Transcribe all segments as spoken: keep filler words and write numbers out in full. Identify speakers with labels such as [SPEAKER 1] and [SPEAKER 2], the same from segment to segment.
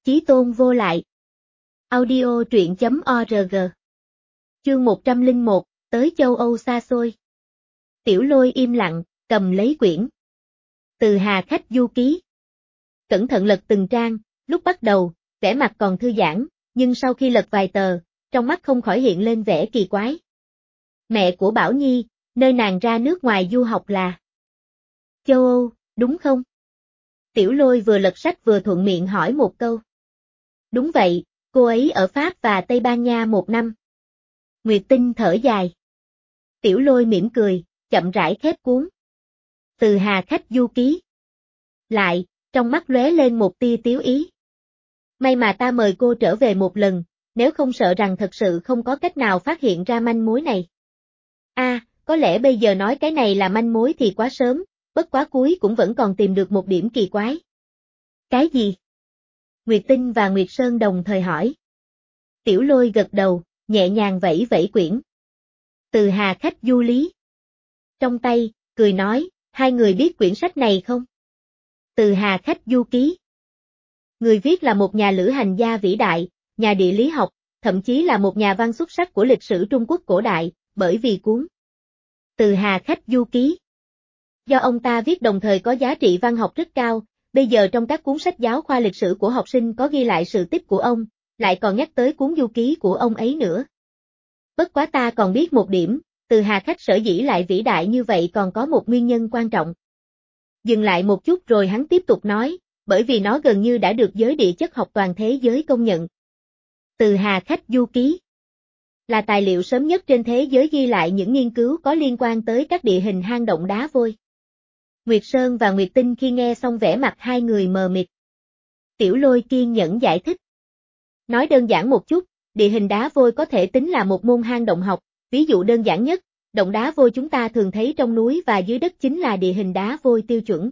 [SPEAKER 1] Chí tôn vô lại. Audio truyện chấm org. Chương một trăm lẻ một, tới châu Âu xa xôi. Tiểu Lôi im lặng, cầm lấy quyển. Từ Hà Khách Du Ký. Cẩn thận lật từng trang, lúc bắt đầu, vẻ mặt còn thư giãn, nhưng sau khi lật vài tờ, trong mắt không khỏi hiện lên vẻ kỳ quái. Mẹ của Bảo Nhi, nơi nàng ra nước ngoài du học là châu Âu, đúng không? Tiểu Lôi vừa lật sách vừa thuận miệng hỏi một câu. Đúng vậy, cô ấy ở Pháp và Tây Ban Nha một năm. Nguyệt Tinh thở dài. Tiểu Lôi mỉm cười, chậm rãi khép cuốn. Từ Hà Khách Du Ký. Lại, trong mắt lóe lên một tia tiếu ý. May mà ta mời cô trở về một lần, nếu không sợ rằng thật sự không có cách nào phát hiện ra manh mối này. A, à, có lẽ bây giờ nói cái này là manh mối thì quá sớm, bất quá cuối cũng vẫn còn tìm được một điểm kỳ quái. Cái gì? Nguyệt Tinh và Nguyệt Sơn đồng thời hỏi. Tiểu Lôi gật đầu, nhẹ nhàng vẫy vẫy quyển. Từ Hà Khách Du Lý. Trong tay, cười nói, hai người biết quyển sách này không? Từ Hà Khách Du Ký. Người viết là một nhà lữ hành gia vĩ đại, nhà địa lý học, thậm chí là một nhà văn xuất sắc của lịch sử Trung Quốc cổ đại, bởi vì cuốn Từ Hà Khách Du Ký do ông ta viết đồng thời có giá trị văn học rất cao. Bây giờ trong các cuốn sách giáo khoa lịch sử của học sinh có ghi lại sự tích của ông, lại còn nhắc tới cuốn du ký của ông ấy nữa. Bất quá ta còn biết một điểm, Từ Hà Khách sở dĩ lại vĩ đại như vậy còn có một nguyên nhân quan trọng. Dừng lại một chút rồi hắn tiếp tục nói, bởi vì nó gần như đã được giới địa chất học toàn thế giới công nhận. Từ Hà Khách Du Ký là tài liệu sớm nhất trên thế giới ghi lại những nghiên cứu có liên quan tới các địa hình hang động đá vôi. Nguyệt Sơn và Nguyệt Tinh khi nghe xong vẻ mặt hai người mờ mịt. Tiểu Lôi kiên nhẫn giải thích. Nói đơn giản một chút, địa hình đá vôi có thể tính là một môn hang động học, ví dụ đơn giản nhất, động đá vôi chúng ta thường thấy trong núi và dưới đất chính là địa hình đá vôi tiêu chuẩn.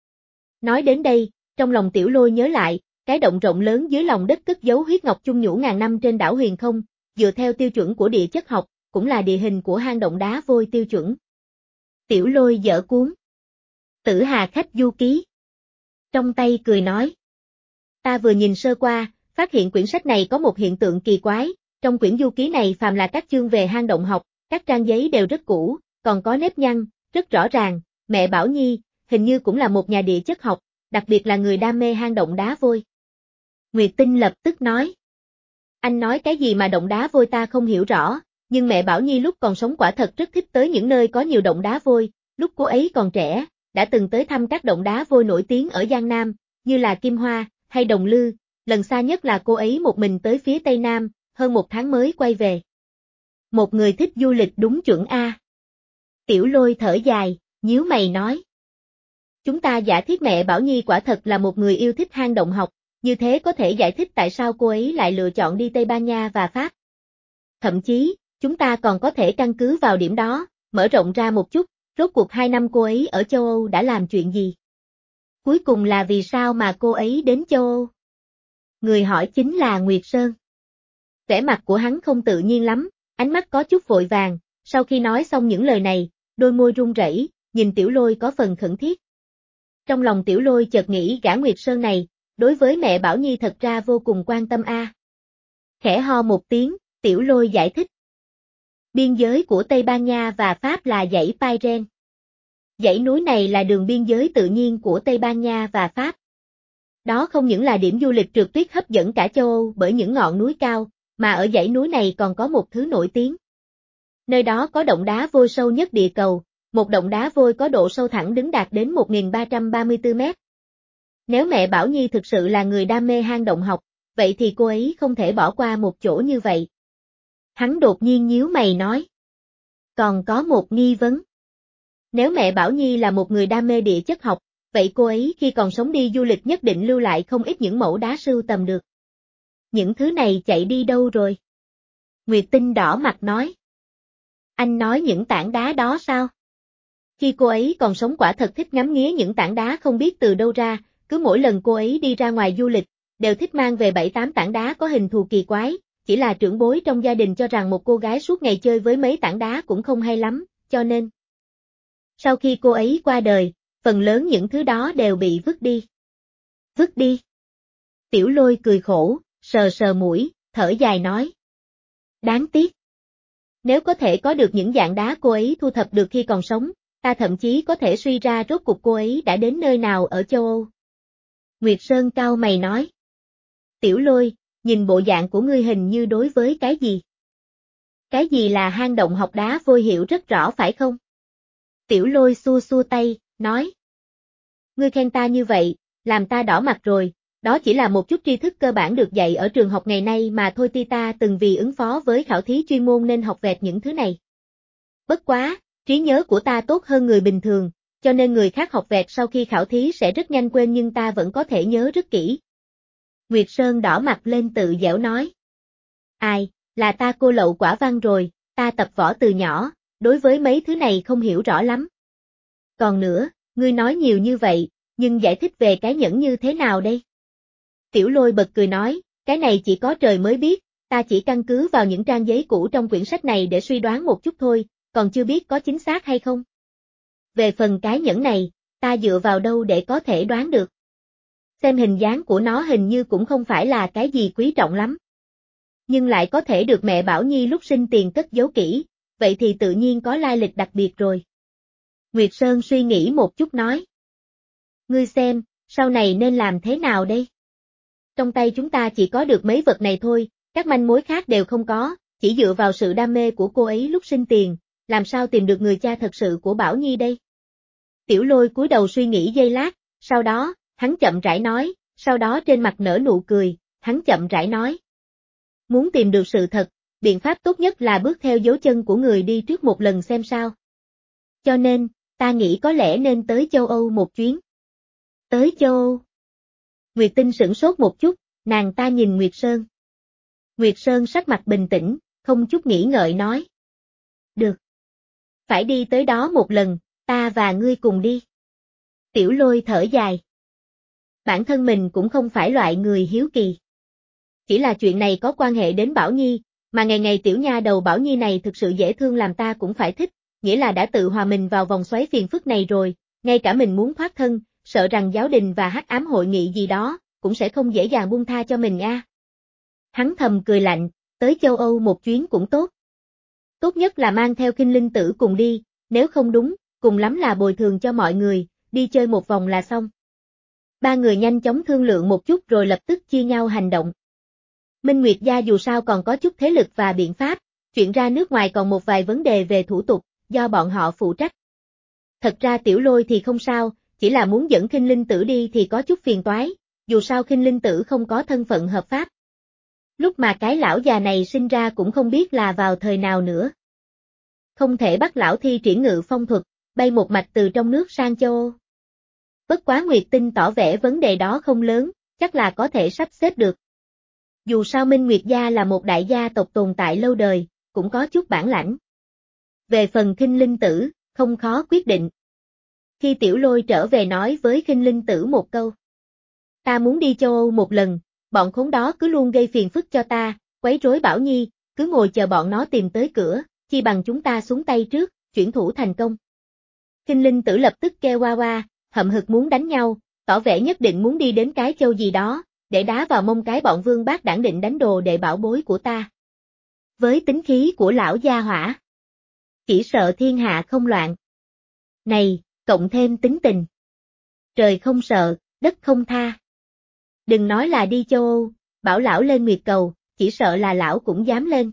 [SPEAKER 1] Nói đến đây, trong lòng Tiểu Lôi nhớ lại, cái động rộng lớn dưới lòng đất cất giấu huyết ngọc chung nhũ ngàn năm trên đảo Huyền Không, dựa theo tiêu chuẩn của địa chất học, cũng là địa hình của hang động đá vôi tiêu chuẩn. Tiểu Lôi dở cuốn Tử Hà Khách Du Ký trong tay cười nói. Ta vừa nhìn sơ qua, phát hiện quyển sách này có một hiện tượng kỳ quái, trong quyển du ký này phàm là các chương về hang động học, các trang giấy đều rất cũ, còn có nếp nhăn, rất rõ ràng, mẹ Bảo Nhi, hình như cũng là một nhà địa chất học, đặc biệt là người đam mê hang động đá vôi. Nguyệt Tinh lập tức nói. Anh nói cái gì mà động đá vôi ta không hiểu rõ, nhưng mẹ Bảo Nhi lúc còn sống quả thật rất thích tới những nơi có nhiều động đá vôi, lúc cô ấy còn trẻ, đã từng tới thăm các động đá vôi nổi tiếng ở Giang Nam, như là Kim Hoa, hay Đồng Lư, lần xa nhất là cô ấy một mình tới phía Tây Nam, hơn một tháng mới quay về. Một người thích du lịch đúng chuẩn A. Tiểu Lôi thở dài, nhíu mày nói. Chúng ta giả thiết mẹ Bảo Nhi quả thật là một người yêu thích hang động học, như thế có thể giải thích tại sao cô ấy lại lựa chọn đi Tây Ban Nha và Pháp. Thậm chí, chúng ta còn có thể căn cứ vào điểm đó, mở rộng ra một chút, rốt cuộc hai năm cô ấy ở châu Âu đã làm chuyện gì? Cuối cùng là vì sao mà cô ấy đến châu Âu? Người hỏi chính là Nguyệt Sơn. Vẻ mặt của hắn không tự nhiên lắm, ánh mắt có chút vội vàng, sau khi nói xong những lời này, đôi môi run rẩy, nhìn Tiểu Lôi có phần khẩn thiết. Trong lòng Tiểu Lôi chợt nghĩ gã Nguyệt Sơn này, đối với mẹ Bảo Nhi thật ra vô cùng quan tâm a. À. Khẽ ho một tiếng, Tiểu Lôi giải thích. Biên giới của Tây Ban Nha và Pháp là dãy Pyrenees. Dãy núi này là đường biên giới tự nhiên của Tây Ban Nha và Pháp. Đó không những là điểm du lịch trượt tuyết hấp dẫn cả châu Âu bởi những ngọn núi cao, mà ở dãy núi này còn có một thứ nổi tiếng. Nơi đó có động đá vôi sâu nhất địa cầu, một động đá vôi có độ sâu thẳng đứng đạt đến một nghìn ba trăm ba mươi tư mét. Nếu mẹ Bảo Nhi thực sự là người đam mê hang động học, vậy thì cô ấy không thể bỏ qua một chỗ như vậy. Hắn đột nhiên nhíu mày nói. Còn có một nghi vấn. Nếu mẹ Bảo Nhi là một người đam mê địa chất học, vậy cô ấy khi còn sống đi du lịch nhất định lưu lại không ít những mẫu đá sưu tầm được. Những thứ này chạy đi đâu rồi? Nguyệt Tinh đỏ mặt nói. Anh nói những tảng đá đó sao? Khi cô ấy còn sống quả thật thích ngắm nghía những tảng đá không biết từ đâu ra, cứ mỗi lần cô ấy đi ra ngoài du lịch, đều thích mang về bảy tám tảng đá có hình thù kỳ quái, chỉ là trưởng bối trong gia đình cho rằng một cô gái suốt ngày chơi với mấy tảng đá cũng không hay lắm, cho nên. Sau khi cô ấy qua đời, phần lớn những thứ đó đều bị vứt đi. Vứt đi? Tiểu Lôi cười khổ, sờ sờ mũi, thở dài nói. Đáng tiếc. Nếu có thể có được những dạng đá cô ấy thu thập được khi còn sống, ta thậm chí có thể suy ra rốt cuộc cô ấy đã đến nơi nào ở châu Âu. Nguyệt Sơn cau mày nói. Tiểu Lôi, nhìn bộ dạng của ngươi hình như đối với cái gì? Cái gì là hang động học đá Vôi hiểu rất rõ phải không? Tiểu Lôi xua xua tay, nói. Ngươi khen ta như vậy, làm ta đỏ mặt rồi, đó chỉ là một chút tri thức cơ bản được dạy ở trường học ngày nay mà thôi, ti ta từng vì ứng phó với khảo thí chuyên môn nên học vẹt những thứ này. Bất quá, trí nhớ của ta tốt hơn người bình thường, cho nên người khác học vẹt sau khi khảo thí sẽ rất nhanh quên nhưng ta vẫn có thể nhớ rất kỹ. Nguyệt Sơn đỏ mặt lên tự giễu nói. Ai, là ta cô lậu quả văn rồi, ta tập võ từ nhỏ, đối với mấy thứ này không hiểu rõ lắm. Còn nữa, ngươi nói nhiều như vậy, nhưng giải thích về cái nhẫn như thế nào đây? Tiểu Lôi bật cười nói, cái này chỉ có trời mới biết, ta chỉ căn cứ vào những trang giấy cũ trong quyển sách này để suy đoán một chút thôi, còn chưa biết có chính xác hay không. Về phần cái nhẫn này, ta dựa vào đâu để có thể đoán được. Xem hình dáng của nó hình như cũng không phải là cái gì quý trọng lắm. Nhưng lại có thể được mẹ Bảo Nhi lúc sinh tiền cất giấu kỹ, vậy thì tự nhiên có lai lịch đặc biệt rồi. Nguyệt Sơn suy nghĩ một chút nói. Ngươi xem, sau này nên làm thế nào đây? Trong tay chúng ta chỉ có được mấy vật này thôi, các manh mối khác đều không có, chỉ dựa vào sự đam mê của cô ấy lúc sinh tiền, làm sao tìm được người cha thật sự của Bảo Nhi đây? Tiểu Lôi cúi đầu suy nghĩ giây lát, sau đó, hắn chậm rãi nói, sau đó trên mặt nở nụ cười, hắn chậm rãi nói. Muốn tìm được sự thật, biện pháp tốt nhất là bước theo dấu chân của người đi trước một lần xem sao. Cho nên, ta nghĩ có lẽ nên tới châu Âu một chuyến. Tới châu Âu. Nguyệt Tinh sửng sốt một chút, nàng ta nhìn Nguyệt Sơn. Nguyệt Sơn sắc mặt bình tĩnh, không chút nghĩ ngợi nói. Được. Phải đi tới đó một lần, ta và ngươi cùng đi. Tiểu Lôi thở dài. Bản thân mình cũng không phải loại người hiếu kỳ. Chỉ là chuyện này có quan hệ đến Bảo Nhi, mà ngày ngày tiểu nha đầu Bảo Nhi này thực sự dễ thương làm ta cũng phải thích, nghĩa là đã tự hòa mình vào vòng xoáy phiền phức này rồi, ngay cả mình muốn thoát thân, sợ rằng giáo đình và hắc ám hội nghị gì đó, cũng sẽ không dễ dàng buông tha cho mình a. Hắn thầm cười lạnh, tới châu Âu một chuyến cũng tốt. Tốt nhất là mang theo Kinh Linh Tử cùng đi, nếu không đúng, cùng lắm là bồi thường cho mọi người, đi chơi một vòng là xong. Ba người nhanh chóng thương lượng một chút rồi lập tức chia nhau hành động. Minh Nguyệt gia dù sao còn có chút thế lực và biện pháp, chuyện ra nước ngoài còn một vài vấn đề về thủ tục, do bọn họ phụ trách. Thật ra Tiểu Lôi thì không sao, chỉ là muốn dẫn Kinh Linh Tử đi thì có chút phiền toái, dù sao Kinh Linh Tử không có thân phận hợp pháp. Lúc mà cái lão già này sinh ra cũng không biết là vào thời nào nữa. Không thể bắt lão thi triển ngự phong thuật, bay một mạch từ trong nước sang châu Âu. Bất quá Nguyệt Tinh tỏ vẻ vấn đề đó không lớn, chắc là có thể sắp xếp được. Dù sao Minh Nguyệt gia là một đại gia tộc tồn tại lâu đời, cũng có chút bản lãnh. Về phần Kinh Linh Tử, không khó quyết định. Khi Tiểu Lôi trở về nói với Kinh Linh Tử một câu. Ta muốn đi châu Âu một lần, bọn khốn đó cứ luôn gây phiền phức cho ta, quấy rối Bảo Nhi, cứ ngồi chờ bọn nó tìm tới cửa, chi bằng chúng ta xuống tay trước, chuyển thủ thành công. Kinh Linh Tử lập tức kêu oa oa, hậm hực muốn đánh nhau, tỏ vẻ nhất định muốn đi đến cái châu gì đó, để đá vào mông cái bọn vương bác đảng định đánh đồ đệ bảo bối của ta. Với tính khí của lão gia hỏa, chỉ sợ thiên hạ không loạn. Này, cộng thêm tính tình. Trời không sợ, đất không tha. Đừng nói là đi châu Âu, bảo lão lên Nguyệt Cầu, chỉ sợ là lão cũng dám lên.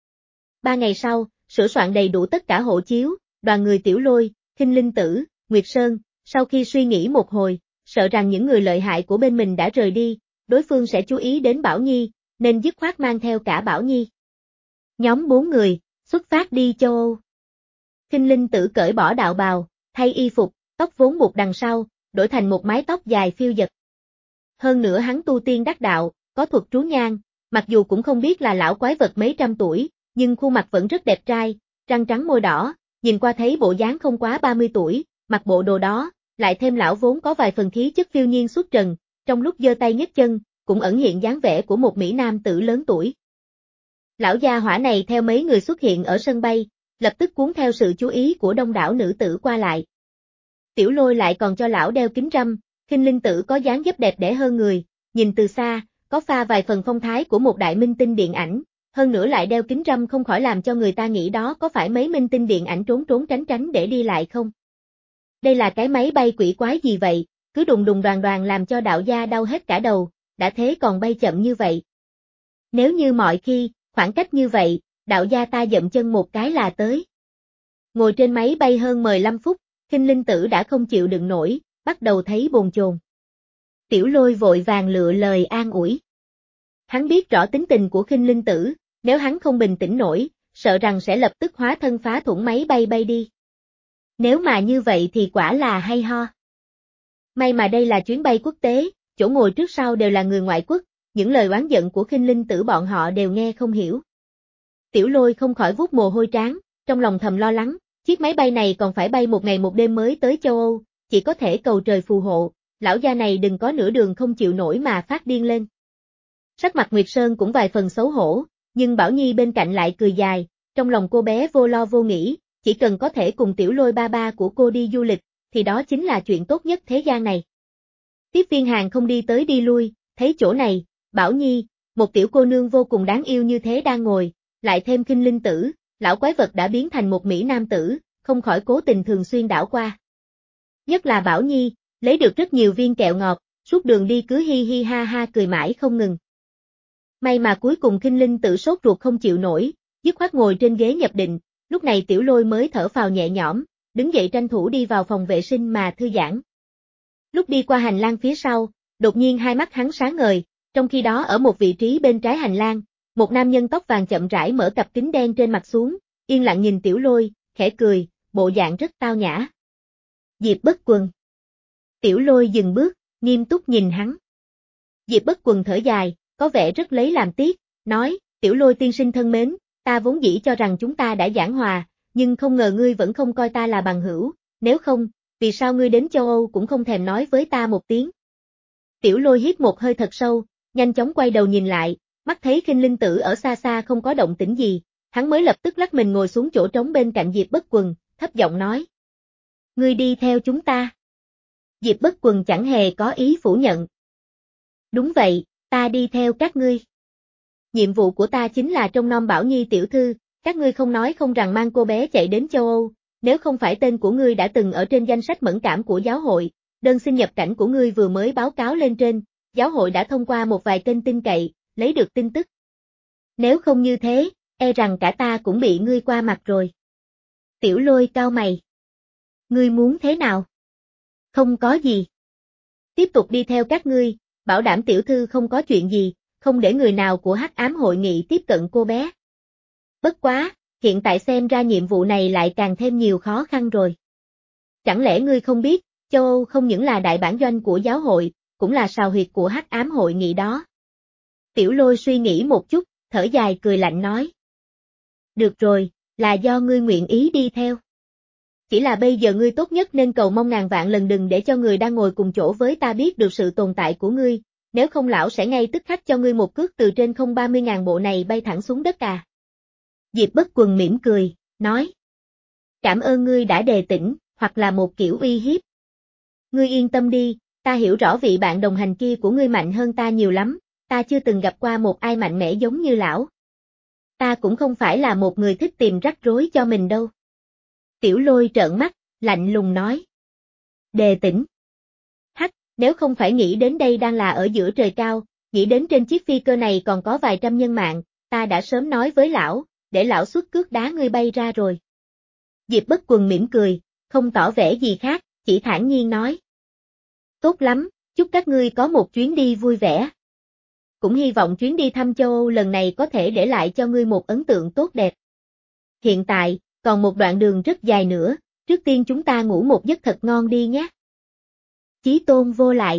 [SPEAKER 1] Ba ngày sau, sửa soạn đầy đủ tất cả hộ chiếu, đoàn người Tiểu Lôi, Kinh Linh Tử, Nguyệt Sơn, sau khi suy nghĩ một hồi, sợ rằng những người lợi hại của bên mình đã rời đi, đối phương sẽ chú ý đến Bảo Nhi, nên dứt khoát mang theo cả Bảo Nhi. Nhóm bốn người, xuất phát đi châu Âu. Kinh Linh Tử cởi bỏ đạo bào, thay y phục, tóc vốn buộc đằng sau, đổi thành một mái tóc dài phiêu dật. Hơn nữa hắn tu tiên đắc đạo, có thuật trú nhang, mặc dù cũng không biết là lão quái vật mấy trăm tuổi, nhưng khuôn mặt vẫn rất đẹp trai, răng trắng môi đỏ, nhìn qua thấy bộ dáng không quá ba mươi tuổi, mặc bộ đồ đó, lại thêm lão vốn có vài phần khí chất phiêu nhiên xuất trần, trong lúc giơ tay nhấc chân, cũng ẩn hiện dáng vẻ của một mỹ nam tử lớn tuổi. Lão gia hỏa này theo mấy người xuất hiện ở sân bay, lập tức cuốn theo sự chú ý của đông đảo nữ tử qua lại. Tiểu Lôi lại còn cho lão đeo kính râm, Kinh Linh Tử có dáng dấp đẹp đẽ hơn người, nhìn từ xa, có pha vài phần phong thái của một đại minh tinh điện ảnh, hơn nữa lại đeo kính râm không khỏi làm cho người ta nghĩ đó có phải mấy minh tinh điện ảnh trốn trốn tránh tránh để đi lại không? Đây là cái máy bay quỷ quái gì vậy, cứ đùng đùng đoàn đoàn làm cho đạo gia đau hết cả đầu, đã thế còn bay chậm như vậy. Nếu như mọi khi, khoảng cách như vậy, đạo gia ta dậm chân một cái là tới. Ngồi trên máy bay hơn mười lăm phút, Khinh Linh Tử đã không chịu đựng nổi, bắt đầu thấy bồn chồn. Tiểu Lôi vội vàng lựa lời an ủi. Hắn biết rõ tính tình của Khinh Linh Tử, nếu hắn không bình tĩnh nổi, sợ rằng sẽ lập tức hóa thân phá thủng máy bay bay đi. Nếu mà như vậy thì quả là hay ho. May mà đây là chuyến bay quốc tế, chỗ ngồi trước sau đều là người ngoại quốc, những lời oán giận của Khinh Linh Tử bọn họ đều nghe không hiểu. Tiểu Lôi không khỏi vuốt mồ hôi trán, trong lòng thầm lo lắng, chiếc máy bay này còn phải bay một ngày một đêm mới tới châu Âu, chỉ có thể cầu trời phù hộ, lão gia này đừng có nửa đường không chịu nổi mà phát điên lên. Sắc mặt Nguyệt Sơn cũng vài phần xấu hổ, nhưng Bảo Nhi bên cạnh lại cười dài, trong lòng cô bé vô lo vô nghĩ, chỉ cần có thể cùng Tiểu Lôi ba ba của cô đi du lịch, thì đó chính là chuyện tốt nhất thế gian này. Tiếp viên hàng không đi tới đi lui, thấy chỗ này, Bảo Nhi, một tiểu cô nương vô cùng đáng yêu như thế đang ngồi, lại thêm Khinh Linh Tử, lão quái vật đã biến thành một mỹ nam tử, không khỏi cố tình thường xuyên đảo qua. Nhất là Bảo Nhi, lấy được rất nhiều viên kẹo ngọt, suốt đường đi cứ hi hi ha ha cười mãi không ngừng. May mà cuối cùng Khinh Linh Tử sốt ruột không chịu nổi, dứt khoát ngồi trên ghế nhập định, lúc này Tiểu Lôi mới thở phào nhẹ nhõm, đứng dậy tranh thủ đi vào phòng vệ sinh mà thư giãn. Lúc đi qua hành lang phía sau, đột nhiên hai mắt hắn sáng ngời, trong khi đó ở một vị trí bên trái hành lang, một nam nhân tóc vàng chậm rãi mở cặp kính đen trên mặt xuống, yên lặng nhìn Tiểu Lôi, khẽ cười, bộ dạng rất tao nhã. Diệp Bất Quần. Tiểu Lôi dừng bước, nghiêm túc nhìn hắn. Diệp Bất Quần thở dài, có vẻ rất lấy làm tiếc, nói, Tiểu Lôi tiên sinh thân mến, ta vốn dĩ cho rằng chúng ta đã giảng hòa, nhưng không ngờ ngươi vẫn không coi ta là bằng hữu, nếu không, vì sao ngươi đến châu Âu cũng không thèm nói với ta một tiếng. Tiểu Lôi hít một hơi thật sâu, nhanh chóng quay đầu nhìn lại, mắt thấy Khinh Linh Tử ở xa xa không có động tĩnh gì, hắn mới lập tức lắc mình ngồi xuống chỗ trống bên cạnh Diệp Bất Quần, thấp giọng nói. Ngươi đi theo chúng ta. Diệp Bất Quần chẳng hề có ý phủ nhận. Đúng vậy, ta đi theo các ngươi. Nhiệm vụ của ta chính là trông nom Bảo Nhi tiểu thư, các ngươi không nói không rằng mang cô bé chạy đến châu Âu, nếu không phải tên của ngươi đã từng ở trên danh sách mẫn cảm của giáo hội, đơn xin nhập cảnh của ngươi vừa mới báo cáo lên trên, giáo hội đã thông qua một vài kênh tin cậy, lấy được tin tức. Nếu không như thế, e rằng cả ta cũng bị ngươi qua mặt rồi. Tiểu Lôi cau mày. Ngươi muốn thế nào? Không có gì. Tiếp tục đi theo các ngươi, bảo đảm tiểu thư không có chuyện gì, không để người nào của Hắc Ám hội nghị tiếp cận cô bé. Bất quá, hiện tại xem ra nhiệm vụ này lại càng thêm nhiều khó khăn rồi. Chẳng lẽ ngươi không biết, châu Âu không những là đại bản doanh của giáo hội, cũng là sào huyệt của Hắc Ám hội nghị đó. Tiểu Lôi suy nghĩ một chút, thở dài cười lạnh nói. Được rồi, là do ngươi nguyện ý đi theo. Chỉ là bây giờ ngươi tốt nhất nên cầu mong ngàn vạn lần đừng để cho người đang ngồi cùng chỗ với ta biết được sự tồn tại của ngươi, nếu không lão sẽ ngay tức khắc cho ngươi một cước từ trên không ba mươi ngàn bộ này bay thẳng xuống đất à. Diệp Bất Quần mỉm cười, nói. Cảm ơn ngươi đã đề tỉnh, hoặc là một kiểu uy hiếp. Ngươi yên tâm đi, ta hiểu rõ vị bạn đồng hành kia của ngươi mạnh hơn ta nhiều lắm, ta chưa từng gặp qua một ai mạnh mẽ giống như lão. Ta cũng không phải là một người thích tìm rắc rối cho mình đâu. Tiểu Lôi trợn mắt, lạnh lùng nói. Đề tỉnh. Hắc, nếu không phải nghĩ đến đây đang là ở giữa trời cao, nghĩ đến trên chiếc phi cơ này còn có vài trăm nhân mạng, ta đã sớm nói với lão, để lão xuất cước đá ngươi bay ra rồi. Diệp Bất Quần mỉm cười, không tỏ vẻ gì khác, chỉ thản nhiên nói. Tốt lắm, chúc các ngươi có một chuyến đi vui vẻ. Cũng hy vọng chuyến đi thăm châu Âu lần này có thể để lại cho ngươi một ấn tượng tốt đẹp. Hiện tại, còn một đoạn đường rất dài nữa, trước tiên chúng ta ngủ một giấc thật ngon đi nhé. Chí Tôn vô lại.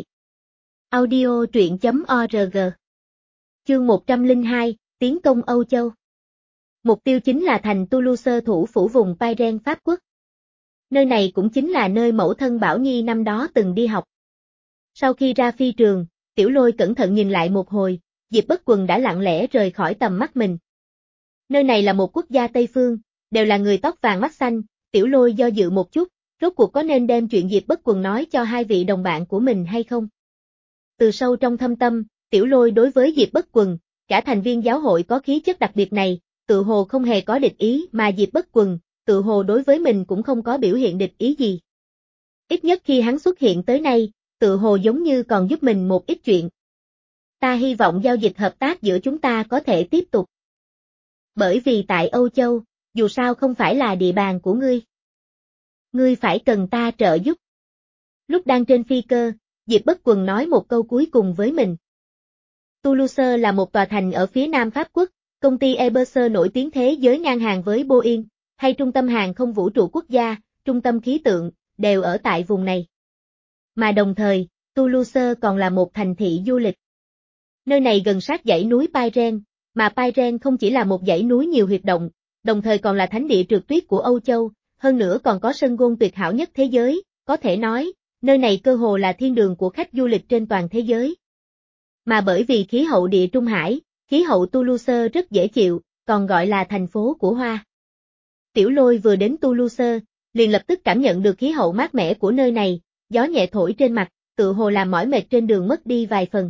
[SPEAKER 1] Audio truyện chấm org. Chương một trăm lẻ hai, tiến công Âu Châu. Mục tiêu chính là thành Toulouse thủ phủ vùng Pyren Pháp quốc. Nơi này cũng chính là nơi mẫu thân Bảo Nhi năm đó từng đi học. Sau khi ra phi trường, Tiểu Lôi cẩn thận nhìn lại một hồi, Diệp Bất Quần đã lặng lẽ rời khỏi tầm mắt mình. Nơi này là một quốc gia Tây Phương, đều là người tóc vàng mắt xanh, Tiểu Lôi do dự một chút, rốt cuộc có nên đem chuyện Diệp Bất Quần nói cho hai vị đồng bạn của mình hay không? Từ sâu trong thâm tâm, Tiểu Lôi đối với Diệp Bất Quần, cả thành viên giáo hội có khí chất đặc biệt này, tự hồ không hề có địch ý, mà Diệp Bất Quần, tự hồ đối với mình cũng không có biểu hiện địch ý gì. Ít nhất khi hắn xuất hiện tới nay, tự hồ giống như còn giúp mình một ít chuyện. Ta hy vọng giao dịch hợp tác giữa chúng ta có thể tiếp tục. Bởi vì tại Âu Châu, dù sao không phải là địa bàn của ngươi. Ngươi phải cần ta trợ giúp. Lúc đang trên phi cơ, Diệp Bất Quần nói một câu cuối cùng với mình. Toulouse là một tòa thành ở phía nam Pháp quốc, công ty Airbus nổi tiếng thế giới ngang hàng với Boeing, hay trung tâm hàng không vũ trụ quốc gia, trung tâm khí tượng, đều ở tại vùng này. Mà đồng thời, Toulouse còn là một thành thị du lịch. Nơi này gần sát dãy núi Pyrenees, mà Pyrenees không chỉ là một dãy núi nhiều huyệt động, đồng thời còn là thánh địa trượt tuyết của Âu Châu, hơn nữa còn có sân golf tuyệt hảo nhất thế giới, có thể nói, nơi này cơ hồ là thiên đường của khách du lịch trên toàn thế giới. Mà bởi vì khí hậu địa Trung Hải, khí hậu Toulouse rất dễ chịu, còn gọi là thành phố của hoa. Tiểu Lôi vừa đến Toulouse, liền lập tức cảm nhận được khí hậu mát mẻ của nơi này, gió nhẹ thổi trên mặt, tự hồ làm mỏi mệt trên đường mất đi vài phần.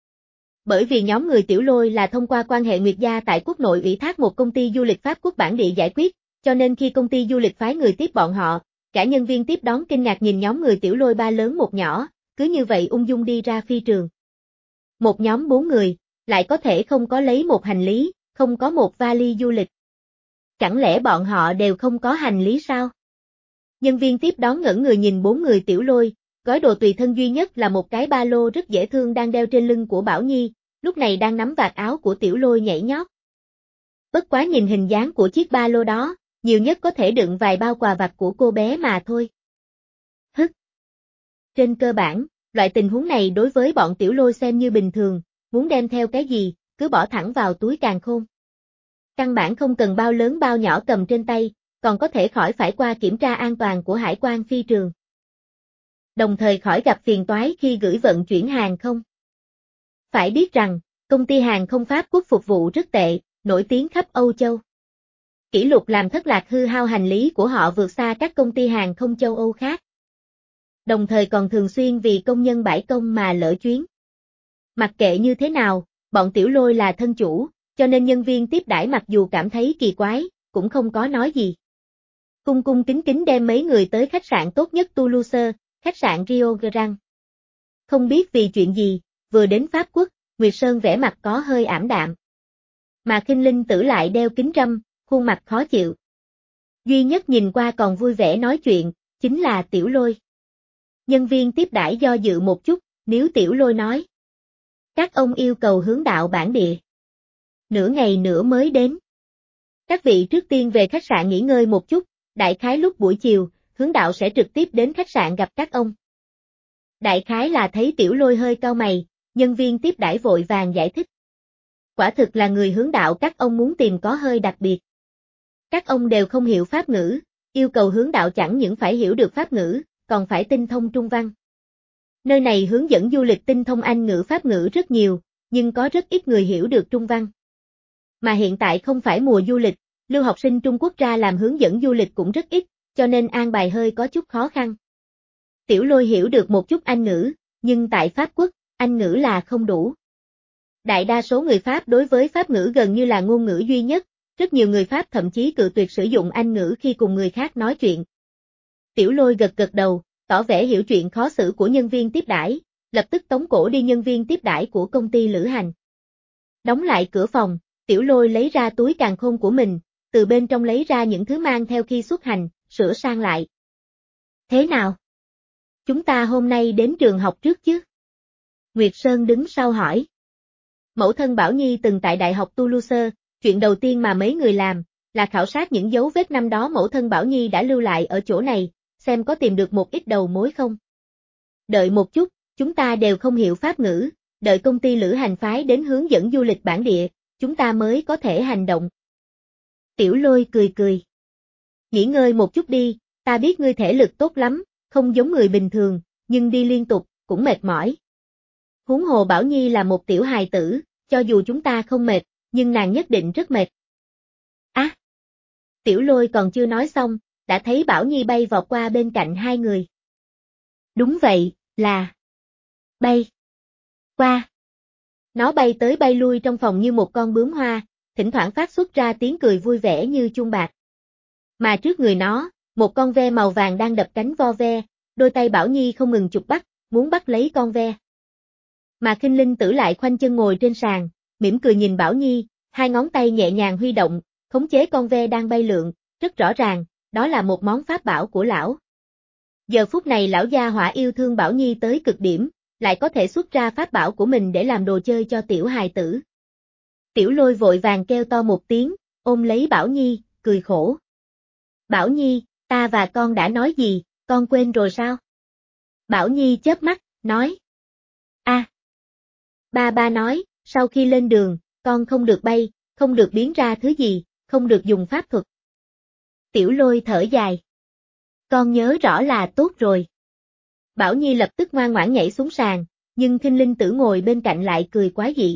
[SPEAKER 1] Bởi vì nhóm người Tiểu Lôi là thông qua quan hệ nguyệt gia tại quốc nội ủy thác một công ty du lịch Pháp quốc bản địa giải quyết, cho nên khi công ty du lịch phái người tiếp bọn họ, cả nhân viên tiếp đón kinh ngạc nhìn nhóm người Tiểu Lôi ba lớn một nhỏ, cứ như vậy ung dung đi ra phi trường. Một nhóm bốn người, lại có thể không có lấy một hành lý, không có một vali du lịch. Chẳng lẽ bọn họ đều không có hành lý sao? Nhân viên tiếp đón ngẩn người nhìn bốn người Tiểu Lôi, gói đồ tùy thân duy nhất là một cái ba lô rất dễ thương đang đeo trên lưng của Bảo Nhi, lúc này đang nắm vạt áo của Tiểu Lôi nhảy nhót. Bất quá nhìn hình dáng của chiếc ba lô đó, nhiều nhất có thể đựng vài bao quà vặt của cô bé mà thôi. Hức. Trên cơ bản, loại tình huống này đối với bọn Tiểu Lôi xem như bình thường, muốn đem theo cái gì, cứ bỏ thẳng vào túi càn khôn. Căn bản không cần bao lớn bao nhỏ cầm trên tay, còn có thể khỏi phải qua kiểm tra an toàn của hải quan phi trường. Đồng thời khỏi gặp phiền toái khi gửi vận chuyển hàng không. Phải biết rằng, công ty hàng không Pháp quốc phục vụ rất tệ, nổi tiếng khắp Âu Châu. Kỷ lục làm thất lạc hư hao hành lý của họ vượt xa các công ty hàng không châu Âu khác. Đồng thời còn thường xuyên vì công nhân bãi công mà lỡ chuyến. Mặc kệ như thế nào, bọn Tiểu Lôi là thân chủ, cho nên nhân viên tiếp đãi mặc dù cảm thấy kỳ quái, cũng không có nói gì. Cung cung kính kính đem mấy người tới khách sạn tốt nhất Toulouse, khách sạn Rio Grande. Không biết vì chuyện gì, vừa đến Pháp quốc, Nguyệt Sơn vẻ mặt có hơi ảm đạm. Mà Khinh Linh Tử lại đeo kính râm, khuôn mặt khó chịu. Duy nhất nhìn qua còn vui vẻ nói chuyện, chính là Tiểu Lôi. Nhân viên tiếp đãi do dự một chút, nếu Tiểu Lôi nói. Các ông yêu cầu hướng đạo bản địa. Nửa ngày nữa mới đến. Các vị trước tiên về khách sạn nghỉ ngơi một chút, đại khái lúc buổi chiều, hướng đạo sẽ trực tiếp đến khách sạn gặp các ông. Đại khái là thấy Tiểu Lôi hơi cau mày, nhân viên tiếp đãi vội vàng giải thích. Quả thực là người hướng đạo các ông muốn tìm có hơi đặc biệt. Các ông đều không hiểu Pháp ngữ, yêu cầu hướng đạo chẳng những phải hiểu được Pháp ngữ, còn phải tinh thông Trung văn. Nơi này hướng dẫn du lịch tinh thông Anh ngữ Pháp ngữ rất nhiều, nhưng có rất ít người hiểu được Trung văn. Mà hiện tại không phải mùa du lịch, lưu học sinh Trung Quốc ra làm hướng dẫn du lịch cũng rất ít, cho nên an bài hơi có chút khó khăn. Tiểu Lôi hiểu được một chút Anh ngữ, nhưng tại Pháp quốc, Anh ngữ là không đủ. Đại đa số người Pháp đối với Pháp ngữ gần như là ngôn ngữ duy nhất, rất nhiều người Pháp thậm chí cự tuyệt sử dụng Anh ngữ khi cùng người khác nói chuyện. Tiểu Lôi gật gật đầu, tỏ vẻ hiểu chuyện khó xử của nhân viên tiếp đãi, lập tức tống cổ đi nhân viên tiếp đãi của công ty lữ hành. Đóng lại cửa phòng, Tiểu Lôi lấy ra túi càn khôn của mình, từ bên trong lấy ra những thứ mang theo khi xuất hành, sửa sang lại. Thế nào? Chúng ta hôm nay đến trường học trước chứ? Nguyệt Sơn đứng sau hỏi. Mẫu thân Bảo Nhi từng tại Đại học Toulouse, chuyện đầu tiên mà mấy người làm, là khảo sát những dấu vết năm đó mẫu thân Bảo Nhi đã lưu lại ở chỗ này, xem có tìm được một ít đầu mối không. Đợi một chút, chúng ta đều không hiểu Pháp ngữ, đợi công ty lữ hành phái đến hướng dẫn du lịch bản địa, chúng ta mới có thể hành động. Tiểu Lôi cười cười. Nghỉ ngơi một chút đi, ta biết ngươi thể lực tốt lắm, không giống người bình thường, nhưng đi liên tục, cũng mệt mỏi. Huống hồ Bảo Nhi là một tiểu hài tử, cho dù chúng ta không mệt, nhưng nàng nhất định rất mệt. Á! À, Tiểu Lôi còn chưa nói xong, đã thấy Bảo Nhi bay vọt qua bên cạnh hai người. Đúng vậy, là bay. Qua. Nó bay tới bay lui trong phòng như một con bướm hoa, thỉnh thoảng phát xuất ra tiếng cười vui vẻ như chuông bạc. Mà trước người nó, một con ve màu vàng đang đập cánh vo ve, đôi tay Bảo Nhi không ngừng chụp bắt, muốn bắt lấy con ve. Mà Khinh Linh Tử lại khoanh chân ngồi trên sàn, mỉm cười nhìn Bảo Nhi, hai ngón tay nhẹ nhàng huy động, khống chế con ve đang bay lượn, rất rõ ràng, đó là một món pháp bảo của lão. Giờ phút này lão gia hỏa yêu thương Bảo Nhi tới cực điểm, lại có thể xuất ra pháp bảo của mình để làm đồ chơi cho tiểu hài tử. Tiểu Lôi vội vàng kêu to một tiếng, ôm lấy Bảo Nhi, cười khổ. Bảo Nhi, ta và con đã nói gì, con quên rồi sao? Bảo Nhi chớp mắt, nói. A. À. Ba ba nói, sau khi lên đường, con không được bay, không được biến ra thứ gì, không được dùng pháp thuật. Tiểu Lôi thở dài. Con nhớ rõ là tốt rồi. Bảo Nhi lập tức ngoan ngoãn nhảy xuống sàn, nhưng Khinh Linh Tử ngồi bên cạnh lại cười quá dị.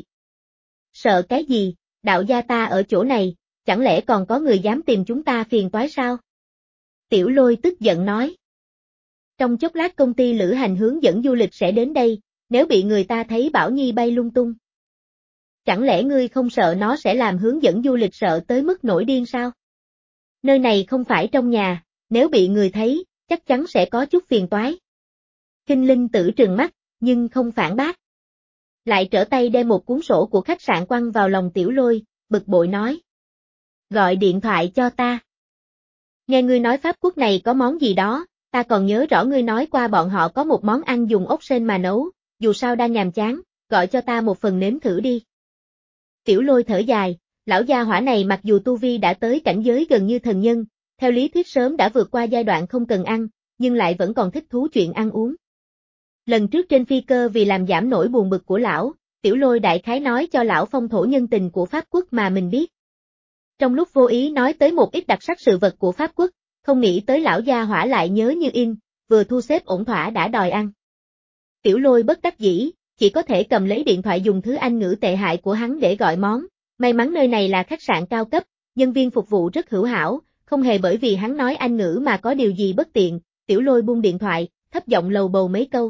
[SPEAKER 1] Sợ cái gì, đạo gia ta ở chỗ này, chẳng lẽ còn có người dám tìm chúng ta phiền toái sao? Tiểu Lôi tức giận nói. Trong chốc lát công ty lữ hành hướng dẫn du lịch sẽ đến đây, nếu bị người ta thấy Bảo Nhi bay lung tung. Chẳng lẽ ngươi không sợ nó sẽ làm hướng dẫn du lịch sợ tới mức nổi điên sao? Nơi này không phải trong nhà, nếu bị người thấy, chắc chắn sẽ có chút phiền toái. Khinh Linh Tử trừng mắt, nhưng không phản bác. Lại trở tay đem một cuốn sổ của khách sạn quăng vào lòng Tiểu Lôi, bực bội nói. Gọi điện thoại cho ta. Nghe ngươi nói Pháp Quốc này có món gì đó, ta còn nhớ rõ ngươi nói qua bọn họ có một món ăn dùng ốc sên mà nấu, dù sao đang nhàm chán, gọi cho ta một phần nếm thử đi. Tiểu Lôi thở dài, lão gia hỏa này mặc dù tu vi đã tới cảnh giới gần như thần nhân, theo lý thuyết sớm đã vượt qua giai đoạn không cần ăn, nhưng lại vẫn còn thích thú chuyện ăn uống. Lần trước trên phi cơ vì làm giảm nỗi buồn bực của lão, Tiểu Lôi đại khái nói cho lão phong thổ nhân tình của Pháp Quốc mà mình biết. Trong lúc vô ý nói tới một ít đặc sắc sự vật của Pháp Quốc, không nghĩ tới lão gia hỏa lại nhớ như in, vừa thu xếp ổn thỏa đã đòi ăn. Tiểu Lôi bất đắc dĩ, chỉ có thể cầm lấy điện thoại dùng thứ Anh ngữ tệ hại của hắn để gọi món. May mắn nơi này là khách sạn cao cấp, nhân viên phục vụ rất hữu hảo, không hề bởi vì hắn nói Anh ngữ mà có điều gì bất tiện. Tiểu Lôi buông điện thoại, thấp giọng lầu bầu mấy câu.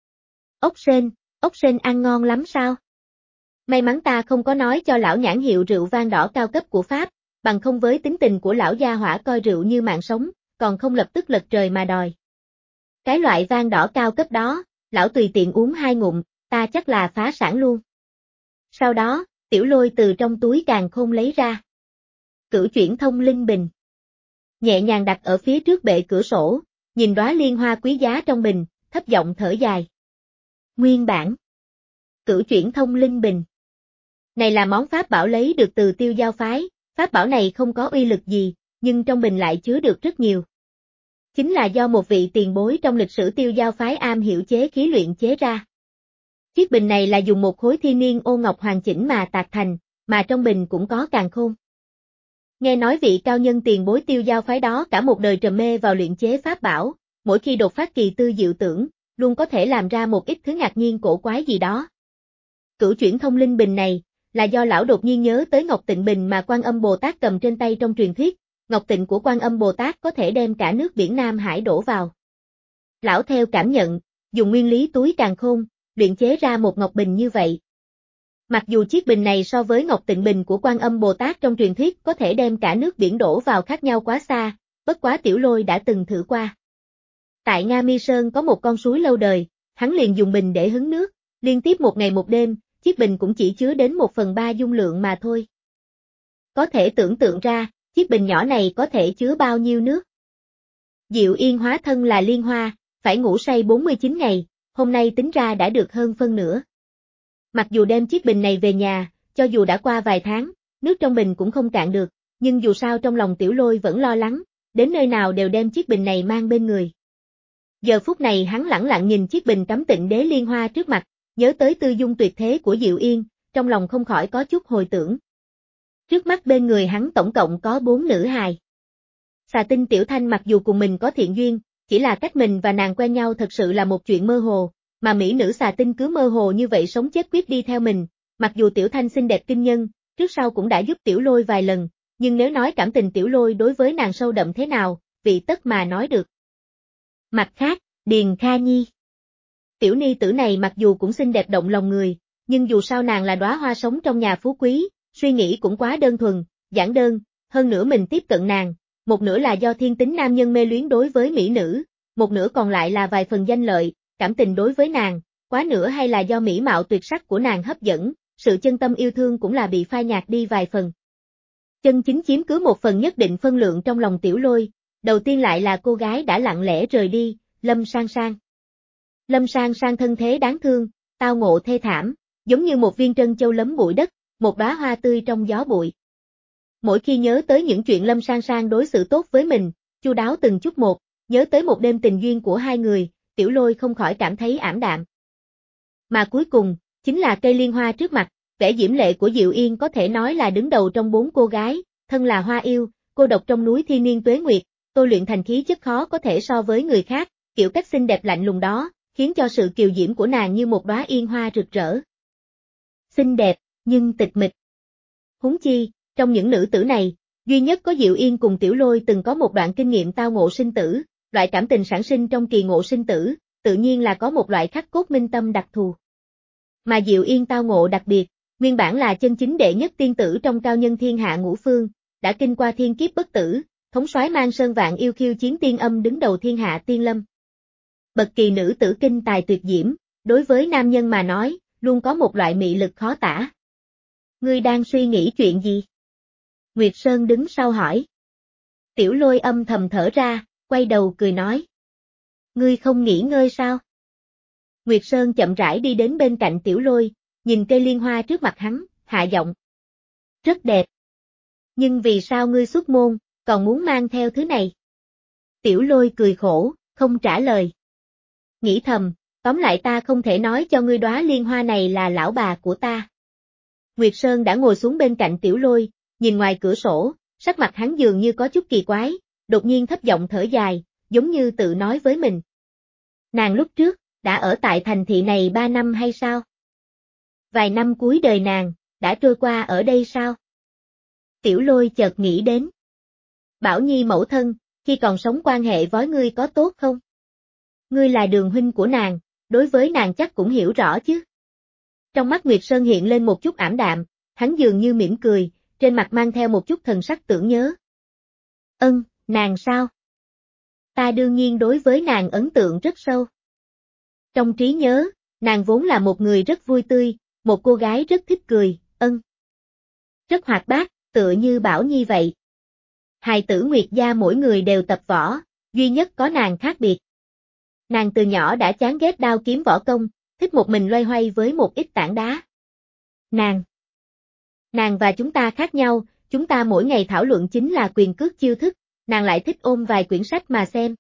[SPEAKER 1] Ốc sên, ốc sên ăn ngon lắm sao? May mắn ta không có nói cho lão nhãn hiệu rượu vang đỏ cao cấp của Pháp, bằng không với tính tình của lão gia hỏa coi rượu như mạng sống, còn không lập tức lật trời mà đòi. Cái loại vang đỏ cao cấp đó, lão tùy tiện uống hai ngụm, ta chắc là phá sản luôn. Sau đó, Tiểu Lôi từ trong túi càn khôn lấy ra. Cửu chuyển thông linh bình. Nhẹ nhàng đặt ở phía trước bệ cửa sổ, nhìn đóa liên hoa quý giá trong bình, thấp giọng thở dài. Nguyên bản. Cửu chuyển thông linh bình. Này là món pháp bảo lấy được từ Tiêu Giao phái, pháp bảo này không có uy lực gì, nhưng trong bình lại chứa được rất nhiều. Chính là do một vị tiền bối trong lịch sử Tiêu Giao phái am hiểu chế khí luyện chế ra. Chiếc bình này là dùng một khối thiên niên ô ngọc hoàn chỉnh mà tạc thành, mà trong bình cũng có càn khôn. Nghe nói vị cao nhân tiền bối Tiêu Giao phái đó cả một đời trầm mê vào luyện chế pháp bảo, mỗi khi đột phát kỳ tư diệu tưởng, luôn có thể làm ra một ít thứ ngạc nhiên cổ quái gì đó. Cửu chuyển thông linh bình này, là do lão đột nhiên nhớ tới Ngọc Tịnh Bình mà Quan Âm Bồ Tát cầm trên tay trong truyền thuyết, Ngọc Tịnh của Quan Âm Bồ Tát có thể đem cả nước biển Nam Hải đổ vào. Lão theo cảm nhận, dùng nguyên lý túi càn khôn, luyện chế ra một ngọc bình như vậy. Mặc dù chiếc bình này so với Ngọc Tịnh Bình của Quan Âm Bồ Tát trong truyền thuyết có thể đem cả nước biển đổ vào khác nhau quá xa, bất quá Tiểu Lôi đã từng thử qua. Tại Nga Mi Sơn có một con suối lâu đời, hắn liền dùng bình để hứng nước, liên tiếp một ngày một đêm, chiếc bình cũng chỉ chứa đến một phần ba dung lượng mà thôi. Có thể tưởng tượng ra, chiếc bình nhỏ này có thể chứa bao nhiêu nước. Diệu Yên hóa thân là liên hoa, phải ngủ say bốn mươi chín ngày, hôm nay tính ra đã được hơn phân nửa. Mặc dù đem chiếc bình này về nhà, cho dù đã qua vài tháng, nước trong bình cũng không cạn được, nhưng dù sao trong lòng Tiểu Lôi vẫn lo lắng, đến nơi nào đều đem chiếc bình này mang bên người. Giờ phút này hắn lẳng lặng nhìn chiếc bình cắm tịnh đế liên hoa trước mặt, nhớ tới tư dung tuyệt thế của Diệu Yên, trong lòng không khỏi có chút hồi tưởng. Trước mắt bên người hắn tổng cộng có bốn nữ hài. Xà Tinh Tiểu Thanh mặc dù cùng mình có thiện duyên, chỉ là cách mình và nàng quen nhau thật sự là một chuyện mơ hồ, mà mỹ nữ Xà Tinh cứ mơ hồ như vậy sống chết quyết đi theo mình, mặc dù Tiểu Thanh xinh đẹp kinh nhân, trước sau cũng đã giúp Tiểu Lôi vài lần, nhưng nếu nói cảm tình Tiểu Lôi đối với nàng sâu đậm thế nào, vị tất mà nói được. Mặt khác, Điền Kha Nhi. Tiểu ni tử này mặc dù cũng xinh đẹp động lòng người, nhưng dù sao nàng là đóa hoa sống trong nhà phú quý, suy nghĩ cũng quá đơn thuần, giản đơn, hơn nữa mình tiếp cận nàng, một nửa là do thiên tính nam nhân mê luyến đối với mỹ nữ, một nửa còn lại là vài phần danh lợi, cảm tình đối với nàng, quá nửa hay là do mỹ mạo tuyệt sắc của nàng hấp dẫn, sự chân tâm yêu thương cũng là bị phai nhạt đi vài phần. Chân chính chiếm cứ một phần nhất định phân lượng trong lòng Tiểu Lôi, đầu tiên lại là cô gái đã lặng lẽ rời đi, Lâm Sang Sang. Lâm Sang Sang thân thế đáng thương, tao ngộ thê thảm, giống như một viên trân châu lấm bụi đất, một đóa hoa tươi trong gió bụi. Mỗi khi nhớ tới những chuyện Lâm Sang Sang đối xử tốt với mình, chu đáo từng chút một, nhớ tới một đêm tình duyên của hai người, Tiểu Lôi không khỏi cảm thấy ảm đạm. Mà cuối cùng, chính là cây liên hoa trước mặt, vẻ diễm lệ của Diệu Yên có thể nói là đứng đầu trong bốn cô gái, thân là hoa yêu, cô độc trong núi thiên niên tuế nguyệt, tôi luyện thành khí chất khó có thể so với người khác, kiểu cách xinh đẹp lạnh lùng đó, khiến cho sự kiều diễm của nàng như một đóa yên hoa rực rỡ. Xinh đẹp, nhưng tịch mịch. Huống chi, trong những nữ tử này, duy nhất có Diệu Yên cùng Tiểu Lôi từng có một đoạn kinh nghiệm tao ngộ sinh tử, loại cảm tình sản sinh trong kỳ ngộ sinh tử, tự nhiên là có một loại khắc cốt minh tâm đặc thù. Mà Diệu Yên tao ngộ đặc biệt, nguyên bản là chân chính đệ nhất tiên tử trong cao nhân thiên hạ ngũ phương, đã kinh qua thiên kiếp bất tử, thống soái mang sơn vạn yêu khiêu chiến tiên âm đứng đầu thiên hạ tiên lâm. Bậc kỳ nữ tử kinh tài tuyệt diễm, đối với nam nhân mà nói, luôn có một loại mị lực khó tả. Ngươi đang suy nghĩ chuyện gì? Nguyệt Sơn đứng sau hỏi. Tiểu Lôi âm thầm thở ra, quay đầu cười nói. Ngươi không nghỉ ngơi sao? Nguyệt Sơn chậm rãi đi đến bên cạnh Tiểu Lôi, nhìn cây liên hoa trước mặt hắn, hạ giọng. Rất đẹp. Nhưng vì sao ngươi xuất môn, còn muốn mang theo thứ này? Tiểu Lôi cười khổ, không trả lời. Nghĩ thầm, tóm lại ta không thể nói cho ngươi đóa liên hoa này là lão bà của ta. Nguyệt Sơn đã ngồi xuống bên cạnh Tiểu Lôi, nhìn ngoài cửa sổ, sắc mặt hắn dường như có chút kỳ quái, đột nhiên thấp giọng thở dài, giống như tự nói với mình. Nàng lúc trước, đã ở tại thành thị này ba năm hay sao? Vài năm cuối đời nàng, đã trôi qua ở đây sao? Tiểu Lôi chợt nghĩ đến. Bảo Nhi mẫu thân, khi còn sống quan hệ với ngươi có tốt không? Ngươi là đường huynh của nàng, đối với nàng chắc cũng hiểu rõ chứ. Trong mắt Nguyệt Sơn hiện lên một chút ảm đạm, hắn dường như mỉm cười, trên mặt mang theo một chút thần sắc tưởng nhớ. Ân, nàng sao? Ta đương nhiên đối với nàng ấn tượng rất sâu. Trong trí nhớ, nàng vốn là một người rất vui tươi, một cô gái rất thích cười, ân. Rất hoạt bát, tựa như Bảo Nhi vậy. Hài tử Nguyệt gia mỗi người đều tập võ, duy nhất có nàng khác biệt. Nàng từ nhỏ đã chán ghét đao kiếm võ công, thích một mình loay hoay với một ít tảng đá. Nàng. Nàng và chúng ta khác nhau, chúng ta mỗi ngày thảo luận chính là quyền cước chiêu thức, nàng lại thích ôm vài quyển sách mà xem.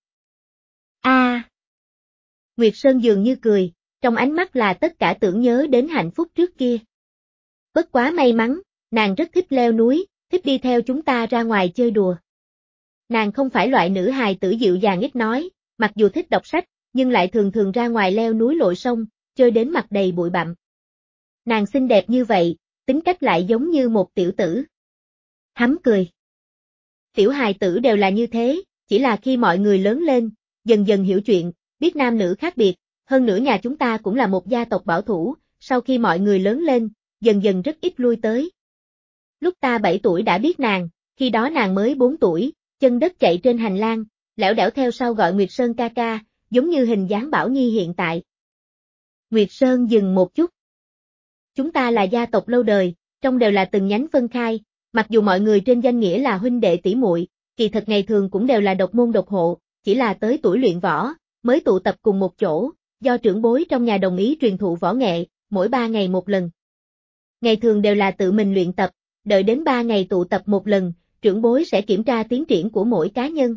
[SPEAKER 1] A. À. Nguyệt Sơn dường như cười, trong ánh mắt là tất cả tưởng nhớ đến hạnh phúc trước kia. Bất quá may mắn, nàng rất thích leo núi, thích đi theo chúng ta ra ngoài chơi đùa. Nàng không phải loại nữ hài tử dịu dàng ít nói, mặc dù thích đọc sách, nhưng lại thường thường ra ngoài leo núi lội sông, chơi đến mặt đầy bụi bặm. Nàng xinh đẹp như vậy, tính cách lại giống như một tiểu tử. Hắn cười. Tiểu hài tử đều là như thế, chỉ là khi mọi người lớn lên, dần dần hiểu chuyện, biết nam nữ khác biệt, hơn nữa nhà chúng ta cũng là một gia tộc bảo thủ, sau khi mọi người lớn lên, dần dần rất ít lui tới. Lúc ta bảy tuổi đã biết nàng, khi đó nàng mới bốn tuổi, chân đất chạy trên hành lang, lẻo đẻo theo sau gọi Nguyệt Sơn ca ca, giống như hình dáng Bảo Nhi hiện tại. Nguyệt Sơn dừng một chút. Chúng ta là gia tộc lâu đời, trong đều là từng nhánh phân khai, mặc dù mọi người trên danh nghĩa là huynh đệ tỷ muội, kỳ thật ngày thường cũng đều là độc môn độc hộ, chỉ là tới tuổi luyện võ, mới tụ tập cùng một chỗ, do trưởng bối trong nhà đồng ý truyền thụ võ nghệ, mỗi ba ngày một lần. Ngày thường đều là tự mình luyện tập, đợi đến ba ngày tụ tập một lần, trưởng bối sẽ kiểm tra tiến triển của mỗi cá nhân.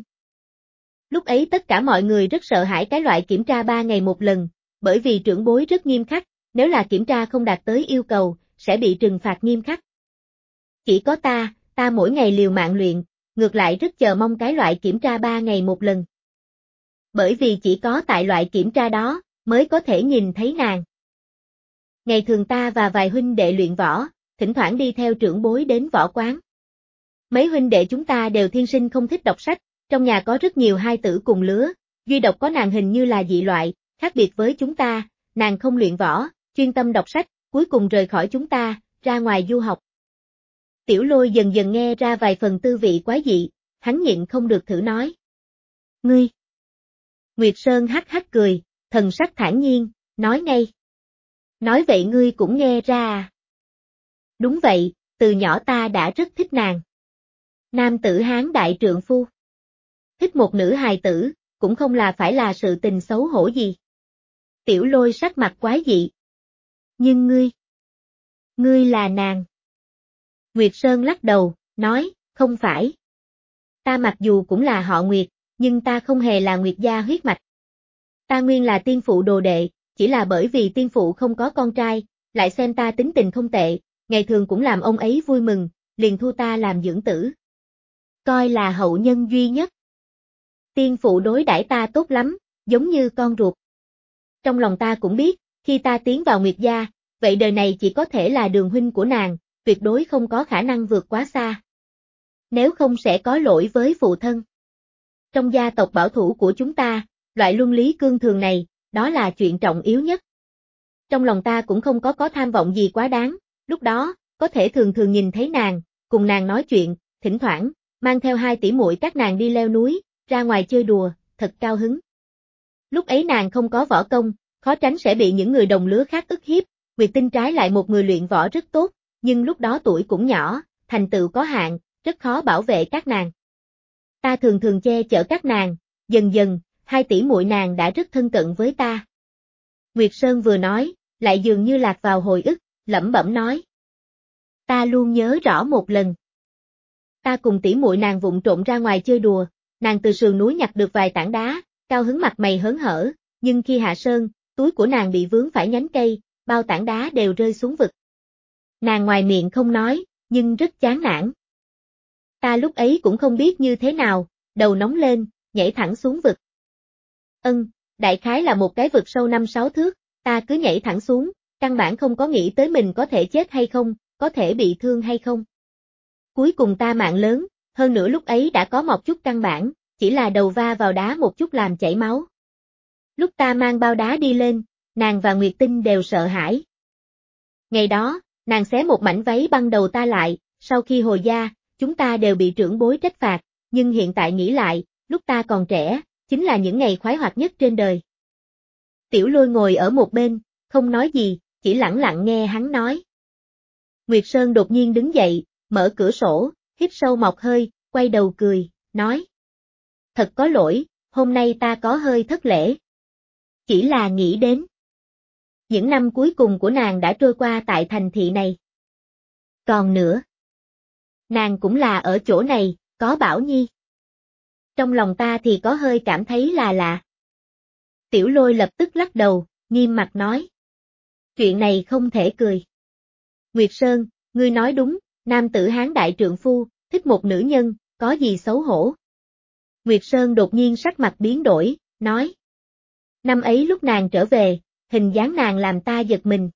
[SPEAKER 1] Lúc ấy tất cả mọi người rất sợ hãi cái loại kiểm tra ba ngày một lần, bởi vì trưởng bối rất nghiêm khắc, nếu là kiểm tra không đạt tới yêu cầu, sẽ bị trừng phạt nghiêm khắc. Chỉ có ta, ta mỗi ngày liều mạng luyện, ngược lại rất chờ mong cái loại kiểm tra ba ngày một lần. Bởi vì chỉ có tại loại kiểm tra đó, mới có thể nhìn thấy nàng. Ngày thường ta và vài huynh đệ luyện võ, thỉnh thoảng đi theo trưởng bối đến võ quán. Mấy huynh đệ chúng ta đều thiên sinh không thích đọc sách, trong nhà có rất nhiều hai tử cùng lứa, duy độc có nàng hình như là dị loại, khác biệt với chúng ta, nàng không luyện võ, chuyên tâm đọc sách, cuối cùng rời khỏi chúng ta, ra ngoài du học. Tiểu Lôi dần dần nghe ra vài phần tư vị quái dị, hắn nhịn không được thử nói. Ngươi! Nguyệt Sơn hắc hắc cười, thần sắc thản nhiên, nói ngay. Nói vậy ngươi cũng nghe ra à? Đúng vậy, từ nhỏ ta đã rất thích nàng. Nam tử Hán đại trượng phu. Thích một nữ hài tử, cũng không là phải là sự tình xấu hổ gì. Tiểu Lôi sắc mặt quái dị. Nhưng ngươi, ngươi là nàng. Nguyệt Sơn lắc đầu, nói, không phải. Ta mặc dù cũng là họ Nguyệt, nhưng ta không hề là Nguyệt gia huyết mạch. Ta nguyên là tiên phụ đồ đệ, chỉ là bởi vì tiên phụ không có con trai, lại xem ta tính tình không tệ, ngày thường cũng làm ông ấy vui mừng, liền thu ta làm dưỡng tử. Coi là hậu nhân duy nhất. Tiên phụ đối đãi ta tốt lắm, giống như con ruột. Trong lòng ta cũng biết, khi ta tiến vào Nguyệt gia, vậy đời này chỉ có thể là đường huynh của nàng, tuyệt đối không có khả năng vượt quá xa. Nếu không sẽ có lỗi với phụ thân. Trong gia tộc bảo thủ của chúng ta, loại luân lý cương thường này, đó là chuyện trọng yếu nhất. Trong lòng ta cũng không có có tham vọng gì quá đáng, lúc đó, có thể thường thường nhìn thấy nàng, cùng nàng nói chuyện, thỉnh thoảng, mang theo hai tỷ muội các nàng đi leo núi, ra ngoài chơi đùa, thật cao hứng. Lúc ấy nàng không có võ công, khó tránh sẽ bị những người đồng lứa khác ức hiếp, Nguyệt Tinh trái lại một người luyện võ rất tốt, nhưng lúc đó tuổi cũng nhỏ, thành tựu có hạn, rất khó bảo vệ các nàng. Ta thường thường che chở các nàng, dần dần, hai tỷ muội nàng đã rất thân cận với ta. Nguyệt Sơn vừa nói, lại dường như lạc vào hồi ức, lẩm bẩm nói. Ta luôn nhớ rõ một lần. Ta cùng tỷ muội nàng vụng trộm ra ngoài chơi đùa, nàng từ sườn núi nhặt được vài tảng đá, cao hứng mặt mày hớn hở, nhưng khi hạ sơn, túi của nàng bị vướng phải nhánh cây, bao tảng đá đều rơi xuống vực. Nàng ngoài miệng không nói, nhưng rất chán nản. Ta lúc ấy cũng không biết như thế nào, đầu nóng lên, nhảy thẳng xuống vực. Ân, đại khái là một cái vực sâu năm sáu thước, ta cứ nhảy thẳng xuống, căn bản không có nghĩ tới mình có thể chết hay không, có thể bị thương hay không. Cuối cùng ta mạng lớn, hơn nữa lúc ấy đã có một chút căn bản, chỉ là đầu va vào đá một chút làm chảy máu. Lúc ta mang bao đá đi lên, nàng và Nguyệt Tinh đều sợ hãi. Ngày đó, nàng xé một mảnh váy băng đầu ta lại, sau khi hồi gia, chúng ta đều bị trưởng bối trách phạt, nhưng hiện tại nghĩ lại, lúc ta còn trẻ, chính là những ngày khoái hoạt nhất trên đời. Tiểu Lôi ngồi ở một bên, không nói gì, chỉ lặng lặng nghe hắn nói. Nguyệt Sơn đột nhiên đứng dậy, mở cửa sổ, hít sâu một hơi, quay đầu cười, nói. Thật có lỗi, hôm nay ta có hơi thất lễ. Chỉ là nghĩ đến. Những năm cuối cùng của nàng đã trôi qua tại thành thị này. Còn nữa. Nàng cũng là ở chỗ này, có Bảo Nhi. Trong lòng ta thì có hơi cảm thấy là lạ. Tiểu Lôi lập tức lắc đầu, nghiêm mặt nói. Chuyện này không thể cười. Nguyệt Sơn, ngươi nói đúng, nam tử Hán đại trượng phu, thích một nữ nhân, có gì xấu hổ. Nguyệt Sơn đột nhiên sắc mặt biến đổi, nói. Năm ấy lúc nàng trở về, hình dáng nàng làm ta giật mình.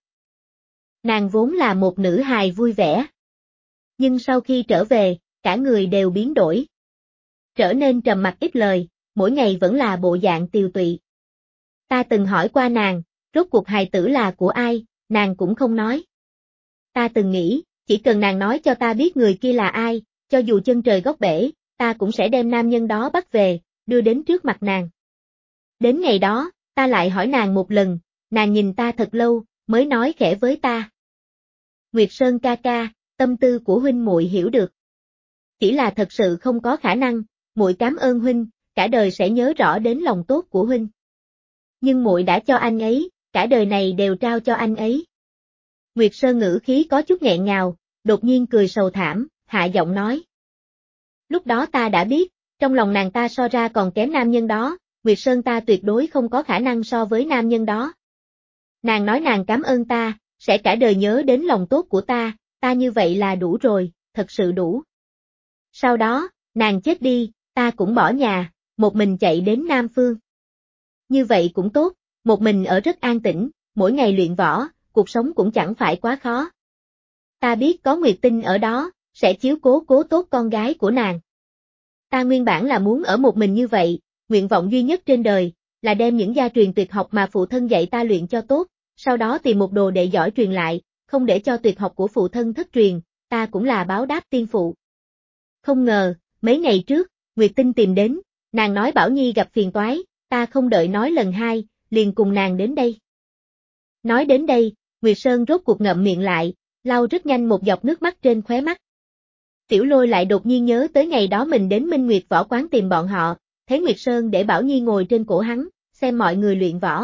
[SPEAKER 1] Nàng vốn là một nữ hài vui vẻ. Nhưng sau khi trở về, cả người đều biến đổi. Trở nên trầm mặc ít lời, mỗi ngày vẫn là bộ dạng tiều tụy. Ta từng hỏi qua nàng, rốt cuộc hài tử là của ai, nàng cũng không nói. Ta từng nghĩ, chỉ cần nàng nói cho ta biết người kia là ai, cho dù chân trời góc bể, ta cũng sẽ đem nam nhân đó bắt về, đưa đến trước mặt nàng. Đến ngày đó, ta lại hỏi nàng một lần, nàng nhìn ta thật lâu, mới nói khẽ với ta. Nguyệt Sơn ca ca, tâm tư của huynh muội hiểu được. Chỉ là thật sự không có khả năng, muội cảm ơn huynh, cả đời sẽ nhớ rõ đến lòng tốt của huynh. Nhưng muội đã cho anh ấy, cả đời này đều trao cho anh ấy. Nguyệt Sơn ngữ khí có chút nghẹn ngào, đột nhiên cười sầu thảm, hạ giọng nói. Lúc đó ta đã biết, trong lòng nàng ta so ra còn kém nam nhân đó, Nguyệt Sơn ta tuyệt đối không có khả năng so với nam nhân đó. Nàng nói nàng cảm ơn ta, sẽ cả đời nhớ đến lòng tốt của ta, ta như vậy là đủ rồi, thật sự đủ. Sau đó, nàng chết đi, ta cũng bỏ nhà, một mình chạy đến Nam Phương. Như vậy cũng tốt, một mình ở rất an tĩnh, mỗi ngày luyện võ, cuộc sống cũng chẳng phải quá khó. Ta biết có Nguyệt Tinh ở đó, sẽ chiếu cố cố tốt con gái của nàng. Ta nguyên bản là muốn ở một mình như vậy, nguyện vọng duy nhất trên đời, là đem những gia truyền tuyệt học mà phụ thân dạy ta luyện cho tốt, sau đó tìm một đồ đệ giỏi truyền lại, không để cho tuyệt học của phụ thân thất truyền, ta cũng là báo đáp tiên phụ. Không ngờ, mấy ngày trước, Nguyệt Tinh tìm đến, nàng nói Bảo Nhi gặp phiền toái, ta không đợi nói lần hai, liền cùng nàng đến đây. Nói đến đây, Nguyệt Sơn rốt cuộc ngậm miệng lại, lau rất nhanh một giọt nước mắt trên khóe mắt. Tiểu Lôi lại đột nhiên nhớ tới ngày đó mình đến Minh Nguyệt võ quán tìm bọn họ, thấy Nguyệt Sơn để Bảo Nhi ngồi trên cổ hắn, xem mọi người luyện võ.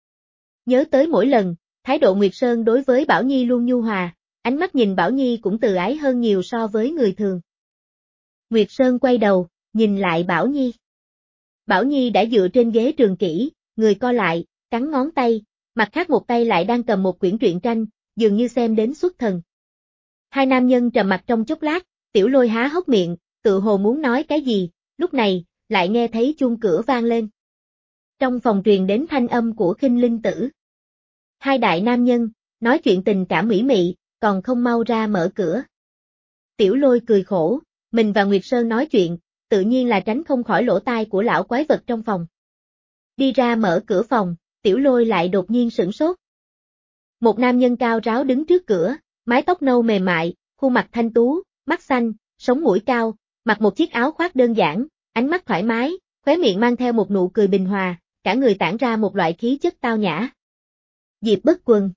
[SPEAKER 1] Nhớ tới mỗi lần, thái độ Nguyệt Sơn đối với Bảo Nhi luôn nhu hòa, ánh mắt nhìn Bảo Nhi cũng từ ái hơn nhiều so với người thường. Nguyệt Sơn quay đầu, nhìn lại Bảo Nhi. Bảo Nhi đã dựa trên ghế trường kỷ, người co lại, cắn ngón tay, mặt khác một tay lại đang cầm một quyển truyện tranh, dường như xem đến xuất thần. Hai nam nhân trầm mặt trong chốc lát, Tiểu Lôi há hốc miệng, tự hồ muốn nói cái gì, lúc này, lại nghe thấy chuông cửa vang lên. Trong phòng truyền đến thanh âm của Khinh Linh Tử. Hai đại nam nhân, nói chuyện tình cảm mỹ mị, còn không mau ra mở cửa. Tiểu Lôi cười khổ, mình và Nguyệt Sơn nói chuyện, tự nhiên là tránh không khỏi lỗ tai của lão quái vật trong phòng. Đi ra mở cửa phòng, Tiểu Lôi lại đột nhiên sửng sốt. Một nam nhân cao ráo đứng trước cửa, mái tóc nâu mềm mại, khuôn mặt thanh tú, mắt xanh, sống mũi cao, mặc một chiếc áo khoác đơn giản, ánh mắt thoải mái, khóe miệng mang theo một nụ cười bình hòa, cả người tản ra một loại khí chất tao nhã. Diệp Bất Quần.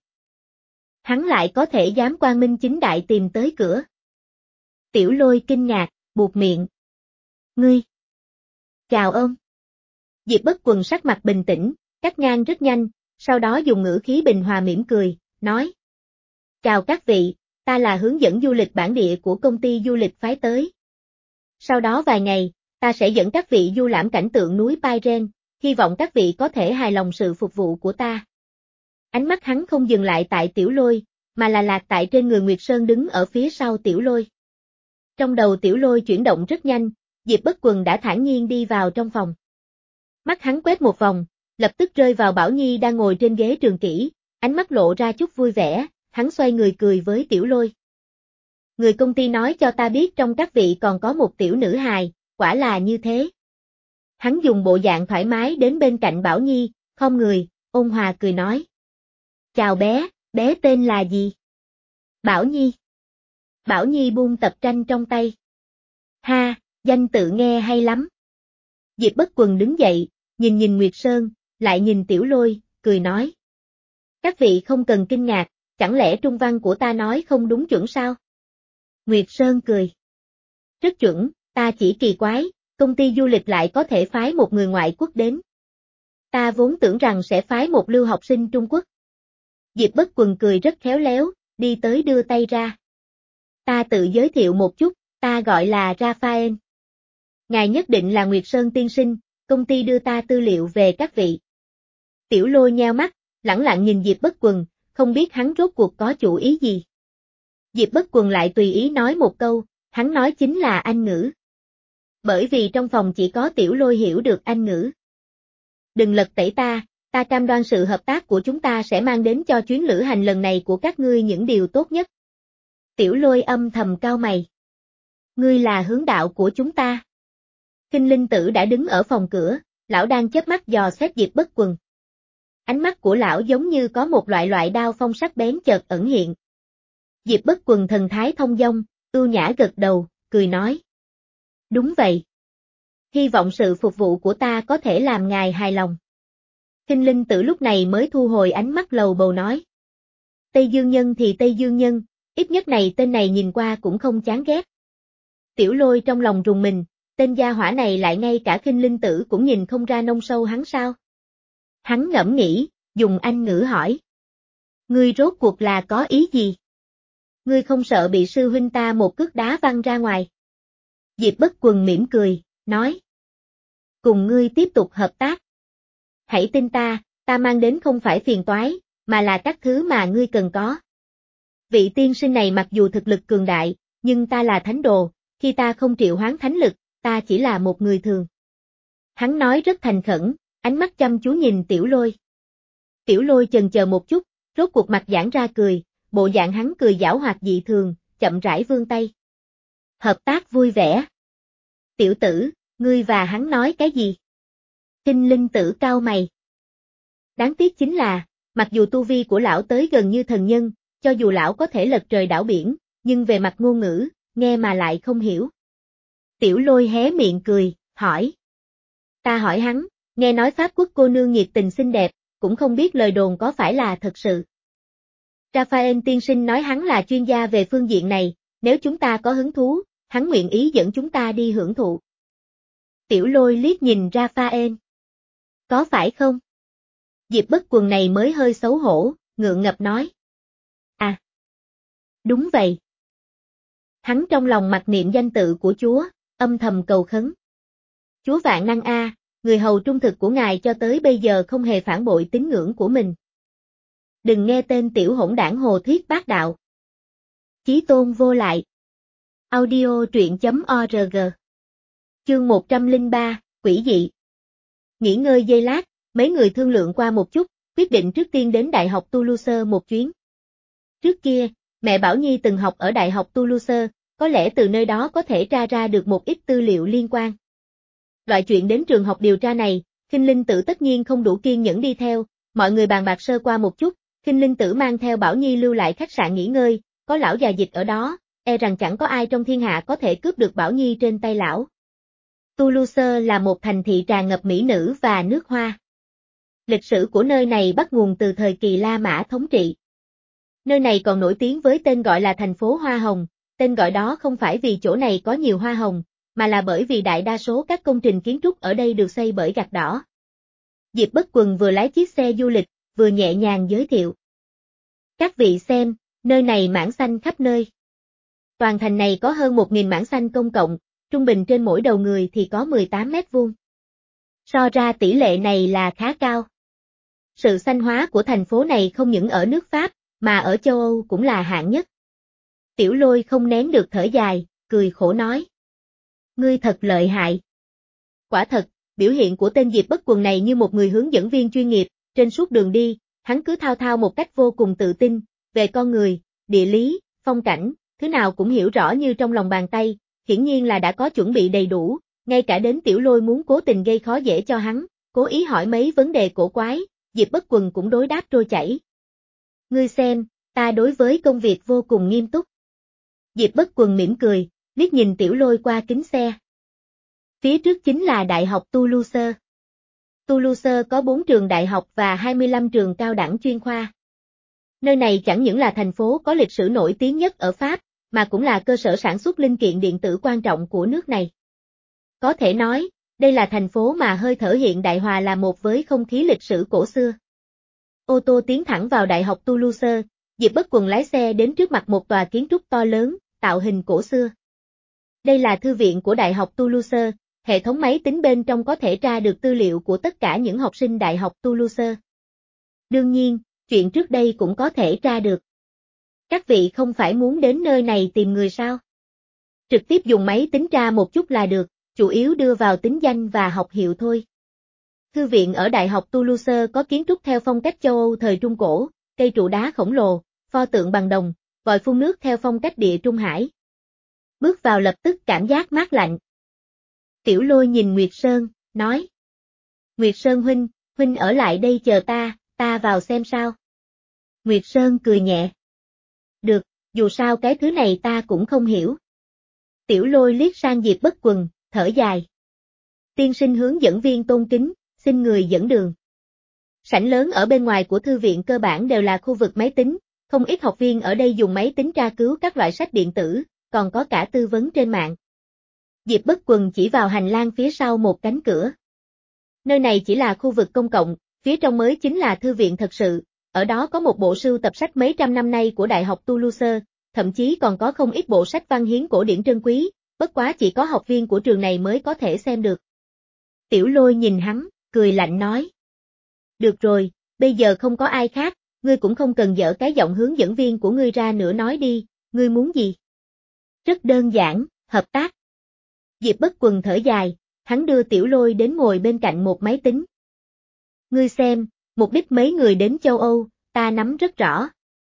[SPEAKER 1] Hắn lại có thể dám quang minh chính đại tìm tới cửa. Tiểu Lôi kinh ngạc, buột miệng. Ngươi. Chào ông. Diệp Bất Quần sắc mặt bình tĩnh, cắt ngang rất nhanh, sau đó dùng ngữ khí bình hòa mỉm cười, nói. Chào các vị, ta là hướng dẫn du lịch bản địa của công ty du lịch phái tới. Sau đó vài ngày, ta sẽ dẫn các vị du lãm cảnh tượng núi Pai Ren, hy vọng các vị có thể hài lòng sự phục vụ của ta. Ánh mắt hắn không dừng lại tại Tiểu Lôi, mà là lạc tại trên người Nguyệt Sơn đứng ở phía sau Tiểu Lôi. Trong đầu Tiểu Lôi chuyển động rất nhanh, Diệp Bất Quần đã thản nhiên đi vào trong phòng. Mắt hắn quét một vòng, lập tức rơi vào Bảo Nhi đang ngồi trên ghế trường kỷ, ánh mắt lộ ra chút vui vẻ, hắn xoay người cười với Tiểu Lôi. Người công ty nói cho ta biết trong các vị còn có một tiểu nữ hài, quả là như thế. Hắn dùng bộ dạng thoải mái đến bên cạnh Bảo Nhi, khom người, ôn hòa cười nói. Chào bé, bé tên là gì? Bảo Nhi. Bảo Nhi buông tập tranh trong tay. Ha, danh tự nghe hay lắm. Diệp Bất Quần đứng dậy, nhìn nhìn Nguyệt Sơn, lại nhìn Tiểu Lôi, cười nói. Các vị không cần kinh ngạc, chẳng lẽ trung văn của ta nói không đúng chuẩn sao? Nguyệt Sơn cười. Rất chuẩn, ta chỉ kỳ quái, công ty du lịch lại có thể phái một người ngoại quốc đến. Ta vốn tưởng rằng sẽ phái một lưu học sinh Trung Quốc. Diệp Bất Quần cười rất khéo léo, đi tới đưa tay ra. Ta tự giới thiệu một chút, ta gọi là Raphael. Ngài nhất định là Nguyệt Sơn tiên sinh, công ty đưa ta tư liệu về các vị. Tiểu Lôi nheo mắt, lẳng lặng nhìn Diệp Bất Quần, không biết hắn rốt cuộc có chủ ý gì. Diệp Bất Quần lại tùy ý nói một câu, hắn nói chính là Anh ngữ. Bởi vì trong phòng chỉ có Tiểu Lôi hiểu được Anh ngữ. Đừng lật tẩy ta, ta cam đoan sự hợp tác của chúng ta sẽ mang đến cho chuyến lữ hành lần này của các ngươi những điều tốt nhất. Tiểu Lôi âm thầm cau mày. Ngươi là hướng đạo của chúng ta. Khinh Linh Tử đã đứng ở phòng cửa, lão đang chớp mắt dò xét Diệp Bất Quần. Ánh mắt của lão giống như có một loại loại đao phong sắc bén chợt ẩn hiện. Diệp Bất Quần thần thái thông dong, ưu nhã gật đầu, cười nói. Đúng vậy. Hy vọng sự phục vụ của ta có thể làm ngài hài lòng. Khinh Linh Tử lúc này mới thu hồi ánh mắt lầu bầu nói. Tây Dương Nhân thì Tây Dương Nhân, ít nhất này tên này nhìn qua cũng không chán ghét. Tiểu Lôi trong lòng rùng mình, tên gia hỏa này lại ngay cả Khinh Linh Tử cũng nhìn không ra nông sâu hắn sao. Hắn ngẫm nghĩ, dùng Anh ngữ hỏi. Ngươi rốt cuộc là có ý gì? Ngươi không sợ bị sư huynh ta một cước đá văng ra ngoài? Diệp Bất Quần mỉm cười, nói. Cùng ngươi tiếp tục hợp tác. Hãy tin ta, ta mang đến không phải phiền toái, mà là các thứ mà ngươi cần có. Vị tiên sinh này mặc dù thực lực cường đại, nhưng ta là thánh đồ, khi ta không triệu hoán thánh lực, ta chỉ là một người thường. Hắn nói rất thành khẩn, ánh mắt chăm chú nhìn Tiểu Lôi. Tiểu Lôi chần chờ một chút, rốt cuộc mặt giãn ra cười, bộ dạng hắn cười giảo hoạt dị thường, chậm rãi vươn tay. Hợp tác vui vẻ. Tiểu tử, ngươi và hắn nói cái gì? Khinh Linh Tử cau mày. Đáng tiếc chính là, Mặc dù tu vi của lão tới gần như thần nhân, cho dù lão có thể lật trời đảo biển, nhưng về mặt ngôn ngữ, nghe mà lại không hiểu. Tiểu Lôi hé miệng cười, hỏi. Ta hỏi hắn, nghe nói Pháp Quốc cô nương nhiệt tình xinh đẹp, cũng không biết lời đồn có phải là thật sự. Raphael tiên sinh nói hắn là chuyên gia về phương diện này, nếu chúng ta có hứng thú, hắn nguyện ý dẫn chúng ta đi hưởng thụ. Tiểu Lôi liếc nhìn Raphael. Có phải không? Diệp Bất Quần này mới hơi xấu hổ, ngượng ngập nói. À. Đúng vậy. Hắn trong lòng mặc niệm danh tự của Chúa, âm thầm cầu khấn. Chúa Vạn Năng A, người hầu trung thực của ngài cho tới bây giờ không hề phản bội tín ngưỡng của mình. Đừng nghe tên tiểu hỗn đảng hồ thuyết bác đạo. Chí tôn vô lại. Audio truyện chấm org. Chương một trăm lẻ ba, Quỷ dị. Nghỉ ngơi giây lát, mấy người thương lượng qua một chút, quyết định trước tiên đến Đại học Toulouse một chuyến. Trước kia, mẹ Bảo Nhi từng học ở Đại học Toulouse, có lẽ từ nơi đó có thể tra ra được một ít tư liệu liên quan. Loại chuyện đến trường học điều tra này, Khinh Linh Tử tất nhiên không đủ kiên nhẫn đi theo, mọi người bàn bạc sơ qua một chút, Khinh Linh Tử mang theo Bảo Nhi lưu lại khách sạn nghỉ ngơi, có lão già dịch ở đó, e rằng chẳng có ai trong thiên hạ có thể cướp được Bảo Nhi trên tay lão. Toulouse là một thành thị tràn ngập mỹ nữ và nước hoa. Lịch sử của nơi này bắt nguồn từ thời kỳ La Mã thống trị. Nơi này còn nổi tiếng với tên gọi là thành phố Hoa Hồng, tên gọi đó không phải vì chỗ này có nhiều hoa hồng, mà là bởi vì đại đa số các công trình kiến trúc ở đây được xây bởi gạch đỏ. Diệp Bất Quần vừa lái chiếc xe du lịch, vừa nhẹ nhàng giới thiệu. Các vị xem, nơi này mảng xanh khắp nơi. Toàn thành này có hơn một nghìn mảng xanh công cộng, trung bình trên mỗi đầu người thì có mười tám mét vuông. So ra tỷ lệ này là khá cao. Sự xanh hóa của thành phố này không những ở nước Pháp, mà ở châu Âu cũng là hạng nhất. Tiểu Lôi không nén được thở dài, cười khổ nói. Ngươi thật lợi hại. Quả thật, biểu hiện của tên Diệp Bất Quần này như một người hướng dẫn viên chuyên nghiệp, trên suốt đường đi, hắn cứ thao thao một cách vô cùng tự tin, về con người, địa lý, phong cảnh, thứ nào cũng hiểu rõ như trong lòng bàn tay, hiển nhiên là đã có chuẩn bị đầy đủ, ngay cả đến Tiểu Lôi muốn cố tình gây khó dễ cho hắn, cố ý hỏi mấy vấn đề cổ quái, Diệp Bất Quần cũng đối đáp trôi chảy. Ngươi xem, ta đối với công việc vô cùng nghiêm túc. Diệp Bất Quần mỉm cười, liếc nhìn Tiểu Lôi qua kính xe. Phía trước chính là Đại học Toulouse. Toulouse có bốn trường đại học và hai mươi lăm trường cao đẳng chuyên khoa. Nơi này chẳng những là thành phố có lịch sử nổi tiếng nhất ở Pháp, mà cũng là cơ sở sản xuất linh kiện điện tử quan trọng của nước này. Có thể nói, đây là thành phố mà hơi thở hiện đại hòa là một với không khí lịch sử cổ xưa. Ô tô tiến thẳng vào Đại học Toulouse, Diệp Bất Quần lái xe đến trước mặt một tòa kiến trúc to lớn, tạo hình cổ xưa. Đây là thư viện của Đại học Toulouse, hệ thống máy tính bên trong có thể tra được tư liệu của tất cả những học sinh Đại học Toulouse. Đương nhiên, chuyện trước đây cũng có thể tra được. Các vị không phải muốn đến nơi này tìm người sao? Trực tiếp dùng máy tính tra một chút là được, chủ yếu đưa vào tính danh và học hiệu thôi. Thư viện ở Đại học Toulouse có kiến trúc theo phong cách châu Âu thời Trung Cổ, cây trụ đá khổng lồ, pho tượng bằng đồng, vòi phun nước theo phong cách Địa Trung Hải. Bước vào lập tức cảm giác mát lạnh. Tiểu Lôi nhìn Nguyệt Sơn, nói. Nguyệt Sơn huynh, huynh ở lại đây chờ ta, ta vào xem sao. Nguyệt Sơn cười nhẹ. Được, dù sao cái thứ này ta cũng không hiểu. Tiểu Lôi liếc sang Diệp Bất Quần, thở dài. Tiên sinh hướng dẫn viên tôn kính, xin người dẫn đường. Sảnh lớn ở bên ngoài của thư viện cơ bản đều là khu vực máy tính, không ít học viên ở đây dùng máy tính tra cứu các loại sách điện tử, còn có cả tư vấn trên mạng. Diệp Bất Quần chỉ vào hành lang phía sau một cánh cửa. Nơi này chỉ là khu vực công cộng, phía trong mới chính là thư viện thật sự, ở đó có một bộ sưu tập sách mấy trăm năm nay của Đại học Toulouse, thậm chí còn có không ít bộ sách văn hiến cổ điển trân quý, bất quá chỉ có học viên của trường này mới có thể xem được. Tiểu Lôi nhìn hắn, cười lạnh nói. Được rồi, bây giờ không có ai khác, ngươi cũng không cần dở cái giọng hướng dẫn viên của ngươi ra nữa nói đi, ngươi muốn gì? Rất đơn giản, hợp tác. Diệp Bất Quần thở dài, hắn đưa Tiểu Lôi đến ngồi bên cạnh một máy tính. Ngươi xem, mục đích mấy người đến châu Âu, ta nắm rất rõ.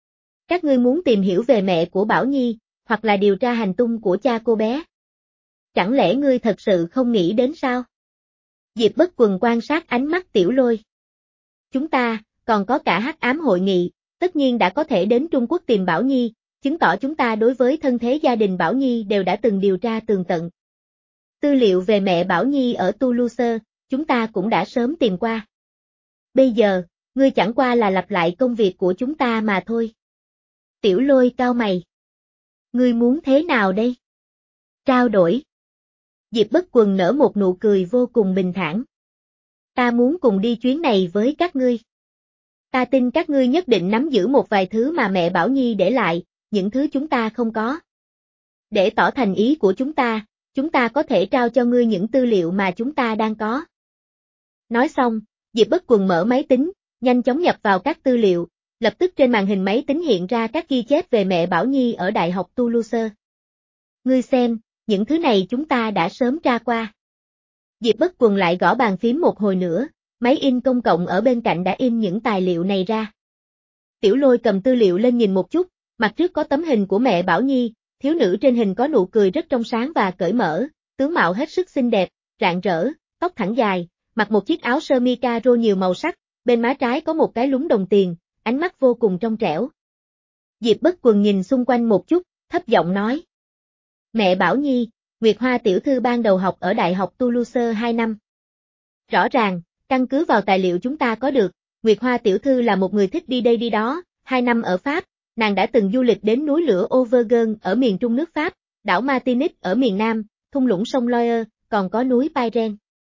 [SPEAKER 1] Các ngươi muốn tìm hiểu về mẹ của Bảo Nhi, hoặc là điều tra hành tung của cha cô bé. Chẳng lẽ ngươi thật sự không nghĩ đến sao? Diệp Bất Quần quan sát ánh mắt Tiểu Lôi. Chúng ta, còn có cả Hắc Ám hội nghị, tất nhiên đã có thể đến Trung Quốc tìm Bảo Nhi, chứng tỏ chúng ta đối với thân thế gia đình Bảo Nhi đều đã từng điều tra tường tận. Tư liệu về mẹ Bảo Nhi ở Toulouse, chúng ta cũng đã sớm tìm qua. Bây giờ, ngươi chẳng qua là lặp lại công việc của chúng ta mà thôi. Tiểu Lôi cau mày. Ngươi muốn thế nào đây? Trao đổi. Diệp Bất Quần nở một nụ cười vô cùng bình thản. Ta muốn cùng đi chuyến này với các ngươi. Ta tin các ngươi nhất định nắm giữ một vài thứ mà mẹ Bảo Nhi để lại, những thứ chúng ta không có. Để tỏ thành ý của chúng ta, chúng ta có thể trao cho ngươi những tư liệu mà chúng ta đang có. Nói xong, Diệp Bất Quần mở máy tính, nhanh chóng nhập vào các tư liệu, lập tức trên màn hình máy tính hiện ra các ghi chép về mẹ Bảo Nhi ở Đại học Toulouse. Ngươi xem, những thứ này chúng ta đã sớm tra qua. Diệp Bất Quần lại gõ bàn phím một hồi nữa, máy in công cộng ở bên cạnh đã in những tài liệu này ra. Tiểu Lôi cầm tư liệu lên nhìn một chút, mặt trước có tấm hình của mẹ Bảo Nhi, thiếu nữ trên hình có nụ cười rất trong sáng và cởi mở, tướng mạo hết sức xinh đẹp, rạng rỡ, tóc thẳng dài, mặc một chiếc áo sơ mi caro nhiều màu sắc, bên má trái có một cái lúm đồng tiền, ánh mắt vô cùng trong trẻo. Diệp Bất Quần nhìn xung quanh một chút, thấp giọng nói. Mẹ Bảo Nhi, Nguyệt Hoa tiểu thư ban đầu học ở Đại học Toulouse hai năm. Rõ ràng, căn cứ vào tài liệu chúng ta có được, Nguyệt Hoa tiểu thư là một người thích đi đây đi đó, hai năm ở Pháp, nàng đã từng du lịch đến núi lửa Auvergne ở miền trung nước Pháp, đảo Martinique ở miền Nam, thung lũng sông Loire, còn có núi Pyrenees.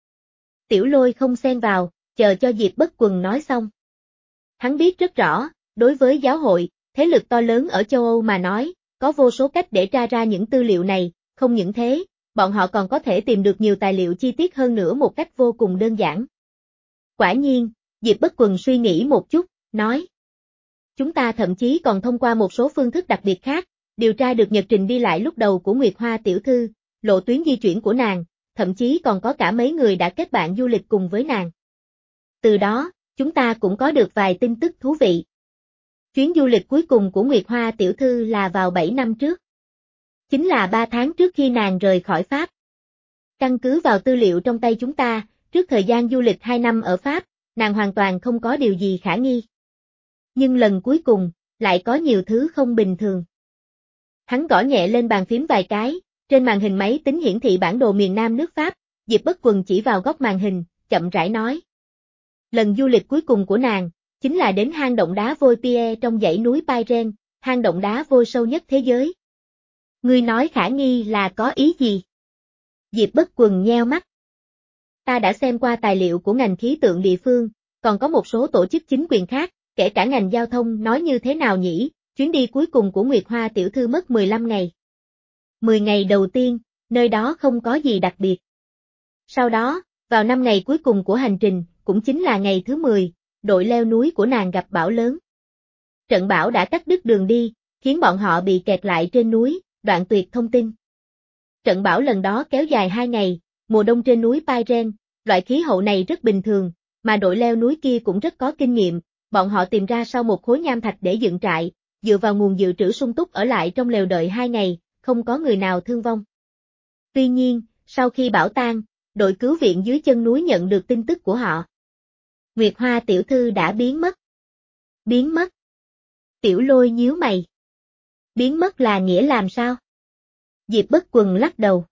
[SPEAKER 1] Tiểu Lôi không xen vào, chờ cho Diệp Bất Quần nói xong. Hắn biết rất rõ, đối với giáo hội, thế lực to lớn ở châu Âu mà nói, có vô số cách để tra ra những tư liệu này, không những thế, bọn họ còn có thể tìm được nhiều tài liệu chi tiết hơn nữa một cách vô cùng đơn giản. Quả nhiên, Diệp Bất Quần suy nghĩ một chút, nói. Chúng ta thậm chí còn thông qua một số phương thức đặc biệt khác, điều tra được nhật trình đi lại lúc đầu của Nguyệt Hoa tiểu thư, lộ tuyến di chuyển của nàng, thậm chí còn có cả mấy người đã kết bạn du lịch cùng với nàng. Từ đó, chúng ta cũng có được vài tin tức thú vị. Chuyến du lịch cuối cùng của Nguyệt Hoa tiểu thư là vào bảy năm trước. Chính là ba tháng trước khi nàng rời khỏi Pháp. Căn cứ vào tư liệu trong tay chúng ta, trước thời gian du lịch hai năm ở Pháp, nàng hoàn toàn không có điều gì khả nghi. Nhưng lần cuối cùng, lại có nhiều thứ không bình thường. Hắn gõ nhẹ lên bàn phím vài cái, trên màn hình máy tính hiển thị bản đồ miền Nam nước Pháp, Diệp Bất Quần chỉ vào góc màn hình, chậm rãi nói. Lần du lịch cuối cùng của nàng, chính là đến hang động đá vôi Pierre trong dãy núi Pyrenees, hang động đá vôi sâu nhất thế giới. Ngươi nói khả nghi là có ý gì? Diệp Bất Quần nheo mắt. Ta đã xem qua tài liệu của ngành khí tượng địa phương, còn có một số tổ chức chính quyền khác, kể cả ngành giao thông nói như thế nào nhỉ, chuyến đi cuối cùng của Nguyệt Hoa tiểu thư mất mười lăm ngày. mười ngày đầu tiên, nơi đó không có gì đặc biệt. Sau đó, vào năm ngày cuối cùng của hành trình, cũng chính là ngày thứ mười, đội leo núi của nàng gặp bão lớn. Trận bão đã cắt đứt đường đi, khiến bọn họ bị kẹt lại trên núi, đoạn tuyệt thông tin. Trận bão lần đó kéo dài hai ngày, mùa đông trên núi Pyrenees, loại khí hậu này rất bình thường, mà đội leo núi kia cũng rất có kinh nghiệm, bọn họ tìm ra sau một khối nham thạch để dựng trại, dựa vào nguồn dự trữ sung túc ở lại trong lều đợi hai ngày, không có người nào thương vong. Tuy nhiên, sau khi bão tan, đội cứu viện dưới chân núi nhận được tin tức của họ. Nguyệt Hoa tiểu thư đã biến mất. Biến mất. Tiểu Lôi nhíu mày. Biến mất là nghĩa làm sao? Diệp Bất Quần lắc đầu.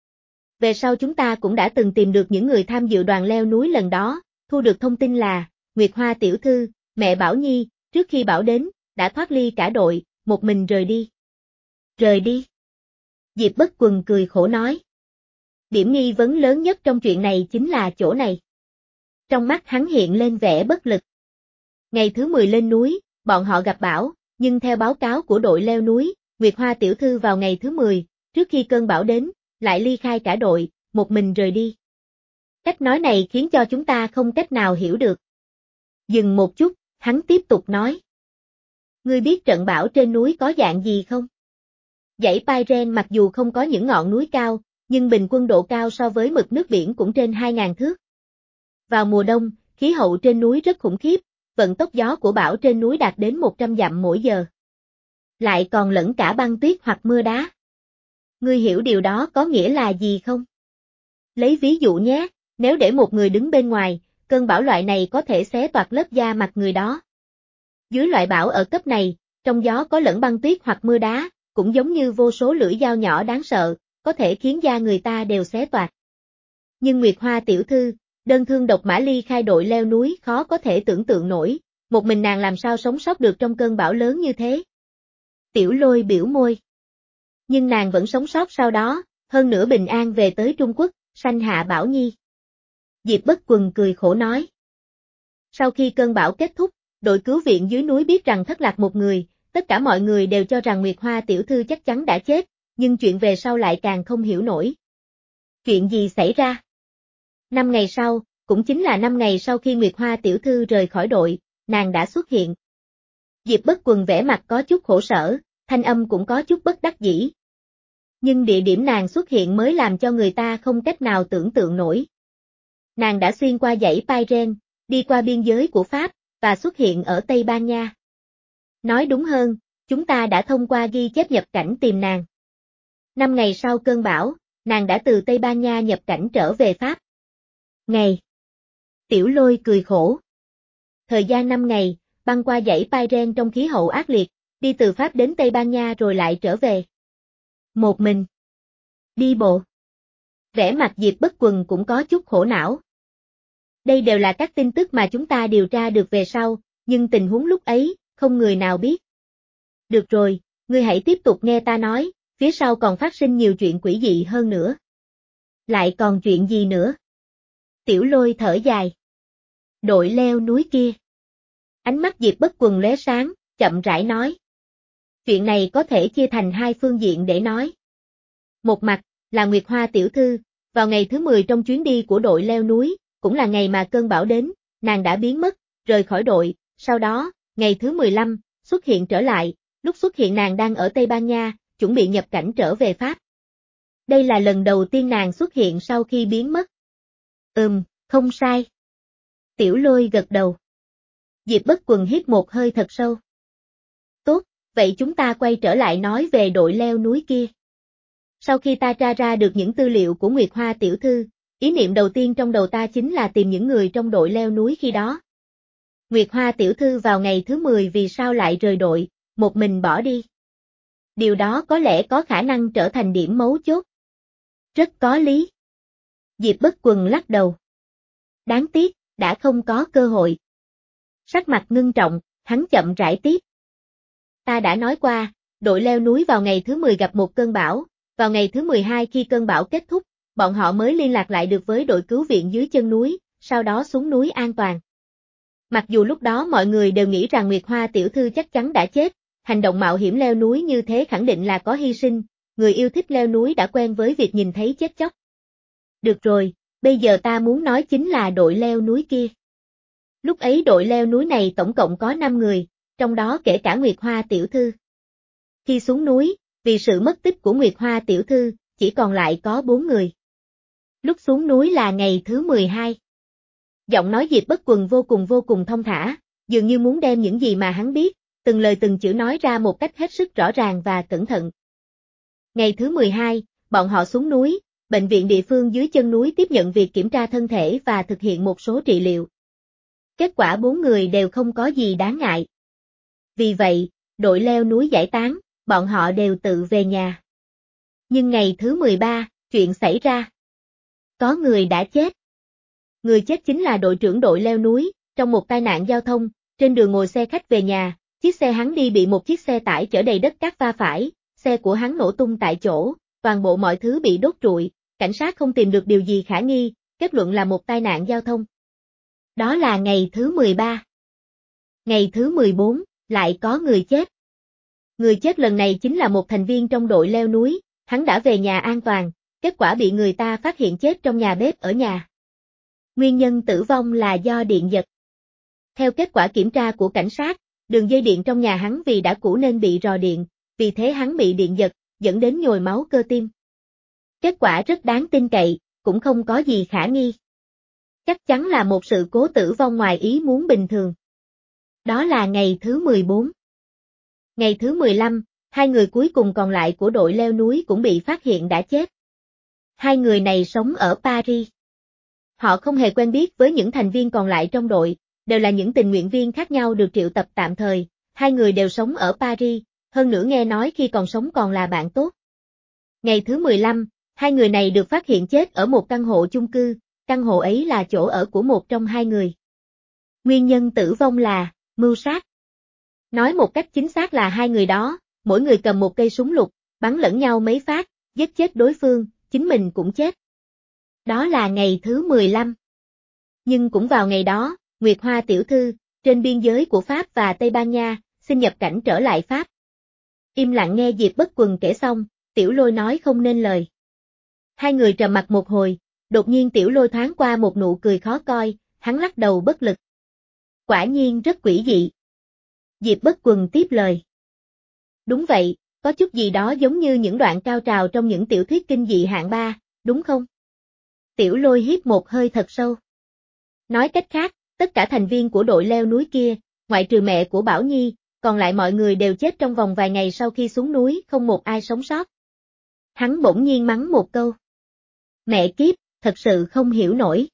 [SPEAKER 1] Về sau chúng ta cũng đã từng tìm được những người tham dự đoàn leo núi lần đó, thu được thông tin là, Nguyệt Hoa tiểu thư, mẹ Bảo Nhi, trước khi bão đến, đã thoát ly cả đội, một mình rời đi. Rời đi. Diệp Bất Quần cười khổ nói. Điểm nghi vấn lớn nhất trong chuyện này chính là chỗ này. Trong mắt hắn hiện lên vẻ bất lực. Ngày thứ mười lên núi, bọn họ gặp bão, nhưng theo báo cáo của đội leo núi, Nguyệt Hoa tiểu thư vào ngày thứ mười, trước khi cơn bão đến, lại ly khai cả đội, một mình rời đi. Cách nói này khiến cho chúng ta không cách nào hiểu được. Dừng một chút, hắn tiếp tục nói. Ngươi biết trận bão trên núi có dạng gì không? Dãy Pyrenees mặc dù không có những ngọn núi cao, nhưng bình quân độ cao so với mực nước biển cũng trên hai nghìn thước. Vào mùa đông, khí hậu trên núi rất khủng khiếp, vận tốc gió của bão trên núi đạt đến một trăm dặm mỗi giờ. Lại còn lẫn cả băng tuyết hoặc mưa đá. Ngươi hiểu điều đó có nghĩa là gì không? Lấy ví dụ nhé, nếu để một người đứng bên ngoài, cơn bão loại này có thể xé toạc lớp da mặt người đó. Dưới loại bão ở cấp này, trong gió có lẫn băng tuyết hoặc mưa đá, cũng giống như vô số lưỡi dao nhỏ đáng sợ, có thể khiến da người ta đều xé toạc. Nhưng Nguyệt Hoa tiểu thư, đơn thương độc mã ly khai đội leo núi khó có thể tưởng tượng nổi, một mình nàng làm sao sống sót được trong cơn bão lớn như thế. Tiểu Lôi biểu môi. Nhưng nàng vẫn sống sót sau đó, hơn nữa bình an về tới Trung Quốc, sanh hạ Bảo Nhi. Diệp Bất Quần cười khổ nói. Sau khi cơn bão kết thúc, đội cứu viện dưới núi biết rằng thất lạc một người, tất cả mọi người đều cho rằng Nguyệt Hoa tiểu thư chắc chắn đã chết, nhưng chuyện về sau lại càng không hiểu nổi. Chuyện gì xảy ra? Năm ngày sau, cũng chính là năm ngày sau khi Nguyệt Hoa tiểu thư rời khỏi đội, nàng đã xuất hiện. Diệp Bất Quần vẻ mặt có chút khổ sở, thanh âm cũng có chút bất đắc dĩ. Nhưng địa điểm nàng xuất hiện mới làm cho người ta không cách nào tưởng tượng nổi. Nàng đã xuyên qua dãy Pyren, đi qua biên giới của Pháp, và xuất hiện ở Tây Ban Nha. Nói đúng hơn, chúng ta đã thông qua ghi chép nhập cảnh tìm nàng. Năm ngày sau cơn bão, nàng đã từ Tây Ban Nha nhập cảnh trở về Pháp. Ngày. Tiểu Lôi cười khổ. Thời gian năm ngày, băng qua dãy Pyren trong khí hậu ác liệt, đi từ Pháp đến Tây Ban Nha rồi lại trở về. Một mình. Đi bộ. Vẻ mặt Diệp Bất Quần cũng có chút khổ não. Đây đều là các tin tức mà chúng ta điều tra được về sau, nhưng tình huống lúc ấy, không người nào biết. Được rồi, ngươi hãy tiếp tục nghe ta nói, phía sau còn phát sinh nhiều chuyện quỷ dị hơn nữa. Lại còn chuyện gì nữa? Tiểu Lôi thở dài. Đội leo núi kia. Ánh mắt Diệp Bất Quần lóe sáng, chậm rãi nói. Chuyện này có thể chia thành hai phương diện để nói. Một mặt, là Nguyệt Hoa tiểu thư, vào ngày thứ mười trong chuyến đi của đội leo núi, cũng là ngày mà cơn bão đến, nàng đã biến mất, rời khỏi đội, sau đó, ngày thứ mười lăm, xuất hiện trở lại, lúc xuất hiện nàng đang ở Tây Ban Nha, chuẩn bị nhập cảnh trở về Pháp. Đây là lần đầu tiên nàng xuất hiện sau khi biến mất. Ừm, không sai. Tiểu Lôi gật đầu. Diệp Bất Quần hít một hơi thật sâu. Tốt, vậy chúng ta quay trở lại nói về đội leo núi kia. Sau khi ta tra ra được những tư liệu của Nguyệt Hoa tiểu thư, ý niệm đầu tiên trong đầu ta chính là tìm những người trong đội leo núi khi đó. Nguyệt Hoa tiểu thư vào ngày thứ mười vì sao lại rời đội, một mình bỏ đi. Điều đó có lẽ có khả năng trở thành điểm mấu chốt. Rất có lý. Diệp Bất Quần lắc đầu. Đáng tiếc, đã không có cơ hội. Sắc mặt ngưng trọng, hắn chậm rãi tiếp. Ta đã nói qua, đội leo núi vào ngày thứ mười gặp một cơn bão, vào ngày thứ mười hai khi cơn bão kết thúc, bọn họ mới liên lạc lại được với đội cứu viện dưới chân núi, sau đó xuống núi an toàn. Mặc dù lúc đó mọi người đều nghĩ rằng Nguyệt Hoa tiểu thư chắc chắn đã chết, hành động mạo hiểm leo núi như thế khẳng định là có hy sinh, người yêu thích leo núi đã quen với việc nhìn thấy chết chóc. Được rồi, bây giờ ta muốn nói chính là đội leo núi kia. Lúc ấy đội leo núi này tổng cộng có năm người, trong đó kể cả Nguyệt Hoa tiểu thư. Khi xuống núi, vì sự mất tích của Nguyệt Hoa tiểu thư, chỉ còn lại có bốn người. Lúc xuống núi là ngày thứ mười hai. Giọng nói Diệp Bất Quần vô cùng vô cùng thông thả, dường như muốn đem những gì mà hắn biết, từng lời từng chữ nói ra một cách hết sức rõ ràng và cẩn thận. Ngày thứ mười hai, bọn họ xuống núi, bệnh viện địa phương dưới chân núi tiếp nhận việc kiểm tra thân thể và thực hiện một số trị liệu. Kết quả bốn người đều không có gì đáng ngại. Vì vậy, đội leo núi giải tán, bọn họ đều tự về nhà. Nhưng ngày thứ mười ba, chuyện xảy ra. Có người đã chết. Người chết chính là đội trưởng đội leo núi, trong một tai nạn giao thông, trên đường ngồi xe khách về nhà, chiếc xe hắn đi bị một chiếc xe tải chở đầy đất cát va phải, xe của hắn nổ tung tại chỗ, toàn bộ mọi thứ bị đốt trụi, cảnh sát không tìm được điều gì khả nghi, kết luận là một tai nạn giao thông. Đó là ngày thứ mười ba. Ngày thứ mười bốn, lại có người chết. Người chết lần này chính là một thành viên trong đội leo núi, hắn đã về nhà an toàn, kết quả bị người ta phát hiện chết trong nhà bếp ở nhà. Nguyên nhân tử vong là do điện giật. Theo kết quả kiểm tra của cảnh sát, đường dây điện trong nhà hắn vì đã cũ nên bị rò điện, vì thế hắn bị điện giật, dẫn đến nhồi máu cơ tim. Kết quả rất đáng tin cậy, cũng không có gì khả nghi. Chắc chắn là một sự cố tử vong ngoài ý muốn bình thường. Đó là ngày thứ mười bốn. Ngày thứ mười lăm, hai người cuối cùng còn lại của đội leo núi cũng bị phát hiện đã chết. Hai người này sống ở Paris. Họ không hề quen biết với những thành viên còn lại trong đội, đều là những tình nguyện viên khác nhau được triệu tập tạm thời, hai người đều sống ở Paris, hơn nữa nghe nói khi còn sống còn là bạn tốt. Ngày thứ mười lăm, hai người này được phát hiện chết ở một căn hộ chung cư, căn hộ ấy là chỗ ở của một trong hai người. Nguyên nhân tử vong là mưu sát. Nói một cách chính xác là hai người đó, mỗi người cầm một cây súng lục, bắn lẫn nhau mấy phát, giết chết đối phương, chính mình cũng chết. Đó là ngày thứ mười lăm. Nhưng cũng vào ngày đó, Nguyệt Hoa tiểu thư, trên biên giới của Pháp và Tây Ban Nha, xin nhập cảnh trở lại Pháp. Im lặng nghe Diệp Bất Quần kể xong, Tiểu Lôi nói không nên lời. Hai người trầm mặc một hồi, đột nhiên Tiểu Lôi thoáng qua một nụ cười khó coi, hắn lắc đầu bất lực. Quả nhiên rất quỷ dị. Diệp Bất Quần tiếp lời. Đúng vậy, có chút gì đó giống như những đoạn cao trào trong những tiểu thuyết kinh dị hạng ba, đúng không? Tiểu Lôi hít một hơi thật sâu. Nói cách khác, tất cả thành viên của đội leo núi kia, ngoại trừ mẹ của Bảo Nhi, còn lại mọi người đều chết trong vòng vài ngày sau khi xuống núi, không một ai sống sót. Hắn bỗng nhiên mắng một câu. Mẹ kiếp, thật sự không hiểu nổi.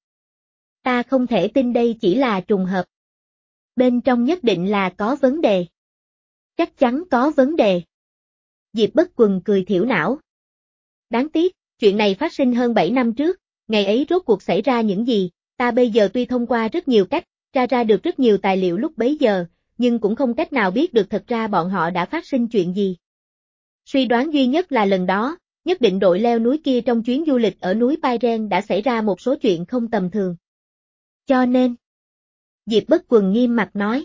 [SPEAKER 1] Ta không thể tin đây chỉ là trùng hợp. Bên trong nhất định là có vấn đề. Chắc chắn có vấn đề. Diệp Bất Quần cười thiểu não. Đáng tiếc, chuyện này phát sinh hơn bảy năm trước, ngày ấy rốt cuộc xảy ra những gì, ta bây giờ tuy thông qua rất nhiều cách, tra ra được rất nhiều tài liệu lúc bấy giờ, nhưng cũng không cách nào biết được thật ra bọn họ đã phát sinh chuyện gì. Suy đoán duy nhất là lần đó, nhất định đội leo núi kia trong chuyến du lịch ở núi Pairen đã xảy ra một số chuyện không tầm thường. Cho nên, Diệp Bất Quần nghiêm mặt nói.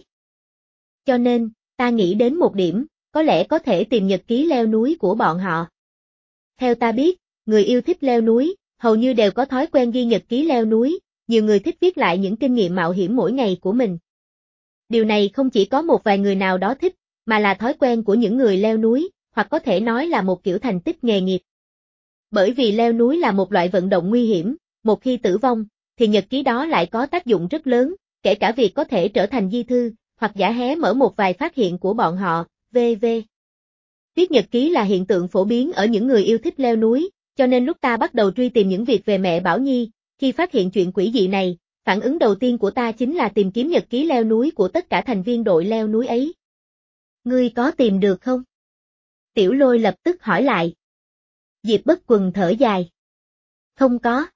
[SPEAKER 1] Cho nên, ta nghĩ đến một điểm, có lẽ có thể tìm nhật ký leo núi của bọn họ. Theo ta biết, người yêu thích leo núi, hầu như đều có thói quen ghi nhật ký leo núi, nhiều người thích viết lại những kinh nghiệm mạo hiểm mỗi ngày của mình. Điều này không chỉ có một vài người nào đó thích, mà là thói quen của những người leo núi, hoặc có thể nói là một kiểu thành tích nghề nghiệp. Bởi vì leo núi là một loại vận động nguy hiểm, một khi tử vong, thì nhật ký đó lại có tác dụng rất lớn, kể cả việc có thể trở thành di thư, hoặc giả hé mở một vài phát hiện của bọn họ, vân vân. Viết nhật ký là hiện tượng phổ biến ở những người yêu thích leo núi, cho nên lúc ta bắt đầu truy tìm những việc về mẹ Bảo Nhi, khi phát hiện chuyện quỷ dị này, phản ứng đầu tiên của ta chính là tìm kiếm nhật ký leo núi của tất cả thành viên đội leo núi ấy. Ngươi có tìm được không? Tiểu Lôi lập tức hỏi lại. Diệp Bất Quần thở dài. Không có.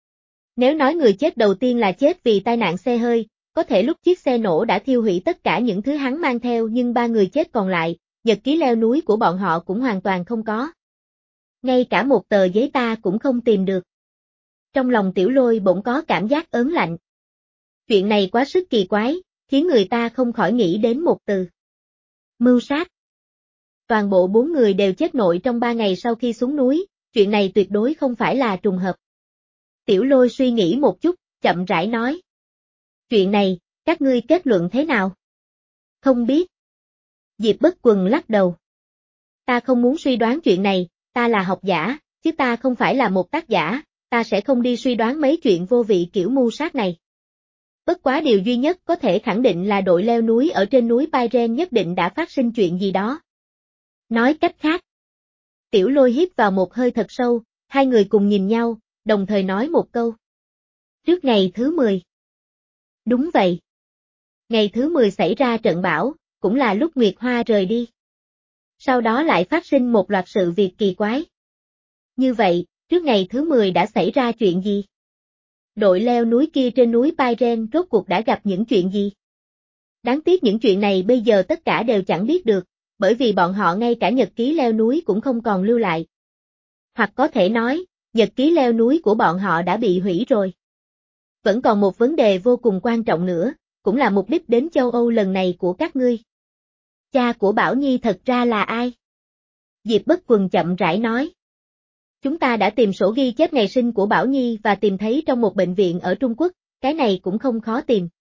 [SPEAKER 1] Nếu nói người chết đầu tiên là chết vì tai nạn xe hơi, có thể lúc chiếc xe nổ đã thiêu hủy tất cả những thứ hắn mang theo, nhưng ba người chết còn lại, nhật ký leo núi của bọn họ cũng hoàn toàn không có. Ngay cả một tờ giấy ta cũng không tìm được. Trong lòng Tiểu Lôi bỗng có cảm giác ớn lạnh. Chuyện này quá sức kỳ quái, khiến người ta không khỏi nghĩ đến một từ. Mưu sát. Toàn bộ bốn người đều chết nội trong ba ngày sau khi xuống núi, chuyện này tuyệt đối không phải là trùng hợp. Tiểu Lôi suy nghĩ một chút, chậm rãi nói. Chuyện này, các ngươi kết luận thế nào? Không biết. Diệp Bất Quần lắc đầu. Ta không muốn suy đoán chuyện này, ta là học giả, chứ ta không phải là một tác giả, ta sẽ không đi suy đoán mấy chuyện vô vị kiểu mưu sát này. Bất quá điều duy nhất có thể khẳng định là đội leo núi ở trên núi Pairen nhất định đã phát sinh chuyện gì đó. Nói cách khác. Tiểu Lôi hít vào một hơi thật sâu, hai người cùng nhìn nhau, đồng thời nói một câu. Trước ngày thứ mười. Đúng vậy. Ngày thứ mười xảy ra trận bão, cũng là lúc Nguyệt Hoa rời đi. Sau đó lại phát sinh một loạt sự việc kỳ quái. Như vậy, trước ngày thứ mười đã xảy ra chuyện gì? Đội leo núi kia trên núi Pairen rốt cuộc đã gặp những chuyện gì? Đáng tiếc những chuyện này bây giờ tất cả đều chẳng biết được, bởi vì bọn họ ngay cả nhật ký leo núi cũng không còn lưu lại. Hoặc có thể nói, nhật ký leo núi của bọn họ đã bị hủy rồi. Vẫn còn một vấn đề vô cùng quan trọng nữa, cũng là mục đích đến châu Âu lần này của các ngươi. Cha của Bảo Nhi thật ra là ai? Diệp Bất Quần chậm rãi nói. Chúng ta đã tìm sổ ghi chép ngày sinh của Bảo Nhi và tìm thấy trong một bệnh viện ở Trung Quốc, cái này cũng không khó tìm.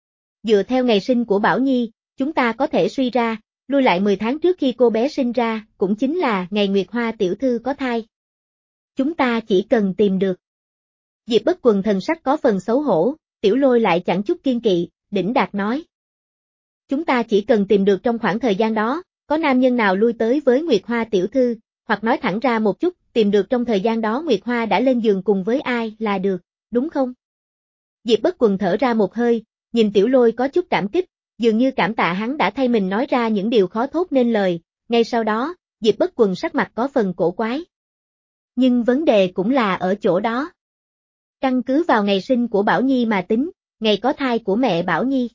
[SPEAKER 1] Dựa theo ngày sinh của Bảo Nhi, chúng ta có thể suy ra, lui lại mười tháng trước khi cô bé sinh ra, cũng chính là ngày Nguyệt Hoa tiểu thư có thai. Chúng ta chỉ cần tìm được. Diệp Bất Quần thần sắc có phần xấu hổ, Tiểu Lôi lại chẳng chút kiên kỵ, đỉnh đạt nói. Chúng ta chỉ cần tìm được trong khoảng thời gian đó, có nam nhân nào lui tới với Nguyệt Hoa tiểu thư, hoặc nói thẳng ra một chút, tìm được trong thời gian đó Nguyệt Hoa đã lên giường cùng với ai là được, đúng không? Diệp Bất Quần thở ra một hơi, nhìn Tiểu Lôi có chút cảm kích, dường như cảm tạ hắn đã thay mình nói ra những điều khó thốt nên lời, ngay sau đó, Diệp Bất Quần sắc mặt có phần cổ quái. Nhưng vấn đề cũng là ở chỗ đó. Căn cứ vào ngày sinh của Bảo Nhi mà tính, ngày có thai của mẹ Bảo Nhi.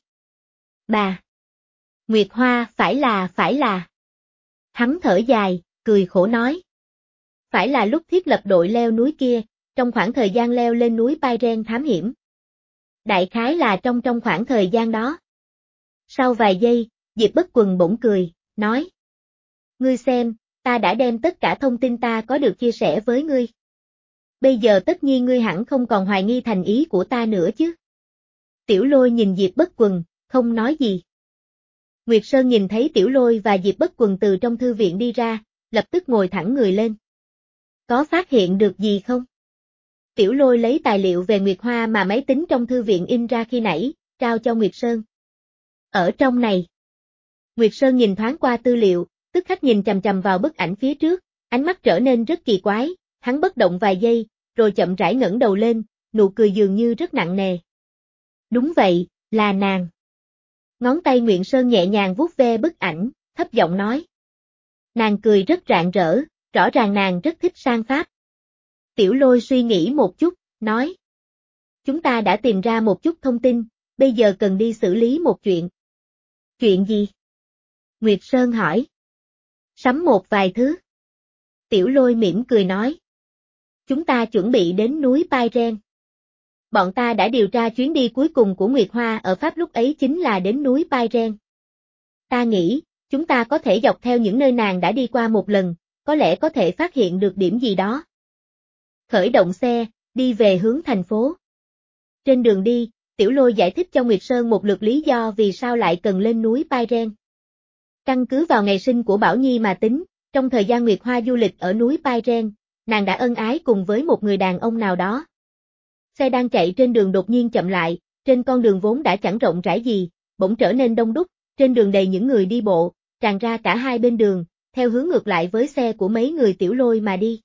[SPEAKER 1] Bà! Nguyệt Hoa phải là phải là. Hắn thở dài, cười khổ nói. Phải là lúc thiết lập đội leo núi kia, trong khoảng thời gian leo lên núi Pai Ren thám hiểm. Đại khái là trong trong khoảng thời gian đó. Sau vài giây, Diệp Bất Quần bỗng cười, nói. Ngươi xem, ta đã đem tất cả thông tin ta có được chia sẻ với ngươi. Bây giờ tất nhiên ngươi hẳn không còn hoài nghi thành ý của ta nữa chứ. Tiểu Lôi nhìn Diệp Bất Quần, không nói gì. Nguyệt Sơn nhìn thấy Tiểu Lôi và Diệp Bất Quần từ trong thư viện đi ra, lập tức ngồi thẳng người lên. Có phát hiện được gì không? Tiểu Lôi lấy tài liệu về Nguyệt Hoa mà máy tính trong thư viện in ra khi nãy, trao cho Nguyệt Sơn. Ở trong này. Nguyệt Sơn nhìn thoáng qua tư liệu, tức khắc nhìn chằm chằm vào bức ảnh phía trước, ánh mắt trở nên rất kỳ quái, hắn bất động vài giây, rồi chậm rãi ngẩng đầu lên, nụ cười dường như rất nặng nề. Đúng vậy, là nàng. Ngón tay Nguyệt Sơn nhẹ nhàng vuốt ve bức ảnh, thấp giọng nói. Nàng cười rất rạng rỡ, rõ ràng nàng rất thích sang Pháp. Tiểu Lôi suy nghĩ một chút, nói. Chúng ta đã tìm ra một chút thông tin, bây giờ cần đi xử lý một chuyện. Chuyện gì? Nguyệt Sơn hỏi. Sắm một vài thứ. Tiểu Lôi mỉm cười nói. Chúng ta chuẩn bị đến núi Pai Ren. Bọn ta đã điều tra chuyến đi cuối cùng của Nguyệt Hoa ở Pháp lúc ấy chính là đến núi Pai Ren. Ta nghĩ, chúng ta có thể dọc theo những nơi nàng đã đi qua một lần, có lẽ có thể phát hiện được điểm gì đó. Khởi động xe, đi về hướng thành phố. Trên đường đi, Tiểu Lôi giải thích cho Nguyệt Sơn một lượt lý do vì sao lại cần lên núi Pai Ren. Căn cứ vào ngày sinh của Bảo Nhi mà tính, trong thời gian Nguyệt Hoa du lịch ở núi Pai Ren, nàng đã ân ái cùng với một người đàn ông nào đó. Xe đang chạy trên đường đột nhiên chậm lại, trên con đường vốn đã chẳng rộng rãi gì, bỗng trở nên đông đúc, trên đường đầy những người đi bộ, tràn ra cả hai bên đường, theo hướng ngược lại với xe của mấy người Tiểu Lôi mà đi.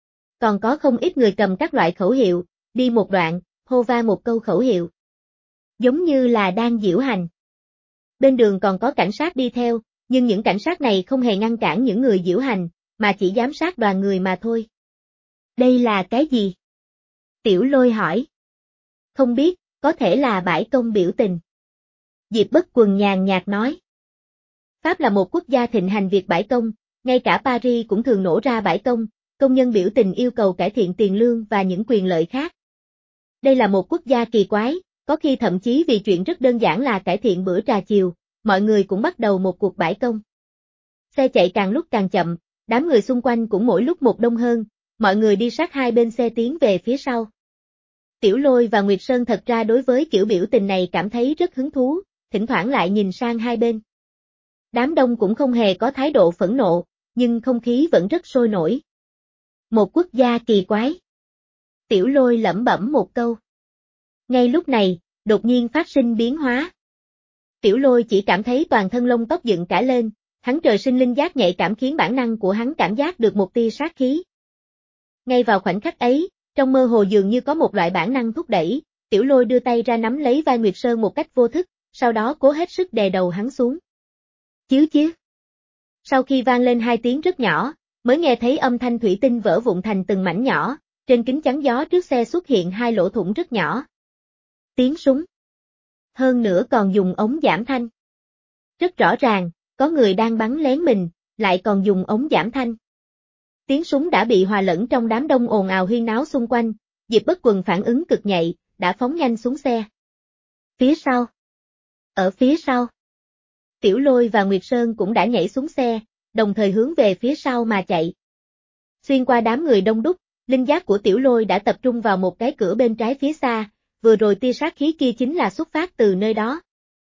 [SPEAKER 1] Còn có không ít người cầm các loại khẩu hiệu, đi một đoạn, hô vang một câu khẩu hiệu. Giống như là đang diễu hành. Bên đường còn có cảnh sát đi theo, nhưng những cảnh sát này không hề ngăn cản những người diễu hành, mà chỉ giám sát đoàn người mà thôi. Đây là cái gì? Tiểu Lôi hỏi. Không biết, có thể là bãi công biểu tình. Diệp Bất Quần nhàn nhạt nói. Pháp là một quốc gia thịnh hành việc bãi công, ngay cả Paris cũng thường nổ ra bãi công, công nhân biểu tình yêu cầu cải thiện tiền lương và những quyền lợi khác. Đây là một quốc gia kỳ quái, có khi thậm chí vì chuyện rất đơn giản là cải thiện bữa trà chiều, mọi người cũng bắt đầu một cuộc bãi công. Xe chạy càng lúc càng chậm, đám người xung quanh cũng mỗi lúc một đông hơn, mọi người đi sát hai bên xe tiến về phía sau. Tiểu Lôi và Nguyệt Sơn thật ra đối với kiểu biểu tình này cảm thấy rất hứng thú, thỉnh thoảng lại nhìn sang hai bên. Đám đông cũng không hề có thái độ phẫn nộ, nhưng không khí vẫn rất sôi nổi. Một quốc gia kỳ quái. Tiểu Lôi lẩm bẩm một câu. Ngay lúc này, đột nhiên phát sinh biến hóa. Tiểu Lôi chỉ cảm thấy toàn thân lông tóc dựng cả lên, hắn trời sinh linh giác nhạy cảm khiến bản năng của hắn cảm giác được một tia sát khí. Ngay vào khoảnh khắc ấy, trong mơ hồ dường như có một loại bản năng thúc đẩy, Tiểu Lôi đưa tay ra nắm lấy vai Nguyệt Sơn một cách vô thức, sau đó cố hết sức đè đầu hắn xuống. Chứ chứ. Sau khi vang lên hai tiếng rất nhỏ, mới nghe thấy âm thanh thủy tinh vỡ vụn thành từng mảnh nhỏ, trên kính chắn gió trước xe xuất hiện hai lỗ thủng rất nhỏ. Tiếng súng. Hơn nữa còn dùng ống giảm thanh. Rất rõ ràng, có người đang bắn lén mình, lại còn dùng ống giảm thanh. Tiếng súng đã bị hòa lẫn trong đám đông ồn ào huyên náo xung quanh, Diệp Bất Quần phản ứng cực nhạy, đã phóng nhanh xuống xe. Phía sau. Ở phía sau. Tiểu Lôi và Nguyệt Sơn cũng đã nhảy xuống xe, đồng thời hướng về phía sau mà chạy. Xuyên qua đám người đông đúc, linh giác của Tiểu Lôi đã tập trung vào một cái cửa bên trái phía xa, vừa rồi tia sát khí kia chính là xuất phát từ nơi đó.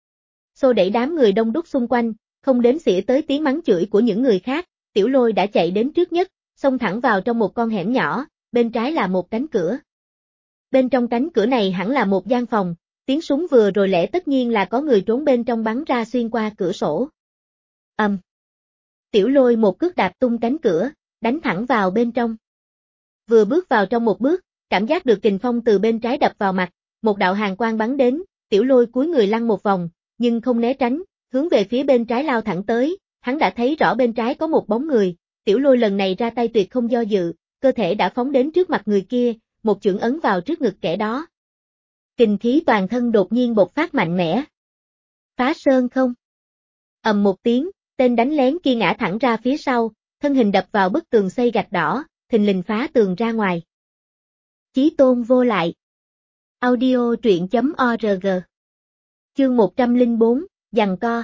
[SPEAKER 1] Xô đẩy đám người đông đúc xung quanh, không đếm xỉa tới tiếng mắng chửi của những người khác, Tiểu Lôi đã chạy đến trước nhất, xông thẳng vào trong một con hẻm nhỏ, bên trái là một cánh cửa. Bên trong cánh cửa này hẳn là một gian phòng, tiếng súng vừa rồi lẽ tất nhiên là có người trốn bên trong bắn ra xuyên qua cửa sổ. Ầm. Um. Tiểu Lôi một cước đạp tung cánh cửa, đánh thẳng vào bên trong. Vừa bước vào trong một bước, cảm giác được kình phong từ bên trái đập vào mặt, một đạo hàn quang bắn đến, Tiểu Lôi cúi người lăn một vòng, nhưng không né tránh, hướng về phía bên trái lao thẳng tới, hắn đã thấy rõ bên trái có một bóng người, Tiểu Lôi lần này ra tay tuyệt không do dự, cơ thể đã phóng đến trước mặt người kia, một chưởng ấn vào trước ngực kẻ đó. Kình khí toàn thân đột nhiên bộc phát mạnh mẽ. Phá sơn không. Ầm một tiếng, tên đánh lén kia ngã thẳng ra phía sau, thân hình đập vào bức tường xây gạch đỏ, thình lình phá tường ra ngoài. Chí tôn vô lại. Audio truyện chấm org. Chương một trăm lẻ bốn, giằng co.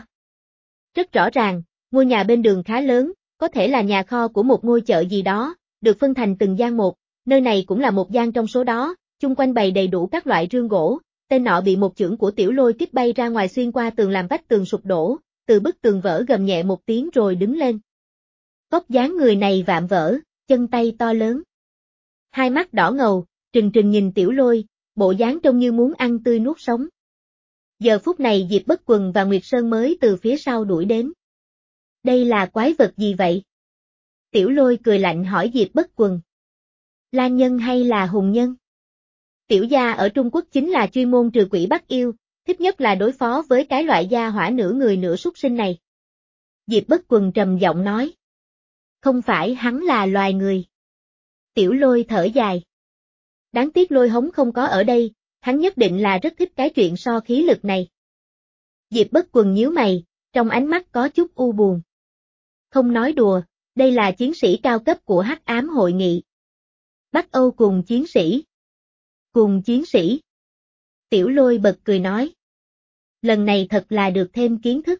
[SPEAKER 1] Rất rõ ràng, ngôi nhà bên đường khá lớn, có thể là nhà kho của một ngôi chợ gì đó, được phân thành từng gian một, nơi này cũng là một gian trong số đó, chung quanh bày đầy đủ các loại rương gỗ, tên nọ bị một chưởng của Tiểu Lôi kích bay ra ngoài xuyên qua tường làm vách tường sụp đổ, từ bức tường vỡ gầm nhẹ một tiếng rồi đứng lên. Vóc dáng người này vạm vỡ, chân tay to lớn. Hai mắt đỏ ngầu, trừng trừng nhìn Tiểu Lôi, bộ dáng trông như muốn ăn tươi nuốt sống. Giờ phút này Diệp Bất Quần và Nguyệt Sơn mới từ phía sau đuổi đến. Đây là quái vật gì vậy? Tiểu Lôi cười lạnh hỏi Diệp Bất Quần. Lan nhân hay là hùng nhân? Tiểu gia ở Trung Quốc chính là chuyên môn trừ quỷ bắt yêu, thích nhất là đối phó với cái loại gia hỏa nửa người nửa súc sinh này. Diệp Bất Quần trầm giọng nói. Không phải hắn là loài người. Tiểu Lôi thở dài. Đáng tiếc Lôi Hống không có ở đây, hắn nhất định là rất thích cái chuyện so khí lực này. Diệp Bất Quần nhíu mày, trong ánh mắt có chút u buồn. Không nói đùa, đây là chiến sĩ cao cấp của Hắc Ám hội nghị. Bắc Âu cùng chiến sĩ. Cùng chiến sĩ. Tiểu Lôi bật cười nói. Lần này thật là được thêm kiến thức.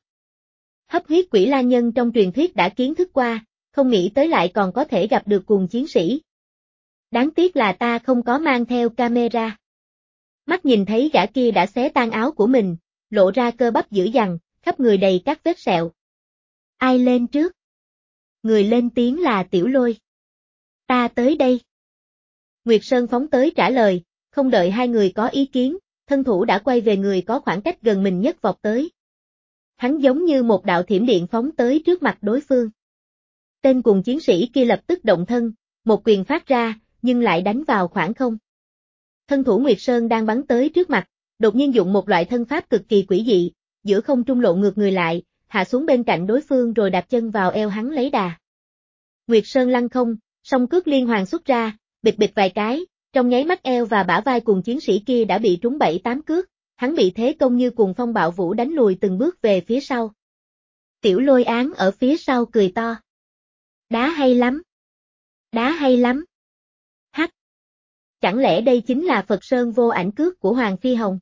[SPEAKER 1] Hấp huyết quỷ la nhân trong truyền thuyết đã kiến thức qua, không nghĩ tới lại còn có thể gặp được cùng chiến sĩ. Đáng tiếc là ta không có mang theo camera. Mắt nhìn thấy gã kia đã xé tan áo của mình, lộ ra cơ bắp dữ dằn, khắp người đầy các vết sẹo. Ai lên trước? Người lên tiếng là Tiểu Lôi. Ta tới đây. Nguyệt Sơn phóng tới trả lời, không đợi hai người có ý kiến, thân thủ đã quay về người có khoảng cách gần mình nhất vọt tới. Hắn giống như một đạo thiểm điện phóng tới trước mặt đối phương. Tên cùng chiến sĩ kia lập tức động thân, một quyền phát ra, nhưng lại đánh vào khoảng không. Thân thủ Nguyệt Sơn đang bắn tới trước mặt, đột nhiên dụng một loại thân pháp cực kỳ quỷ dị, giữa không trung lộ ngược người lại, hạ xuống bên cạnh đối phương rồi đạp chân vào eo hắn lấy đà. Nguyệt Sơn lăn không, song cước liên hoàn xuất ra, bịch bịch vài cái, trong nháy mắt eo và bả vai cùng chiến sĩ kia đã bị trúng bảy tám cước, hắn bị thế công như cuồng phong bạo vũ đánh lùi từng bước về phía sau. Tiểu Lôi án ở phía sau cười to. Đá hay lắm. Đá hay lắm. Hắc. Chẳng lẽ đây chính là Phật Sơn vô ảnh cước của Hoàng Phi Hồng?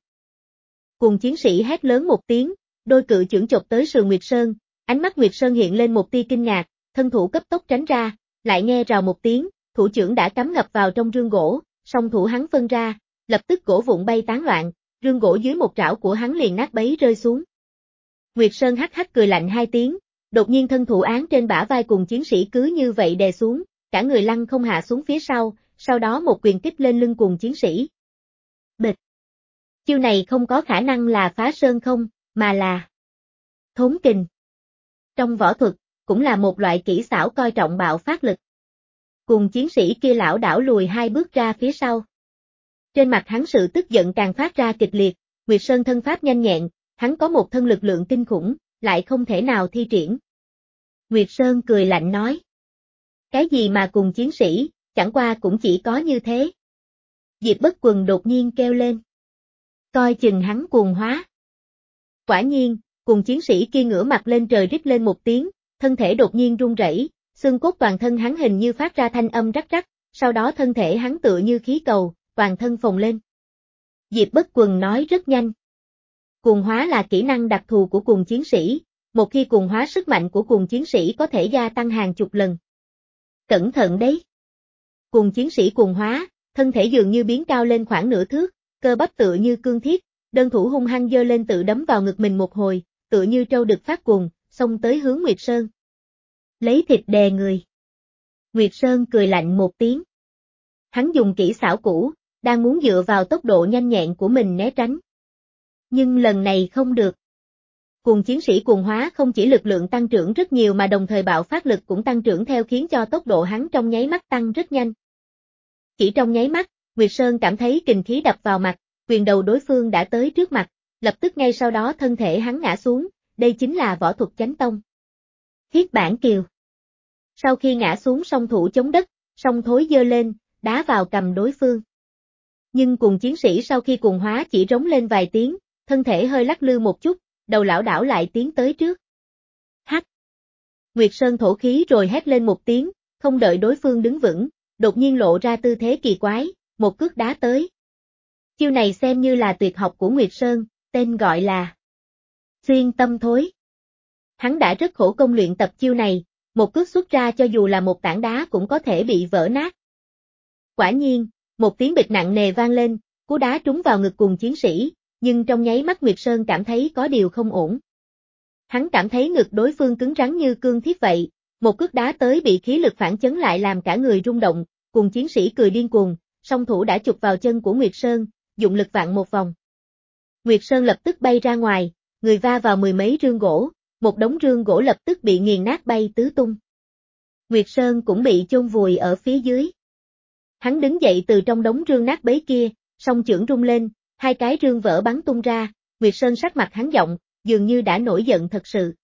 [SPEAKER 1] Cùng chiến sĩ hét lớn một tiếng, đôi cự chưởng chộp tới sườn Nguyệt Sơn, ánh mắt Nguyệt Sơn hiện lên một tia kinh ngạc, thân thủ cấp tốc tránh ra, lại nghe rào một tiếng, thủ chưởng đã cắm ngập vào trong rương gỗ, song thủ hắn phân ra, lập tức gỗ vụn bay tán loạn, rương gỗ dưới một trảo của hắn liền nát bấy rơi xuống. Nguyệt Sơn hắc hắc cười lạnh hai tiếng, đột nhiên thân thủ án trên bả vai cùng chiến sĩ cứ như vậy đè xuống, cả người lăn không hạ xuống phía sau, sau đó một quyền kích lên lưng cùng chiến sĩ. Bịch. Chiêu này không có khả năng là phá sơn không, mà là thốn kình. Trong võ thuật, cũng là một loại kỹ xảo coi trọng bạo phát lực. Cùng chiến sĩ kia lảo đảo lùi hai bước ra phía sau. Trên mặt hắn sự tức giận càng phát ra kịch liệt, Nguyệt Sơn thân pháp nhanh nhẹn, hắn có một thân lực lượng kinh khủng, lại không thể nào thi triển. Nguyệt Sơn cười lạnh nói. Cái gì mà cùng chiến sĩ, chẳng qua cũng chỉ có như thế. Diệp Bất Quần đột nhiên kêu lên. Coi chừng hắn cuồng hóa. Quả nhiên, cùng chiến sĩ kia ngửa mặt lên trời rít lên một tiếng, thân thể đột nhiên run rẩy, xương cốt toàn thân hắn hình như phát ra thanh âm rắc rắc, sau đó thân thể hắn tựa như khí cầu, toàn thân phồng lên. Diệp Bất Quần nói rất nhanh. Cuồng hóa là kỹ năng đặc thù của cùng chiến sĩ, một khi cuồng hóa sức mạnh của cùng chiến sĩ có thể gia tăng hàng chục lần. Cẩn thận đấy. Cùng chiến sĩ cuồng hóa, thân thể dường như biến cao lên khoảng nửa thước, cơ bắp tựa như cương thiết, đơn thủ hung hăng giơ lên tự đấm vào ngực mình một hồi, tựa như trâu đực phát cuồng, xông tới hướng Nguyệt Sơn. Lấy thịt đè người. Nguyệt Sơn cười lạnh một tiếng. Hắn dùng kỹ xảo cũ, đang muốn dựa vào tốc độ nhanh nhẹn của mình né tránh. Nhưng lần này không được. Cùng chiến sĩ cuồng hóa không chỉ lực lượng tăng trưởng rất nhiều mà đồng thời bạo phát lực cũng tăng trưởng theo khiến cho tốc độ hắn trong nháy mắt tăng rất nhanh. Chỉ trong nháy mắt, Nguyệt Sơn cảm thấy kình khí đập vào mặt, quyền đầu đối phương đã tới trước mặt, lập tức ngay sau đó thân thể hắn ngã xuống, đây chính là võ thuật chánh tông. Thiết bản kiều. Sau khi ngã xuống song thủ chống đất, song thối giơ lên, đá vào cầm đối phương. Nhưng cùng chiến sĩ sau khi cuồng hóa chỉ rống lên vài tiếng, thân thể hơi lắc lư một chút, đầu lảo đảo lại tiến tới trước. Hắc. Nguyệt Sơn thổ khí rồi hét lên một tiếng, không đợi đối phương đứng vững, đột nhiên lộ ra tư thế kỳ quái, một cước đá tới. Chiêu này xem như là tuyệt học của Nguyệt Sơn, tên gọi là xuyên tâm thối. Hắn đã rất khổ công luyện tập chiêu này, một cước xuất ra cho dù là một tảng đá cũng có thể bị vỡ nát. Quả nhiên, một tiếng bịch nặng nề vang lên, cú đá trúng vào ngực cùng chiến sĩ, nhưng trong nháy mắt Nguyệt Sơn cảm thấy có điều không ổn. Hắn cảm thấy ngực đối phương cứng rắn như cương thiết vậy, một cước đá tới bị khí lực phản chấn lại làm cả người rung động, cùng chiến sĩ cười điên cuồng, song thủ đã chụp vào chân của Nguyệt Sơn, dụng lực vặn một vòng. Nguyệt Sơn lập tức bay ra ngoài, người va vào mười mấy rương gỗ, một đống rương gỗ lập tức bị nghiền nát bay tứ tung. Nguyệt Sơn cũng bị chôn vùi ở phía dưới. Hắn đứng dậy từ trong đống rương nát bấy kia, song chưởng rung lên, hai cái rương vỡ bắn tung ra, Nguyệt Sơn sắc mặt hắn giọng, dường như đã nổi giận thật sự.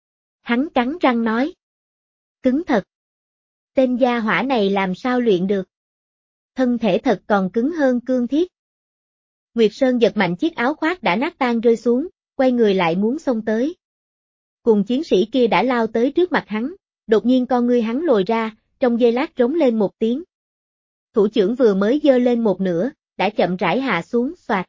[SPEAKER 1] Hắn cắn răng nói. Cứng thật. Tên gia hỏa này làm sao luyện được? Thân thể thật còn cứng hơn cương thiết. Nguyệt Sơn giật mạnh chiếc áo khoác đã nát tan rơi xuống, quay người lại muốn xông tới. Cùng chiến sĩ kia đã lao tới trước mặt hắn, đột nhiên con ngươi hắn lồi ra, trong giây lát rống lên một tiếng. Thủ chưởng vừa mới giơ lên một nửa, đã chậm rãi hạ xuống xoạt.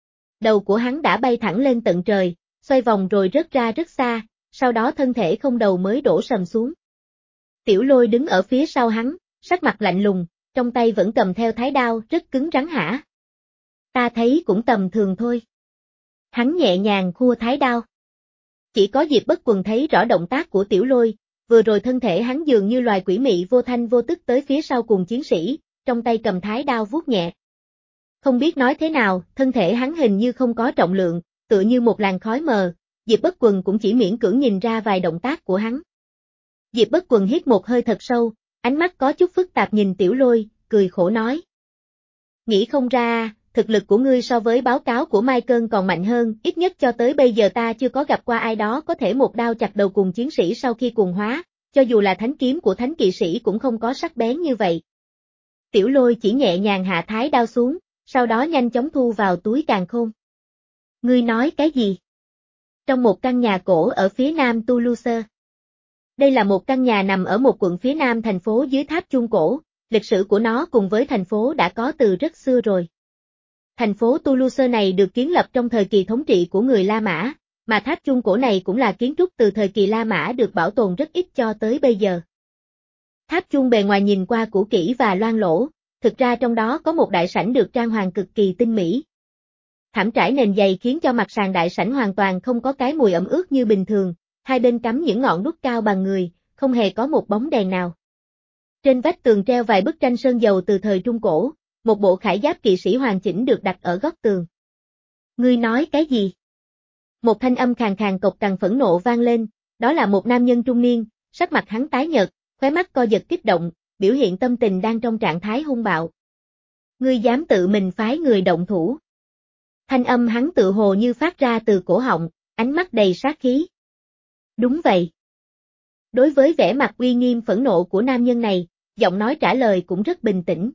[SPEAKER 1] Đầu của hắn đã bay thẳng lên tận trời, xoay vòng rồi rớt ra rất xa, sau đó thân thể không đầu mới đổ sầm xuống. Tiểu Lôi đứng ở phía sau hắn, sắc mặt lạnh lùng, trong tay vẫn cầm theo thái đao, rất cứng rắn hả? Ta thấy cũng tầm thường thôi. Hắn nhẹ nhàng khua thái đao. Chỉ có Diệp Bất Quần thấy rõ động tác của Tiểu Lôi, vừa rồi thân thể hắn dường như loài quỷ mị vô thanh vô tức tới phía sau cùng chiến sĩ, trong tay cầm thái đao vuốt nhẹ. Không biết nói thế nào, thân thể hắn hình như không có trọng lượng, tựa như một làn khói mờ, Diệp Bất Quần cũng chỉ miễn cưỡng nhìn ra vài động tác của hắn. Diệp Bất Quần hít một hơi thật sâu, ánh mắt có chút phức tạp nhìn Tiểu Lôi, cười khổ nói. Nghĩ không ra, thực lực của ngươi so với báo cáo của Michael còn mạnh hơn, ít nhất cho tới bây giờ ta chưa có gặp qua ai đó có thể một đao chặt đầu cùng chiến sĩ sau khi cuồng hóa, cho dù là thánh kiếm của thánh kỵ sĩ cũng không có sắc bén như vậy. Tiểu Lôi chỉ nhẹ nhàng hạ thái đao xuống, sau đó nhanh chóng thu vào túi càn khôn. Ngươi nói cái gì? Trong một căn nhà cổ ở phía nam Toulouse. Đây là một căn nhà nằm ở một quận phía nam thành phố dưới tháp chuông cổ, lịch sử của nó cùng với thành phố đã có từ rất xưa rồi. Thành phố Toulouse này được kiến lập trong thời kỳ thống trị của người La Mã, mà tháp chuông cổ này cũng là kiến trúc từ thời kỳ La Mã được bảo tồn rất ít cho tới bây giờ. Tháp chuông bề ngoài nhìn qua cũ kỹ và loang lổ, thực ra trong đó có một đại sảnh được trang hoàng cực kỳ tinh mỹ. Thảm trải nền dày khiến cho mặt sàn đại sảnh hoàn toàn không có cái mùi ẩm ướt như bình thường, hai bên cắm những ngọn đuốc cao bằng người, không hề có một bóng đèn nào. Trên vách tường treo vài bức tranh sơn dầu từ thời Trung Cổ, một bộ khải giáp kỵ sĩ hoàn chỉnh được đặt ở góc tường. Ngươi nói cái gì? Một thanh âm khàn khàn cộc cằn phẫn nộ vang lên, đó là một nam nhân trung niên, sắc mặt hắn tái nhợt, khóe mắt co giật kích động, biểu hiện tâm tình đang trong trạng thái hung bạo. Ngươi dám tự mình phái người động thủ. Thanh âm hắn tự hồ như phát ra từ cổ họng, ánh mắt đầy sát khí. Đúng vậy. Đối với vẻ mặt uy nghiêm phẫn nộ của nam nhân này, giọng nói trả lời cũng rất bình tĩnh.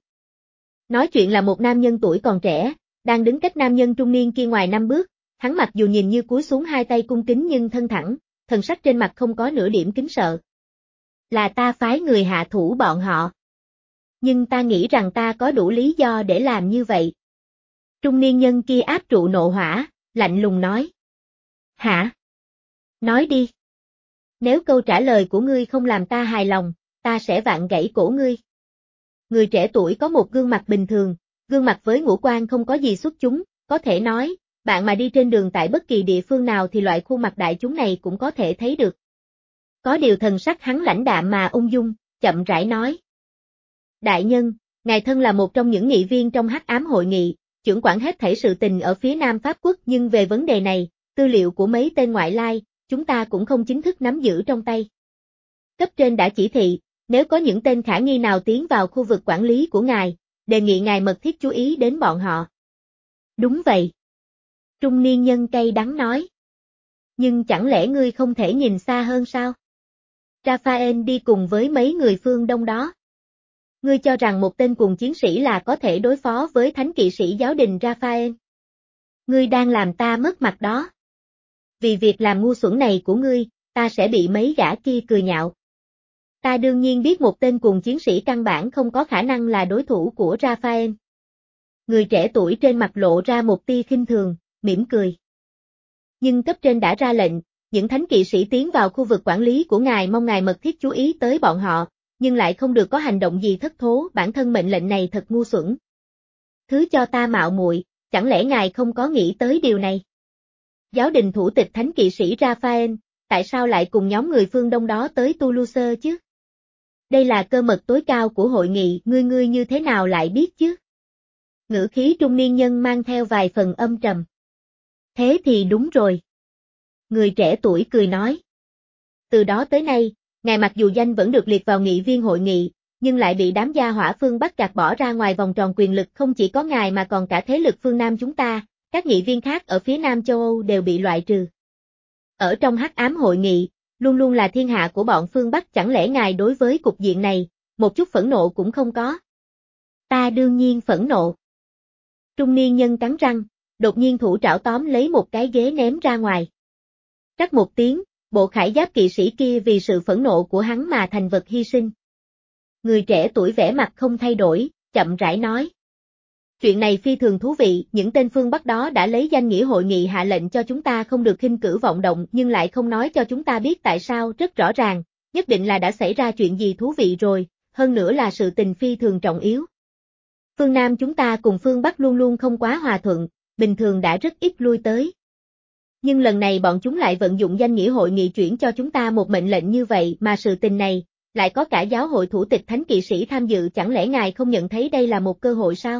[SPEAKER 1] Nói chuyện là một nam nhân tuổi còn trẻ, đang đứng cách nam nhân trung niên kia ngoài năm bước, hắn mặc dù nhìn như cúi xuống hai tay cung kính nhưng thân thẳng, thần sắc trên mặt không có nửa điểm kính sợ. Là ta phái người hạ thủ bọn họ. Nhưng ta nghĩ rằng ta có đủ lý do để làm như vậy. Trung niên nhân kia áp trụ nộ hỏa, lạnh lùng nói. Hả? Nói đi. Nếu câu trả lời của ngươi không làm ta hài lòng, ta sẽ vặn gãy cổ ngươi. Người trẻ tuổi có một gương mặt bình thường, gương mặt với ngũ quan không có gì xuất chúng, có thể nói, bạn mà đi trên đường tại bất kỳ địa phương nào thì loại khuôn mặt đại chúng này cũng có thể thấy được. Có điều thần sắc hắn lãnh đạm mà ung dung, chậm rãi nói. Đại nhân, ngài thân là một trong những nghị viên trong hắc ám hội nghị, trưởng quản hết thảy sự tình ở phía Nam Pháp quốc, nhưng về vấn đề này, tư liệu của mấy tên ngoại lai, chúng ta cũng không chính thức nắm giữ trong tay. Cấp trên đã chỉ thị, nếu có những tên khả nghi nào tiến vào khu vực quản lý của ngài, đề nghị ngài mật thiết chú ý đến bọn họ. Đúng vậy. Trung niên nhân cay đắng nói. Nhưng chẳng lẽ ngươi không thể nhìn xa hơn sao? Raphael đi cùng với mấy người phương Đông đó. Ngươi cho rằng một tên cuồng chiến sĩ là có thể đối phó với thánh kỵ sĩ giáo đình Raphael? Ngươi đang làm ta mất mặt đó. Vì việc làm ngu xuẩn này của ngươi, ta sẽ bị mấy gã kia cười nhạo. Ta đương nhiên biết một tên cuồng chiến sĩ căn bản không có khả năng là đối thủ của Raphael. Người trẻ tuổi trên mặt lộ ra một tia khinh thường, mỉm cười. Nhưng cấp trên đã ra lệnh, những thánh kỵ sĩ tiến vào khu vực quản lý của ngài, mong ngài mật thiết chú ý tới bọn họ, nhưng lại không được có hành động gì thất thố, bản thân mệnh lệnh này thật ngu xuẩn. Thứ cho ta mạo muội, chẳng lẽ ngài không có nghĩ tới điều này? Giáo đình thủ tịch thánh kỵ sĩ Raphael, tại sao lại cùng nhóm người phương Đông đó tới Toulouse chứ? Đây là cơ mật tối cao của hội nghị, ngươi ngươi như thế nào lại biết chứ? Ngữ khí trung niên nhân mang theo vài phần âm trầm. Thế thì đúng rồi. Người trẻ tuổi cười nói. Từ đó tới nay, ngài mặc dù danh vẫn được liệt vào nghị viên hội nghị, nhưng lại bị đám gia hỏa phương Bắc gạt bỏ ra ngoài vòng tròn quyền lực, không chỉ có ngài mà còn cả thế lực phương Nam chúng ta, các nghị viên khác ở phía Nam châu Âu đều bị loại trừ. Ở trong hắc ám hội nghị, luôn luôn là thiên hạ của bọn phương Bắc, chẳng lẽ ngài đối với cục diện này, một chút phẫn nộ cũng không có? Ta đương nhiên phẫn nộ. Trung niên nhân cắn răng, đột nhiên thủ trảo tóm lấy một cái ghế ném ra ngoài. Rắc một tiếng, bộ khải giáp kỵ sĩ kia vì sự phẫn nộ của hắn mà thành vật hy sinh. Người trẻ tuổi vẻ mặt không thay đổi, chậm rãi nói. Chuyện này phi thường thú vị, những tên phương Bắc đó đã lấy danh nghĩa hội nghị hạ lệnh cho chúng ta không được khinh cử vọng động, nhưng lại không nói cho chúng ta biết tại sao, rất rõ ràng, nhất định là đã xảy ra chuyện gì thú vị rồi, hơn nữa là sự tình phi thường trọng yếu. Phương Nam chúng ta cùng phương Bắc luôn luôn không quá hòa thuận, bình thường đã rất ít lui tới. Nhưng lần này bọn chúng lại vận dụng danh nghĩa hội nghị chuyển cho chúng ta một mệnh lệnh như vậy, mà sự tình này, lại có cả giáo hội thủ tịch thánh kỵ sĩ tham dự, chẳng lẽ ngài không nhận thấy đây là một cơ hội sao?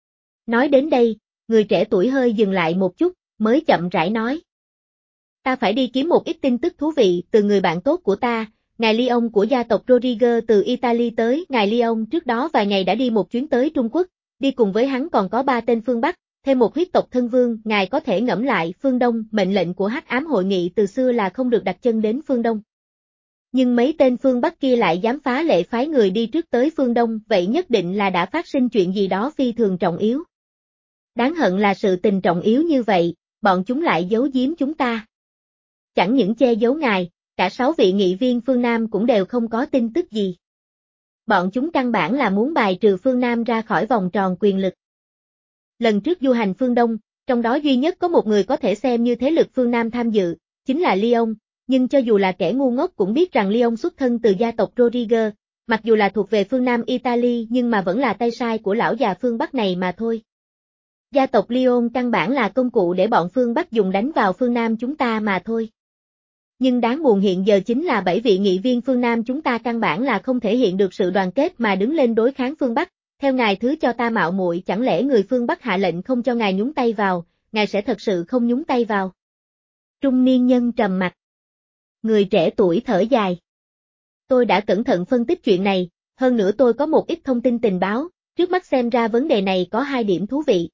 [SPEAKER 1] Nói đến đây, người trẻ tuổi hơi dừng lại một chút, mới chậm rãi nói. Ta phải đi kiếm một ít tin tức thú vị từ người bạn tốt của ta, ngài Leon của gia tộc Rodriguez từ Italy tới. Ngài Leon trước đó vài ngày đã đi một chuyến tới Trung Quốc, đi cùng với hắn còn có ba tên phương Bắc, thêm một huyết tộc thân vương. Ngài có thể ngẫm lại, phương Đông, mệnh lệnh của hắc ám hội nghị từ xưa là không được đặt chân đến phương Đông. Nhưng mấy tên phương Bắc kia lại dám phá lệ phái người đi trước tới phương Đông, vậy nhất định là đã phát sinh chuyện gì đó phi thường trọng yếu. Đáng hận là sự tình trọng yếu như vậy, bọn chúng lại giấu giếm chúng ta. Chẳng những che giấu ngài, cả sáu vị nghị viên phương Nam cũng đều không có tin tức gì. Bọn chúng căn bản là muốn bài trừ phương Nam ra khỏi vòng tròn quyền lực. Lần trước du hành phương Đông, trong đó duy nhất có một người có thể xem như thế lực phương Nam tham dự, chính là Leon, nhưng cho dù là kẻ ngu ngốc cũng biết rằng Leon xuất thân từ gia tộc Rodriguez, mặc dù là thuộc về phương Nam Italy nhưng mà vẫn là tay sai của lão già phương Bắc này mà thôi. Gia tộc Leon căn bản là công cụ để bọn phương Bắc dùng đánh vào phương Nam chúng ta mà thôi. Nhưng đáng buồn hiện giờ chính là bảy vị nghị viên phương Nam chúng ta căn bản là không thể hiện được sự đoàn kết mà đứng lên đối kháng phương Bắc. Theo ngài thứ cho ta mạo muội, chẳng lẽ người phương Bắc hạ lệnh không cho ngài nhúng tay vào, ngài sẽ thật sự không nhúng tay vào? Trung niên nhân trầm mặt. Người trẻ tuổi thở dài. Tôi đã cẩn thận phân tích chuyện này, hơn nữa tôi có một ít thông tin tình báo, trước mắt xem ra vấn đề này có hai điểm thú vị.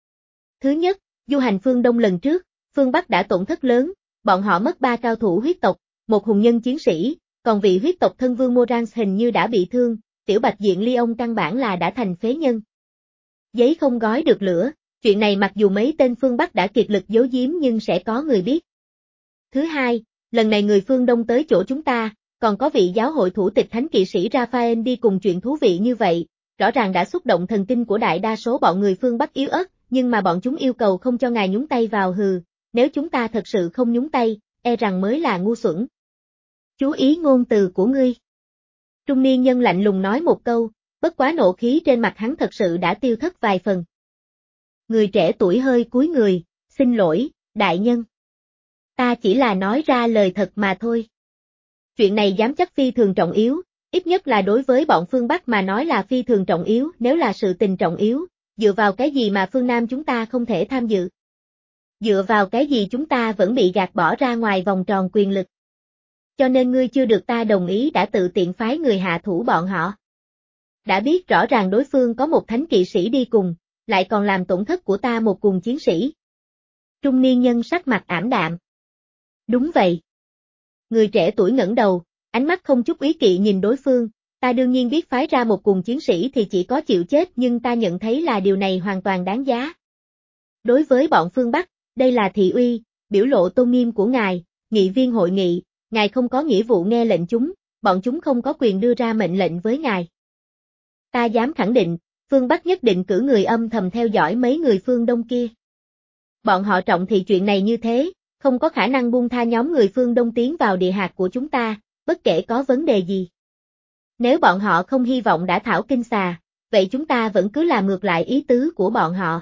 [SPEAKER 1] Thứ nhất, du hành phương Đông lần trước, phương Bắc đã tổn thất lớn, bọn họ mất ba cao thủ huyết tộc, một hùng nhân chiến sĩ, còn vị huyết tộc thân vương Morans hình như đã bị thương, tiểu bạch diện Leon căn bản là đã thành phế nhân. Giấy không gói được lửa, chuyện này mặc dù mấy tên phương Bắc đã kiệt lực giấu giếm nhưng sẽ có người biết. Thứ hai, lần này người phương Đông tới chỗ chúng ta, còn có vị giáo hội thủ tịch thánh kỵ sĩ Raphael đi cùng, chuyện thú vị như vậy, rõ ràng đã xúc động thần kinh của đại đa số bọn người phương Bắc yếu ớt, nhưng mà bọn chúng yêu cầu không cho ngài nhúng tay vào. Hừ, nếu chúng ta thật sự không nhúng tay, e rằng mới là ngu xuẩn. Chú ý ngôn từ của ngươi. Trung niên nhân lạnh lùng nói một câu, bất quá nộ khí trên mặt hắn thật sự đã tiêu thất vài phần. Người trẻ tuổi hơi cúi người, xin lỗi, đại nhân. Ta chỉ là nói ra lời thật mà thôi. Chuyện này dám chắc phi thường trọng yếu, ít nhất là đối với bọn phương Bắc mà nói là phi thường trọng yếu, nếu là sự tình trọng yếu, dựa vào cái gì mà phương Nam chúng ta không thể tham dự? Dựa vào cái gì chúng ta vẫn bị gạt bỏ ra ngoài vòng tròn quyền lực? Cho nên ngươi chưa được ta đồng ý đã tự tiện phái người hạ thủ bọn họ. Đã biết rõ ràng đối phương có một thánh kỵ sĩ đi cùng, lại còn làm tổn thất của ta một cùng chiến sĩ. Trung niên nhân sắc mặt ảm đạm. Đúng vậy. Người trẻ tuổi ngẩng đầu, ánh mắt không chút ý kỵ nhìn đối phương, ta đương nhiên biết phái ra một cùng chiến sĩ thì chỉ có chịu chết nhưng ta nhận thấy là điều này hoàn toàn đáng giá. Đối với bọn phương Bắc, đây là thị uy, biểu lộ tôn nghiêm của ngài, nghị viên hội nghị, ngài không có nghĩa vụ nghe lệnh chúng, bọn chúng không có quyền đưa ra mệnh lệnh với ngài. Ta dám khẳng định, phương Bắc nhất định cử người âm thầm theo dõi mấy người phương Đông kia. Bọn họ trọng thị chuyện này như thế, không có khả năng buông tha nhóm người phương Đông tiến vào địa hạt của chúng ta, bất kể có vấn đề gì. Nếu bọn họ không hy vọng đã thảo kinh xà, vậy chúng ta vẫn cứ làm ngược lại ý tứ của bọn họ.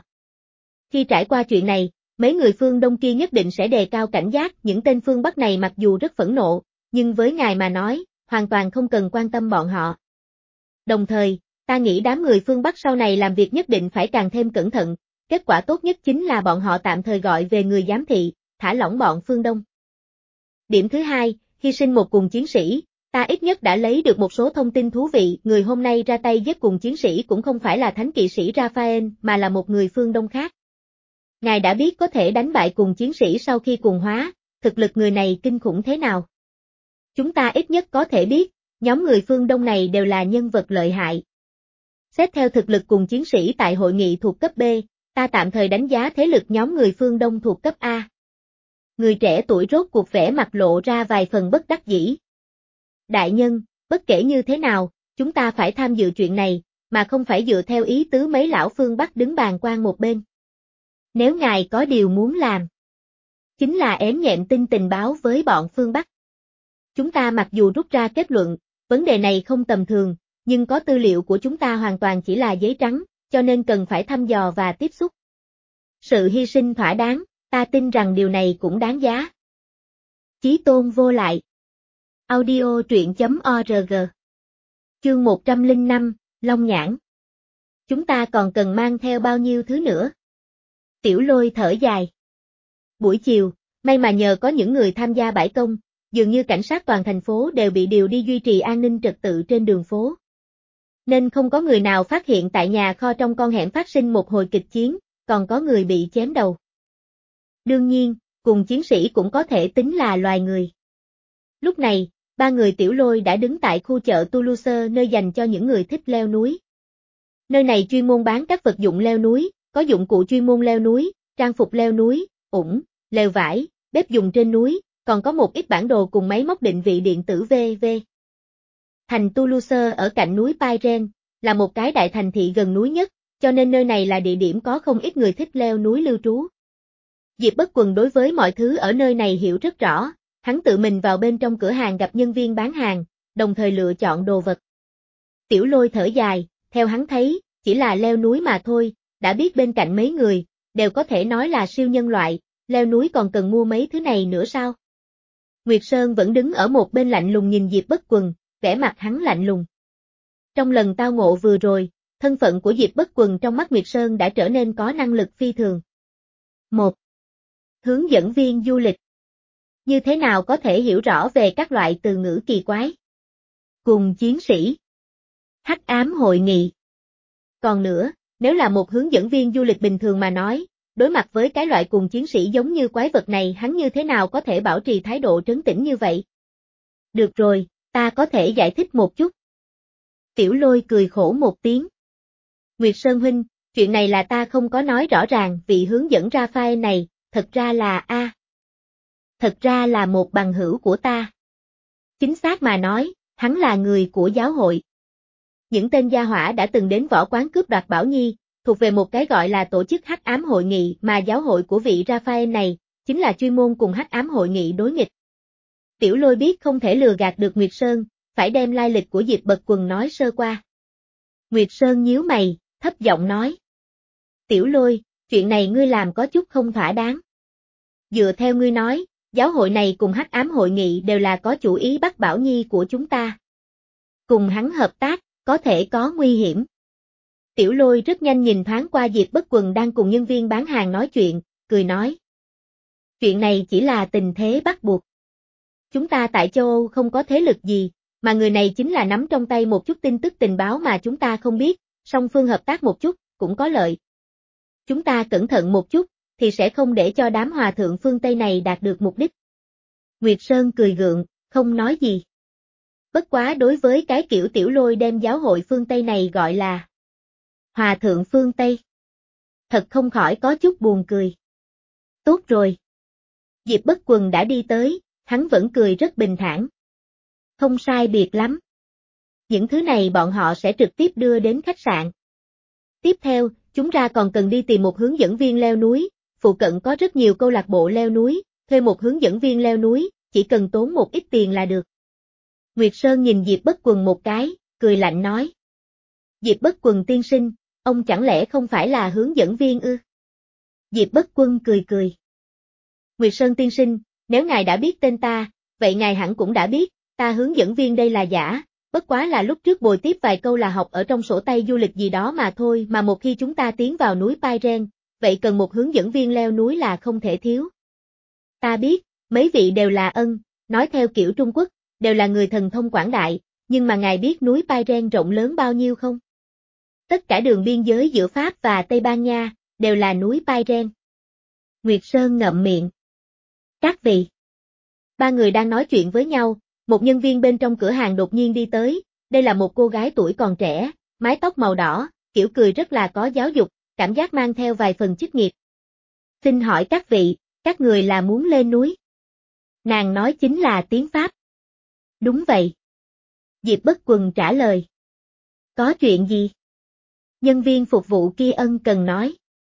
[SPEAKER 1] Khi trải qua chuyện này, mấy người phương Đông kia nhất định sẽ đề cao cảnh giác, những tên phương Bắc này mặc dù rất phẫn nộ, nhưng với ngài mà nói, hoàn toàn không cần quan tâm bọn họ. Đồng thời, ta nghĩ đám người phương Bắc sau này làm việc nhất định phải càng thêm cẩn thận, kết quả tốt nhất chính là bọn họ tạm thời gọi về người giám thị, thả lỏng bọn phương Đông. Điểm thứ hai, hy sinh một cùng chiến sĩ, ta ít nhất đã lấy được một số thông tin thú vị, người hôm nay ra tay giết cùng chiến sĩ cũng không phải là thánh kỵ sĩ Raphael mà là một người phương Đông khác. Ngài đã biết có thể đánh bại cùng chiến sĩ sau khi cuồng hóa, thực lực người này kinh khủng thế nào. Chúng ta ít nhất có thể biết, nhóm người phương Đông này đều là nhân vật lợi hại. Xét theo thực lực cùng chiến sĩ tại hội nghị thuộc cấp B, ta tạm thời đánh giá thế lực nhóm người phương Đông thuộc cấp A. Người trẻ tuổi rốt cuộc vẻ mặt lộ ra vài phần bất đắc dĩ. Đại nhân, bất kể như thế nào, chúng ta phải tham dự chuyện này, mà không phải dựa theo ý tứ mấy lão phương Bắc đứng bàn quan một bên. Nếu ngài có điều muốn làm, chính là ém nhẹm tin tình báo với bọn phương Bắc. Chúng ta mặc dù rút ra kết luận, vấn đề này không tầm thường, nhưng có tư liệu của chúng ta hoàn toàn chỉ là giấy trắng, cho nên cần phải thăm dò và tiếp xúc. Sự hy sinh thỏa đáng, ta tin rằng điều này cũng đáng giá. Chí tôn vô lại. Audio truyện chấm org. Chương một trăm lẻ năm, Long Nhãn. Chúng ta còn cần mang theo bao nhiêu thứ nữa? Tiểu Lôi thở dài. Buổi chiều, may mà nhờ có những người tham gia bãi công, dường như cảnh sát toàn thành phố đều bị điều đi duy trì an ninh trật tự trên đường phố. Nên không có người nào phát hiện tại nhà kho trong con hẻm phát sinh một hồi kịch chiến, còn có người bị chém đầu. Đương nhiên, cùng chiến sĩ cũng có thể tính là loài người. Lúc này, ba người Tiểu Lôi đã đứng tại khu chợ Toulouse nơi dành cho những người thích leo núi. Nơi này chuyên môn bán các vật dụng leo núi, có dụng cụ chuyên môn leo núi, trang phục leo núi, ủng, lều vải, bếp dùng trên núi, còn có một ít bản đồ cùng máy móc định vị điện tử vân vân. Thành Toulouse ở cạnh núi Pyren, là một cái đại thành thị gần núi nhất, cho nên nơi này là địa điểm có không ít người thích leo núi lưu trú. Diệp Bất Quần đối với mọi thứ ở nơi này hiểu rất rõ, hắn tự mình vào bên trong cửa hàng gặp nhân viên bán hàng, đồng thời lựa chọn đồ vật. Tiểu Lôi thở dài, theo hắn thấy, chỉ là leo núi mà thôi, đã biết bên cạnh mấy người, đều có thể nói là siêu nhân loại, leo núi còn cần mua mấy thứ này nữa sao? Nguyệt Sơn vẫn đứng ở một bên lạnh lùng nhìn Diệp Bất Quần, vẻ mặt hắn lạnh lùng. Trong lần tao ngộ vừa rồi, thân phận của Diệp Bất Quần trong mắt Nguyệt Sơn đã trở nên có năng lực phi thường. một. Hướng dẫn viên du lịch. Như thế nào có thể hiểu rõ về các loại từ ngữ kỳ quái? Cùng chiến sĩ. Hắc ám hội nghị. Còn nữa, nếu là một hướng dẫn viên du lịch bình thường mà nói, đối mặt với cái loại cùng chiến sĩ giống như quái vật này hắn như thế nào có thể bảo trì thái độ trấn tĩnh như vậy? Được rồi, ta có thể giải thích một chút. Tiểu Lôi cười khổ một tiếng. Nguyệt Sơn huynh, chuyện này là ta không có nói rõ ràng, vị hướng dẫn Raphael này, thật ra là a, à, thật ra là một bằng hữu của ta. Chính xác mà nói, hắn là người của giáo hội. Những tên gia hỏa đã từng đến võ quán cướp đoạt Bảo Nhi, thuộc về một cái gọi là tổ chức Hắc Ám Hội Nghị mà giáo hội của vị Raphael này, chính là chuyên môn cùng Hắc Ám Hội Nghị đối nghịch. Tiểu Lôi biết không thể lừa gạt được Nguyệt Sơn, phải đem lai lịch của Diệp Bật Quần nói sơ qua. Nguyệt Sơn nhíu mày, thấp giọng nói. Tiểu Lôi, chuyện này ngươi làm có chút không thỏa đáng. Dựa theo ngươi nói, giáo hội này cùng Hắc Ám Hội Nghị đều là có chủ ý bắt Bảo Nhi của chúng ta. Cùng hắn hợp tác, có thể có nguy hiểm. Tiểu Lôi rất nhanh nhìn thoáng qua Diệp Bất Quần đang cùng nhân viên bán hàng nói chuyện, cười nói. Chuyện này chỉ là tình thế bắt buộc. Chúng ta tại châu Âu không có thế lực gì, mà người này chính là nắm trong tay một chút tin tức tình báo mà chúng ta không biết, song phương hợp tác một chút, cũng có lợi. Chúng ta cẩn thận một chút, thì sẽ không để cho đám hòa thượng phương Tây này đạt được mục đích. Nguyệt Sơn cười gượng, không nói gì. Bất quá đối với cái kiểu Tiểu Lôi đem giáo hội phương Tây này gọi là hòa thượng phương Tây. Thật không khỏi có chút buồn cười. Tốt rồi. Diệp Bất Quần đã đi tới, hắn vẫn cười rất bình thản. Không sai biệt lắm. Những thứ này bọn họ sẽ trực tiếp đưa đến khách sạn. Tiếp theo, chúng ta còn cần đi tìm một hướng dẫn viên leo núi, phụ cận có rất nhiều câu lạc bộ leo núi, thuê một hướng dẫn viên leo núi, chỉ cần tốn một ít tiền là được. Nguyệt Sơn nhìn Diệp Bất Quần một cái, cười lạnh nói. Diệp Bất Quần tiên sinh, ông chẳng lẽ không phải là hướng dẫn viên ư? Diệp Bất Quân cười cười. Nguyệt Sơn tiên sinh, nếu ngài đã biết tên ta, vậy ngài hẳn cũng đã biết, ta hướng dẫn viên đây là giả, bất quá là lúc trước bồi tiếp vài câu là học ở trong sổ tay du lịch gì đó mà thôi, mà một khi chúng ta tiến vào núi Pai Ren, vậy cần một hướng dẫn viên leo núi là không thể thiếu. Ta biết, mấy vị đều là ân, nói theo kiểu Trung Quốc, đều là người thần thông quảng đại, nhưng mà ngài biết núi Pai Ren rộng lớn bao nhiêu không? Tất cả đường biên giới giữa Pháp và Tây Ban Nha, đều là núi Pai Ren. Nguyệt Sơn ngậm miệng. Các vị. Ba người đang nói chuyện với nhau, một nhân viên bên trong cửa hàng đột nhiên đi tới, đây là một cô gái tuổi còn trẻ, mái tóc màu đỏ, kiểu cười rất là có giáo dục, cảm giác mang theo vài phần chích nghiệp. Xin hỏi các vị, các người là muốn lên núi? Nàng nói chính là tiếng Pháp. Đúng vậy. Diệp Bất Quần trả lời. Có chuyện gì? Nhân viên phục vụ kia ân cần nói.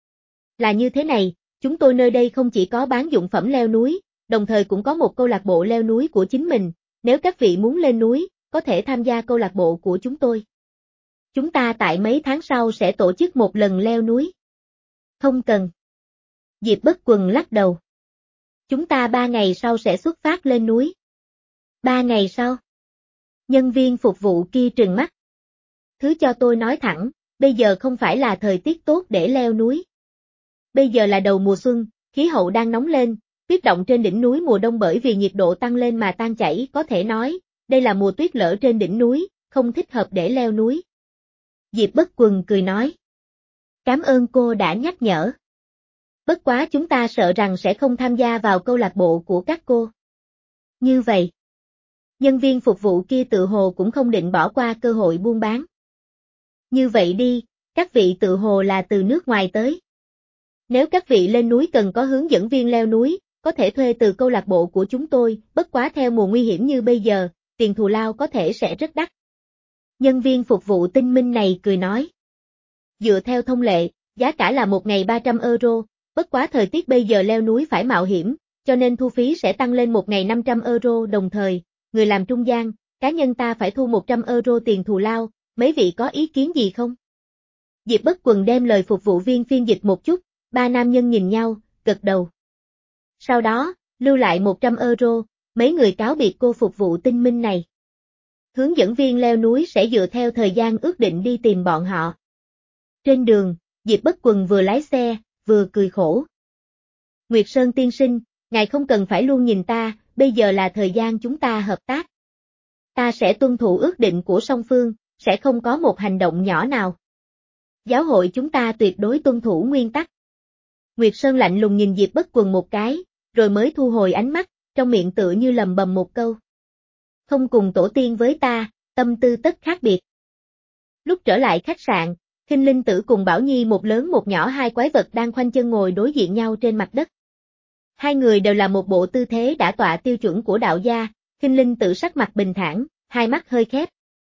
[SPEAKER 1] Là như thế này, chúng tôi nơi đây không chỉ có bán dụng phẩm leo núi, đồng thời cũng có một câu lạc bộ leo núi của chính mình, nếu các vị muốn lên núi, có thể tham gia câu lạc bộ của chúng tôi. Chúng ta tại mấy tháng sau sẽ tổ chức một lần leo núi. Không cần. Diệp Bất Quần lắc đầu. Chúng ta ba ngày sau sẽ xuất phát lên núi. Ba ngày sau? Nhân viên phục vụ kia trừng mắt. Thứ cho tôi nói thẳng, bây giờ không phải là thời tiết tốt để leo núi. Bây giờ là đầu mùa xuân, khí hậu đang nóng lên, tuyết động trên đỉnh núi mùa đông bởi vì nhiệt độ tăng lên mà tan chảy, có thể nói, đây là mùa tuyết lở trên đỉnh núi, không thích hợp để leo núi. Diệp Bất Quần cười nói. Cảm ơn cô đã nhắc nhở. Bất quá chúng ta sợ rằng sẽ không tham gia vào câu lạc bộ của các cô. Như vậy. Nhân viên phục vụ kia tự hồ cũng không định bỏ qua cơ hội buôn bán. Như vậy đi, các vị tự hồ là từ nước ngoài tới. Nếu các vị lên núi cần có hướng dẫn viên leo núi, có thể thuê từ câu lạc bộ của chúng tôi, bất quá theo mùa nguy hiểm như bây giờ, tiền thù lao có thể sẽ rất đắt. Nhân viên phục vụ tinh minh này cười nói. Dựa theo thông lệ, giá cả là một ngày ba trăm euro, bất quá thời tiết bây giờ leo núi phải mạo hiểm, cho nên thu phí sẽ tăng lên một ngày năm trăm euro đồng thời, người làm trung gian, cá nhân ta phải thu một trăm euro tiền thù lao, mấy vị có ý kiến gì không? Diệp Bất Quần đem lời phục vụ viên phiên dịch một chút, ba nam nhân nhìn nhau, gật đầu. Sau đó, lưu lại một trăm euro, mấy người cáo biệt cô phục vụ tinh minh này. Hướng dẫn viên leo núi sẽ dựa theo thời gian ước định đi tìm bọn họ. Trên đường, Diệp Bất Quần vừa lái xe, vừa cười khổ. Nguyệt Sơn tiên sinh, ngài không cần phải luôn nhìn ta, bây giờ là thời gian chúng ta hợp tác. Ta sẽ tuân thủ ước định của song phương, sẽ không có một hành động nhỏ nào. Giáo hội chúng ta tuyệt đối tuân thủ nguyên tắc. Nguyệt Sơn lạnh lùng nhìn Diệp Bất Quần một cái, rồi mới thu hồi ánh mắt, trong miệng tựa như lầm bầm một câu. Không cùng tổ tiên với ta, tâm tư tất khác biệt. Lúc trở lại khách sạn, Khinh Linh Tử cùng Bảo Nhi một lớn một nhỏ hai quái vật đang khoanh chân ngồi đối diện nhau trên mặt đất. Hai người đều là một bộ tư thế đã tọa tiêu chuẩn của đạo gia, Khinh Linh Tử sắc mặt bình thản, hai mắt hơi khép.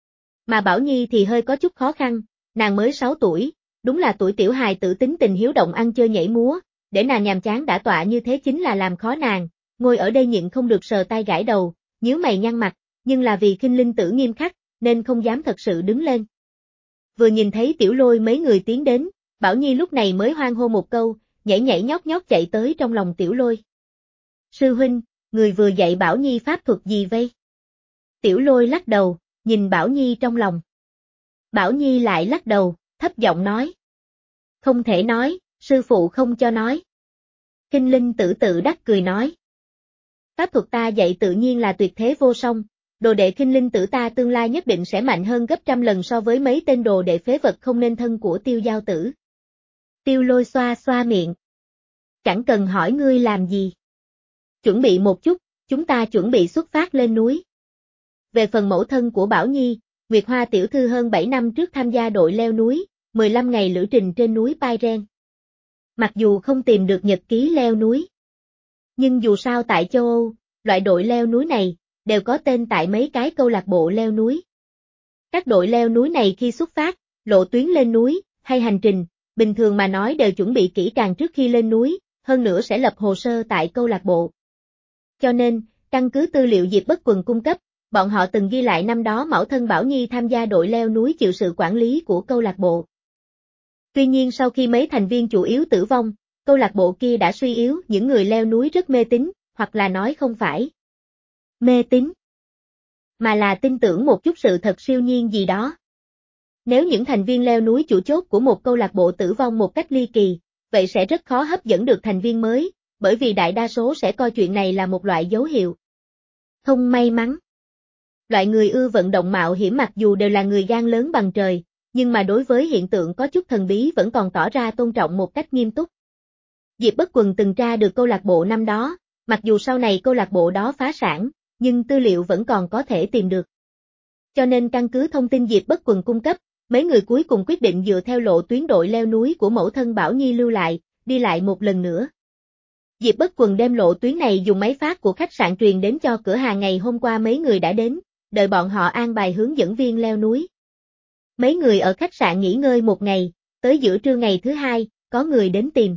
[SPEAKER 1] Mà Bảo Nhi thì hơi có chút khó khăn, nàng mới sáu tuổi, đúng là tuổi tiểu hài tử tính tình hiếu động ăn chơi nhảy múa, để nàng nhàm chán đã tọa như thế chính là làm khó nàng, ngồi ở đây nhịn không được sờ tay gãi đầu, nhíu mày nhăn mặt, nhưng là vì Khinh Linh Tử nghiêm khắc, nên không dám thật sự đứng lên. Vừa nhìn thấy Tiểu Lôi mấy người tiến đến, Bảo Nhi lúc này mới hoan hô một câu, nhảy nhảy nhót nhót chạy tới trong lòng Tiểu Lôi. Sư huynh, người vừa dạy Bảo Nhi pháp thuật gì vây? Tiểu Lôi lắc đầu, nhìn Bảo Nhi trong lòng. Bảo Nhi lại lắc đầu, thấp giọng nói. Không thể nói, sư phụ không cho nói. Khinh Linh Tử tự đắc cười nói. Pháp thuật ta dạy tự nhiên là tuyệt thế vô song, đồ đệ Khinh Linh Tử ta tương lai nhất định sẽ mạnh hơn gấp trăm lần so với mấy tên đồ đệ phế vật không nên thân của Tiêu Giao Tử. Tiêu Lôi xoa xoa miệng. Chẳng cần hỏi ngươi làm gì. Chuẩn bị một chút, chúng ta chuẩn bị xuất phát lên núi. Về phần mẫu thân của Bảo Nhi, Nguyệt Hoa tiểu thư hơn bảy năm trước tham gia đội leo núi, mười lăm ngày lữ trình trên núi Pai Ren. Mặc dù không tìm được nhật ký leo núi, nhưng dù sao tại châu Âu, loại đội leo núi này, đều có tên tại mấy cái câu lạc bộ leo núi. Các đội leo núi này khi xuất phát, lộ tuyến lên núi, hay hành trình, bình thường mà nói đều chuẩn bị kỹ càng trước khi lên núi, hơn nữa sẽ lập hồ sơ tại câu lạc bộ. Cho nên, căn cứ tư liệu Diệp Bất Quần cung cấp, bọn họ từng ghi lại năm đó mẫu thân Bảo Nhi tham gia đội leo núi chịu sự quản lý của câu lạc bộ. Tuy nhiên sau khi mấy thành viên chủ yếu tử vong, câu lạc bộ kia đã suy yếu, những người leo núi rất mê tín, hoặc là nói không phải mê tín, mà là tin tưởng một chút sự thật siêu nhiên gì đó. Nếu những thành viên leo núi chủ chốt của một câu lạc bộ tử vong một cách ly kỳ, vậy sẽ rất khó hấp dẫn được thành viên mới, bởi vì đại đa số sẽ coi chuyện này là một loại dấu hiệu không may mắn. Loại người ưa vận động mạo hiểm mặc dù đều là người gan lớn bằng trời, nhưng mà đối với hiện tượng có chút thần bí vẫn còn tỏ ra tôn trọng một cách nghiêm túc. Diệp Bất Quần từng tra được câu lạc bộ năm đó, mặc dù sau này câu lạc bộ đó phá sản, nhưng tư liệu vẫn còn có thể tìm được. Cho nên căn cứ thông tin Diệp Bất Quần cung cấp, mấy người cuối cùng quyết định dựa theo lộ tuyến đội leo núi của mẫu thân Bảo Nhi lưu lại, đi lại một lần nữa. Diệp Bất Quần đem lộ tuyến này dùng máy phát của khách sạn truyền đến cho cửa hàng ngày hôm qua mấy người đã đến, đợi bọn họ an bài hướng dẫn viên leo núi. Mấy người ở khách sạn nghỉ ngơi một ngày, tới giữa trưa ngày thứ hai, có người đến tìm.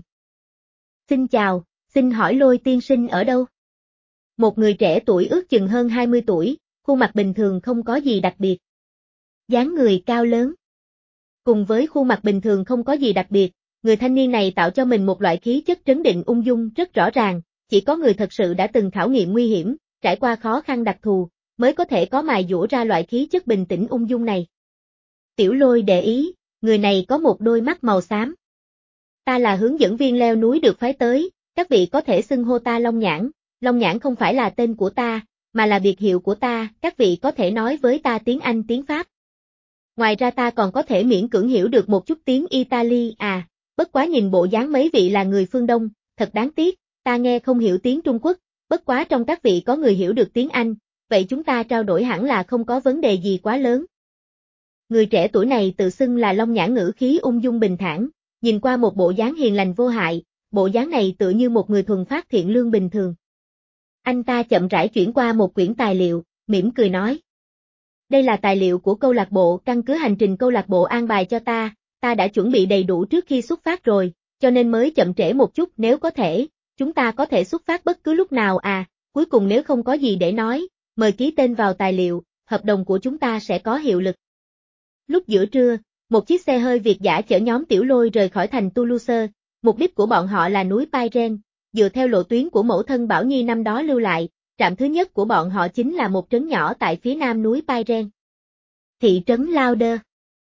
[SPEAKER 1] Xin chào, xin hỏi Lôi tiên sinh ở đâu? Một người trẻ tuổi ước chừng hơn hai mươi tuổi, khuôn mặt bình thường không có gì đặc biệt. Dáng người cao lớn. Cùng với khuôn mặt bình thường không có gì đặc biệt, người thanh niên này tạo cho mình một loại khí chất trấn định ung dung rất rõ ràng, chỉ có người thật sự đã từng khảo nghiệm nguy hiểm, trải qua khó khăn đặc thù, mới có thể có mài dũa ra loại khí chất bình tĩnh ung dung này. Tiểu Lôi để ý, người này có một đôi mắt màu xám. Ta là hướng dẫn viên leo núi được phái tới, các vị có thể xưng hô ta Long Nhãn, Long Nhãn không phải là tên của ta, mà là biệt hiệu của ta, các vị có thể nói với ta tiếng Anh tiếng Pháp. Ngoài ra ta còn có thể miễn cưỡng hiểu được một chút tiếng Italy à, bất quá nhìn bộ dáng mấy vị là người phương Đông, thật đáng tiếc, ta nghe không hiểu tiếng Trung Quốc, bất quá trong các vị có người hiểu được tiếng Anh, vậy chúng ta trao đổi hẳn là không có vấn đề gì quá lớn. Người trẻ tuổi này tự xưng là Long Nhãn, ngữ khí ung dung bình thản, nhìn qua một bộ dáng hiền lành vô hại, bộ dáng này tựa như một người thuần phát thiện lương bình thường. Anh ta chậm rãi chuyển qua một quyển tài liệu, mỉm cười nói. Đây là tài liệu của câu lạc bộ, căn cứ hành trình câu lạc bộ an bài cho ta, ta đã chuẩn bị đầy đủ trước khi xuất phát rồi, cho nên mới chậm trễ một chút, nếu có thể, chúng ta có thể xuất phát bất cứ lúc nào à, cuối cùng nếu không có gì để nói, mời ký tên vào tài liệu, hợp đồng của chúng ta sẽ có hiệu lực. Lúc giữa trưa, một chiếc xe hơi Việt dã chở nhóm Tiểu Lôi rời khỏi thành Toulouse, mục đích của bọn họ là núi Pai Ren, dựa theo lộ tuyến của mẫu thân Bảo Nhi năm đó lưu lại, trạm thứ nhất của bọn họ chính là một trấn nhỏ tại phía nam núi Pai Ren. Thị trấn Lauder.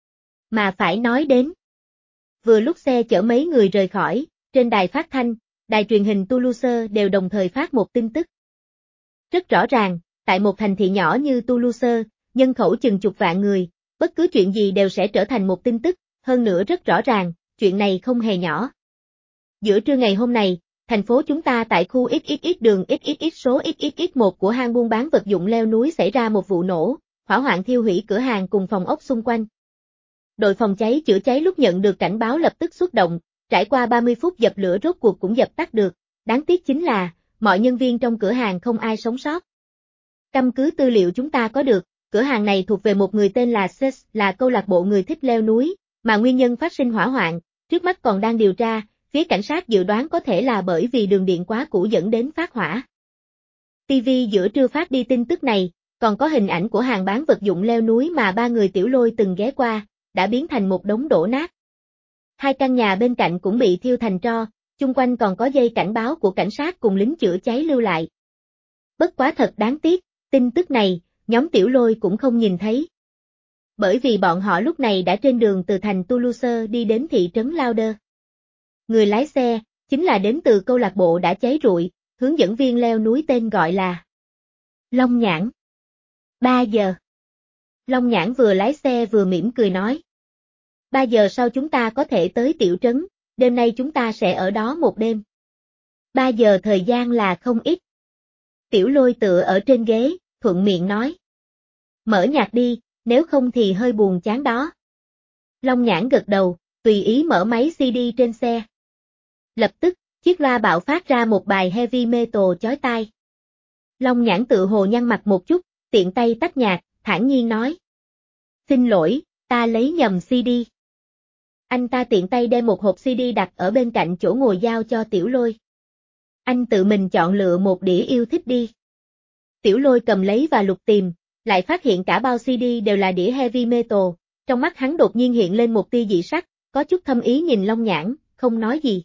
[SPEAKER 1] Mà phải nói đến. Vừa lúc xe chở mấy người rời khỏi, trên đài phát thanh, đài truyền hình Toulouse đều đồng thời phát một tin tức. Rất rõ ràng, tại một thành thị nhỏ như Toulouse, nhân khẩu chừng chục vạn người, bất cứ chuyện gì đều sẽ trở thành một tin tức, hơn nữa rất rõ ràng, chuyện này không hề nhỏ. Giữa trưa ngày hôm nay, thành phố chúng ta tại khu ích ích ích đường ích ích ích số ích ích ích một của hang buôn bán vật dụng leo núi xảy ra một vụ nổ, hỏa hoạn thiêu hủy cửa hàng cùng phòng ốc xung quanh. Đội phòng cháy chữa cháy lúc nhận được cảnh báo lập tức xuất động, trải qua ba mươi phút dập lửa rốt cuộc cũng dập tắt được, đáng tiếc chính là, mọi nhân viên trong cửa hàng không ai sống sót. Căn cứ tư liệu chúng ta có được, cửa hàng này thuộc về một người tên là Ses, là câu lạc bộ người thích leo núi, mà nguyên nhân phát sinh hỏa hoạn, trước mắt còn đang điều tra, phía cảnh sát dự đoán có thể là bởi vì đường điện quá cũ dẫn đến phát hỏa. ti vi giữa trưa phát đi tin tức này, còn có hình ảnh của hàng bán vật dụng leo núi mà ba người Tiểu Lôi từng ghé qua, đã biến thành một đống đổ nát. Hai căn nhà bên cạnh cũng bị thiêu thành tro, chung quanh còn có dây cảnh báo của cảnh sát cùng lính chữa cháy lưu lại. Bất quá thật đáng tiếc, tin tức này, nhóm Tiểu Lôi cũng không nhìn thấy. Bởi vì bọn họ lúc này đã trên đường từ thành Toulouse đi đến thị trấn Lauder. Người lái xe, chính là đến từ câu lạc bộ đã cháy rụi, hướng dẫn viên leo núi tên gọi là Long Nhãn. ba giờ. Long Nhãn vừa lái xe vừa mỉm cười nói. ba giờ sau chúng ta có thể tới tiểu trấn, đêm nay chúng ta sẽ ở đó một đêm. Ba giờ thời gian là không ít. Tiểu Lôi tựa ở trên ghế, thuận miệng nói. Mở nhạc đi, nếu không thì hơi buồn chán đó. Long Nhãn gật đầu, tùy ý mở máy xê đê trên xe. Lập tức, chiếc loa bạo phát ra một bài heavy metal chói tai. Long Nhãn tự hồ nhăn mặt một chút, tiện tay tắt nhạc, thản nhiên nói. Xin lỗi, ta lấy nhầm xê đê. Anh ta tiện tay đem một hộp xê đê đặt ở bên cạnh chỗ ngồi giao cho Tiểu Lôi. Anh tự mình chọn lựa một đĩa yêu thích đi. Tiểu Lôi cầm lấy và lục tìm, lại phát hiện cả bao xê đê đều là đĩa heavy metal, trong mắt hắn đột nhiên hiện lên một tia dị sắc, có chút thâm ý nhìn Long Nhãn, không nói gì.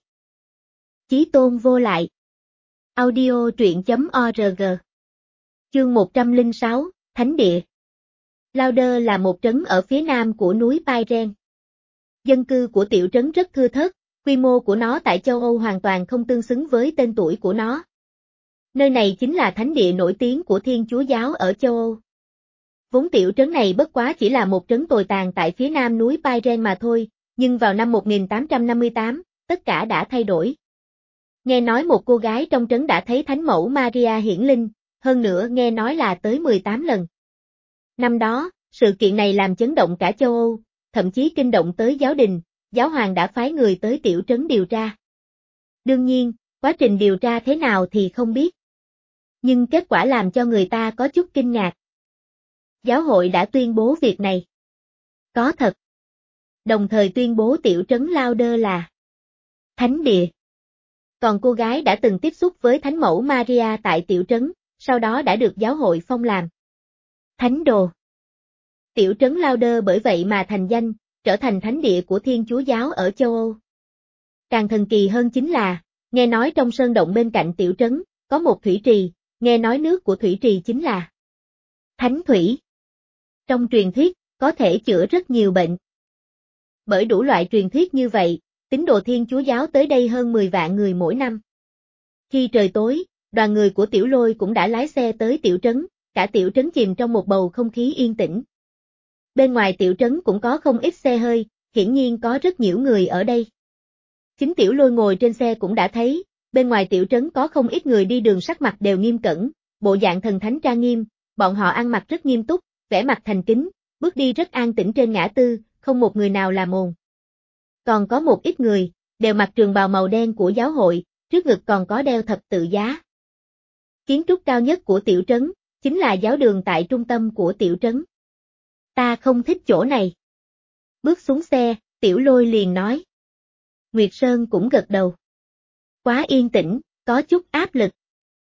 [SPEAKER 1] Chí tôn vô lại. Audio truyện chấm org. Chương một trăm lẻ sáu, Thánh địa. Lauder là một trấn ở phía nam của núi Pyren. Dân cư của tiểu trấn rất thưa thớt, quy mô của nó tại châu Âu hoàn toàn không tương xứng với tên tuổi của nó. Nơi này chính là thánh địa nổi tiếng của Thiên Chúa giáo ở châu Âu. Vốn tiểu trấn này bất quá chỉ là một trấn tồi tàn tại phía nam núi Pyren mà thôi, nhưng vào năm một nghìn tám trăm năm mươi tám, tất cả đã thay đổi. Nghe nói một cô gái trong trấn đã thấy Thánh mẫu Maria hiển linh, hơn nữa nghe nói là tới mười tám lần. Năm đó, sự kiện này làm chấn động cả châu Âu, thậm chí kinh động tới giáo đình, giáo hoàng đã phái người tới tiểu trấn điều tra. Đương nhiên, quá trình điều tra thế nào thì không biết. Nhưng kết quả làm cho người ta có chút kinh ngạc. Giáo hội đã tuyên bố việc này. Có thật. Đồng thời tuyên bố tiểu trấn Lauder là thánh địa. Còn cô gái đã từng tiếp xúc với Thánh mẫu Maria tại tiểu trấn, sau đó đã được giáo hội phong làm thánh đồ. Tiểu trấn Lauder bởi vậy mà thành danh, trở thành thánh địa của Thiên Chúa giáo ở châu Âu. Càng thần kỳ hơn chính là, nghe nói trong sơn động bên cạnh tiểu trấn, có một thủy trì, nghe nói nước của thủy trì chính là thánh thủy. Trong truyền thuyết, có thể chữa rất nhiều bệnh. Bởi đủ loại truyền thuyết như vậy, tín đồ Thiên Chúa giáo tới đây hơn mười vạn người mỗi năm. Khi trời tối, đoàn người của Tiểu Lôi cũng đã lái xe tới tiểu trấn, cả tiểu trấn chìm trong một bầu không khí yên tĩnh. Bên ngoài tiểu trấn cũng có không ít xe hơi, hiển nhiên có rất nhiều người ở đây. Chính Tiểu Lôi ngồi trên xe cũng đã thấy, bên ngoài tiểu trấn có không ít người đi đường sắc mặt đều nghiêm cẩn, bộ dạng thần thánh trang nghiêm, bọn họ ăn mặc rất nghiêm túc, vẻ mặt thành kính, bước đi rất an tĩnh trên ngã tư, không một người nào làm ồn. Còn có một ít người, đều mặc trường bào màu đen của giáo hội, trước ngực còn có đeo thập tự giá. Kiến trúc cao nhất của tiểu trấn, chính là giáo đường tại trung tâm của tiểu trấn. Ta không thích chỗ này. Bước xuống xe, Tiểu Lôi liền nói. Nguyệt Sơn cũng gật đầu. Quá yên tĩnh, có chút áp lực.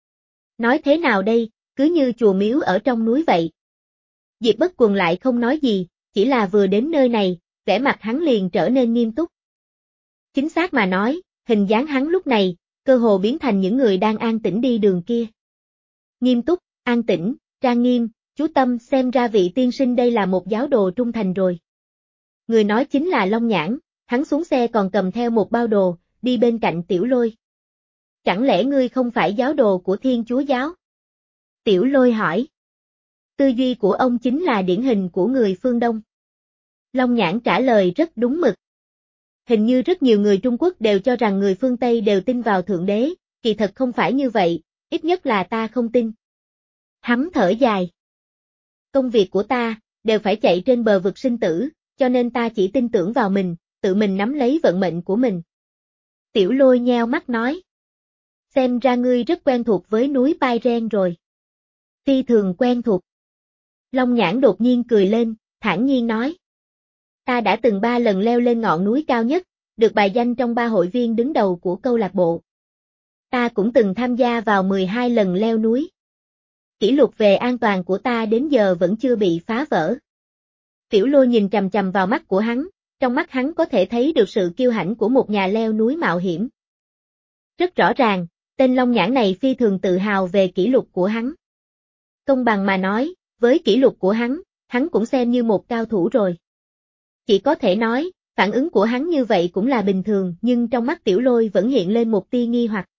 [SPEAKER 1] Nói thế nào đây, cứ như chùa miếu ở trong núi vậy. Diệp Bất Quần lại không nói gì, chỉ là vừa đến nơi này, vẻ mặt hắn liền trở nên nghiêm túc. Chính xác mà nói, hình dáng hắn lúc này, cơ hồ biến thành những người đang an tĩnh đi đường kia. Nghiêm túc, an tĩnh, trang nghiêm, chú tâm, xem ra vị tiên sinh đây là một giáo đồ trung thành rồi. Người nói chính là Long Nhãn, hắn xuống xe còn cầm theo một bao đồ, đi bên cạnh Tiểu Lôi. Chẳng lẽ ngươi không phải giáo đồ của Thiên Chúa giáo? Tiểu Lôi hỏi. Tư duy của ông chính là điển hình của người phương Đông. Long Nhãn trả lời rất đúng mực. Hình như rất nhiều người Trung Quốc đều cho rằng người phương Tây đều tin vào Thượng Đế, kỳ thật không phải như vậy, ít nhất là ta không tin. Hắn thở dài. Công việc của ta, đều phải chạy trên bờ vực sinh tử, cho nên ta chỉ tin tưởng vào mình, tự mình nắm lấy vận mệnh của mình. Tiểu Lôi nheo mắt nói. Xem ra ngươi rất quen thuộc với núi Pyren rồi. Phi thường quen thuộc. Long Nhãn đột nhiên cười lên, thản nhiên nói. Ta đã từng ba lần leo lên ngọn núi cao nhất, được bài danh trong ba hội viên đứng đầu của câu lạc bộ. Ta cũng từng tham gia vào mười hai lần leo núi. Kỷ lục về an toàn của ta đến giờ vẫn chưa bị phá vỡ. Tiểu Lôi nhìn chằm chằm vào mắt của hắn, trong mắt hắn có thể thấy được sự kiêu hãnh của một nhà leo núi mạo hiểm. Rất rõ ràng, tên Long Nhãn này phi thường tự hào về kỷ lục của hắn. Công bằng mà nói, với kỷ lục của hắn, hắn cũng xem như một cao thủ rồi. Chỉ có thể nói, phản ứng của hắn như vậy cũng là bình thường, nhưng trong mắt Tiểu Lôi vẫn hiện lên một tia nghi hoặc.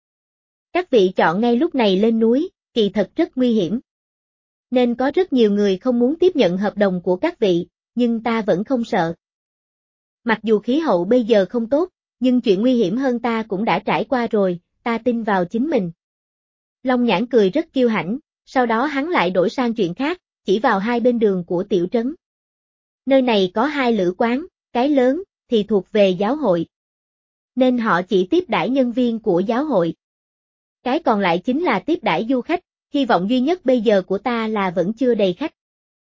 [SPEAKER 1] Các vị chọn ngay lúc này lên núi, kỳ thật rất nguy hiểm. Nên có rất nhiều người không muốn tiếp nhận hợp đồng của các vị, nhưng ta vẫn không sợ. Mặc dù khí hậu bây giờ không tốt, nhưng chuyện nguy hiểm hơn ta cũng đã trải qua rồi, ta tin vào chính mình. Long Nhãn cười rất kiêu hãnh, sau đó hắn lại đổi sang chuyện khác, chỉ vào hai bên đường của tiểu trấn. Nơi này có hai lữ quán, cái lớn thì thuộc về giáo hội, nên họ chỉ tiếp đãi nhân viên của giáo hội. Cái còn lại chính là tiếp đãi du khách, hy vọng duy nhất bây giờ của ta là vẫn chưa đầy khách.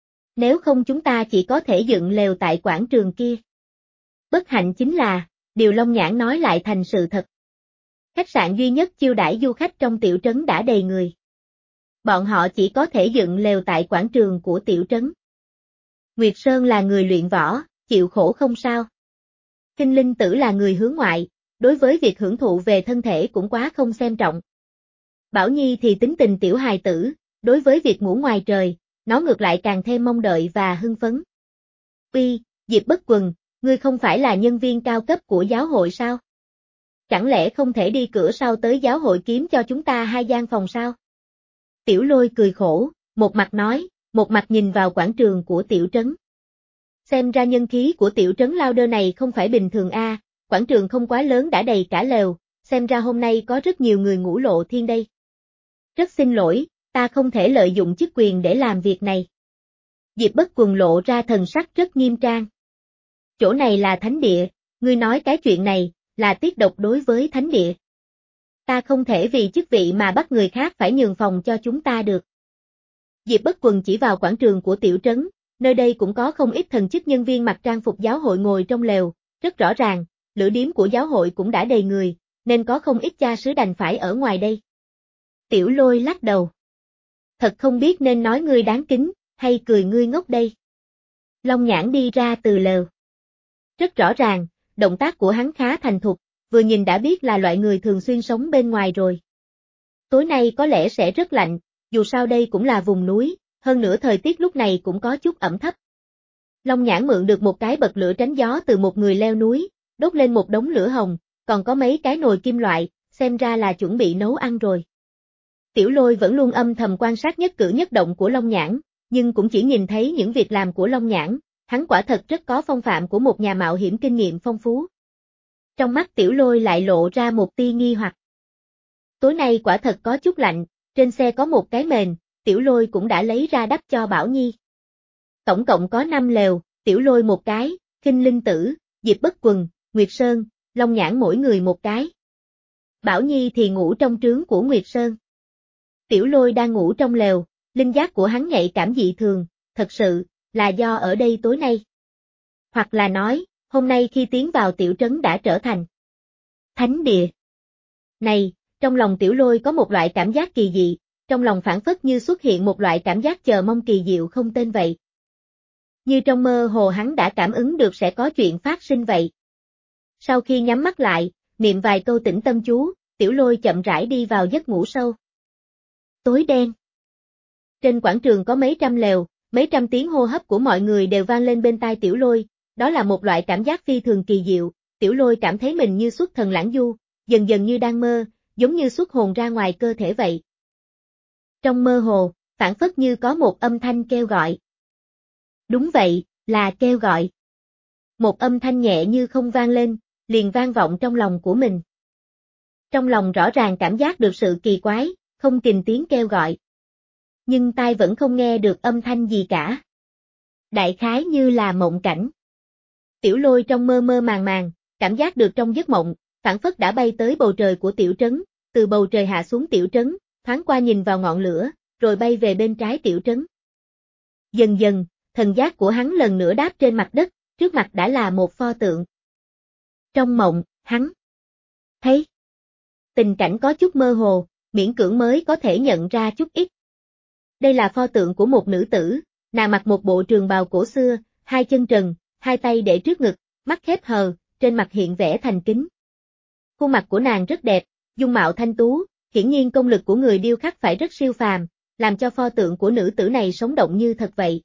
[SPEAKER 1] Nếu không chúng ta chỉ có thể dựng lều tại quảng trường kia. Bất hạnh chính là, điều Long Nhãn nói lại thành sự thật. Khách sạn duy nhất chiêu đãi du khách trong tiểu trấn đã đầy người. Bọn họ chỉ có thể dựng lều tại quảng trường của tiểu trấn. Nguyệt Sơn là người luyện võ, chịu khổ không sao. Kinh Linh Tử là người hướng ngoại, đối với việc hưởng thụ về thân thể cũng quá không xem trọng. Bảo Nhi thì tính tình tiểu hài tử, đối với việc ngủ ngoài trời, nó ngược lại càng thêm mong đợi và hưng phấn. Uy, Diệp Bất Quần, ngươi không phải là nhân viên cao cấp của giáo hội sao? Chẳng lẽ không thể đi cửa sau tới giáo hội kiếm cho chúng ta hai gian phòng sao? Tiểu Lôi cười khổ, một mặt nói, một mặt nhìn vào quảng trường của tiểu trấn. Xem ra nhân khí của tiểu trấn Lao Đơ này không phải bình thường a, à, quảng trường không quá lớn đã đầy cả lều, xem ra hôm nay có rất nhiều người ngủ lộ thiên đây. Rất xin lỗi, ta không thể lợi dụng chức quyền để làm việc này. Diệp Bất Quần lộ ra thần sắc rất nghiêm trang. Chỗ này là thánh địa, ngươi nói cái chuyện này, là tiết độc đối với thánh địa. Ta không thể vì chức vị mà bắt người khác phải nhường phòng cho chúng ta được. Diệp Bất Quần chỉ vào quảng trường của tiểu trấn, nơi đây cũng có không ít thần chức nhân viên mặc trang phục giáo hội ngồi trong lều, rất rõ ràng, lữ điếm của giáo hội cũng đã đầy người, nên có không ít cha xứ đành phải ở ngoài đây. Tiểu Lôi lắc đầu. Thật không biết nên nói ngươi đáng kính, hay cười ngươi ngốc đây. Long Nhãn đi ra từ lều. Rất rõ ràng, động tác của hắn khá thành thục, vừa nhìn đã biết là loại người thường xuyên sống bên ngoài rồi. Tối nay có lẽ sẽ rất lạnh, dù sao đây cũng là vùng núi, hơn nữa thời tiết lúc này cũng có chút ẩm thấp. Long Nhãn mượn được một cái bật lửa tránh gió từ một người leo núi, đốt lên một đống lửa hồng, còn có mấy cái nồi kim loại, xem ra là chuẩn bị nấu ăn rồi. Tiểu Lôi vẫn luôn âm thầm quan sát nhất cử nhất động của Long Nhãn, nhưng cũng chỉ nhìn thấy những việc làm của Long Nhãn, hắn quả thật rất có phong phạm của một nhà mạo hiểm kinh nghiệm phong phú. Trong mắt Tiểu Lôi lại lộ ra một tia nghi hoặc. Tối nay quả thật có chút lạnh, trên xe có một cái mền, Tiểu Lôi cũng đã lấy ra đắp cho Bảo Nhi. Tổng cộng có năm lều, Tiểu Lôi một cái, Kinh Linh Tử, Diệp Bất Quần, Nguyệt Sơn, Long Nhãn mỗi người một cái. Bảo Nhi thì ngủ trong trướng của Nguyệt Sơn. Tiểu Lôi đang ngủ trong lều, linh giác của hắn nhạy cảm dị thường, thật sự, là do ở đây tối nay. Hoặc là nói, hôm nay khi tiến vào tiểu trấn đã trở thành thánh địa. Này, trong lòng Tiểu Lôi có một loại cảm giác kỳ dị, trong lòng phảng phất như xuất hiện một loại cảm giác chờ mong kỳ diệu không tên vậy. Như trong mơ hồ hắn đã cảm ứng được sẽ có chuyện phát sinh vậy. Sau khi nhắm mắt lại, niệm vài câu tĩnh tâm chú, Tiểu Lôi chậm rãi đi vào giấc ngủ sâu. Tối đen. Trên quảng trường có mấy trăm lều, mấy trăm tiếng hô hấp của mọi người đều vang lên bên tai Tiểu Lôi, đó là một loại cảm giác phi thường kỳ diệu, Tiểu Lôi cảm thấy mình như xuất thần lãng du, dần dần như đang mơ, giống như xuất hồn ra ngoài cơ thể vậy. Trong mơ hồ, phảng phất như có một âm thanh kêu gọi. Đúng vậy, là kêu gọi. Một âm thanh nhẹ như không vang lên, liền vang vọng trong lòng của mình. Trong lòng rõ ràng cảm giác được sự kỳ quái, không kìm tiếng kêu gọi. Nhưng tai vẫn không nghe được âm thanh gì cả. Đại khái như là mộng cảnh. Tiểu Lôi trong mơ mơ màng màng, cảm giác được trong giấc mộng, phảng phất đã bay tới bầu trời của tiểu trấn, từ bầu trời hạ xuống tiểu trấn, thoáng qua nhìn vào ngọn lửa, rồi bay về bên trái tiểu trấn. Dần dần, thần giác của hắn lần nữa đáp trên mặt đất, trước mặt đã là một pho tượng. Trong mộng, hắn thấy tình cảnh có chút mơ hồ, miễn cưỡng mới có thể nhận ra chút ít. Đây là pho tượng của một nữ tử, nàng mặc một bộ trường bào cổ xưa, hai chân trần, hai tay để trước ngực, mắt khép hờ, trên mặt hiện vẻ thành kính. Khuôn mặt của nàng rất đẹp, dung mạo thanh tú, hiển nhiên công lực của người điêu khắc phải rất siêu phàm, làm cho pho tượng của nữ tử này sống động như thật vậy.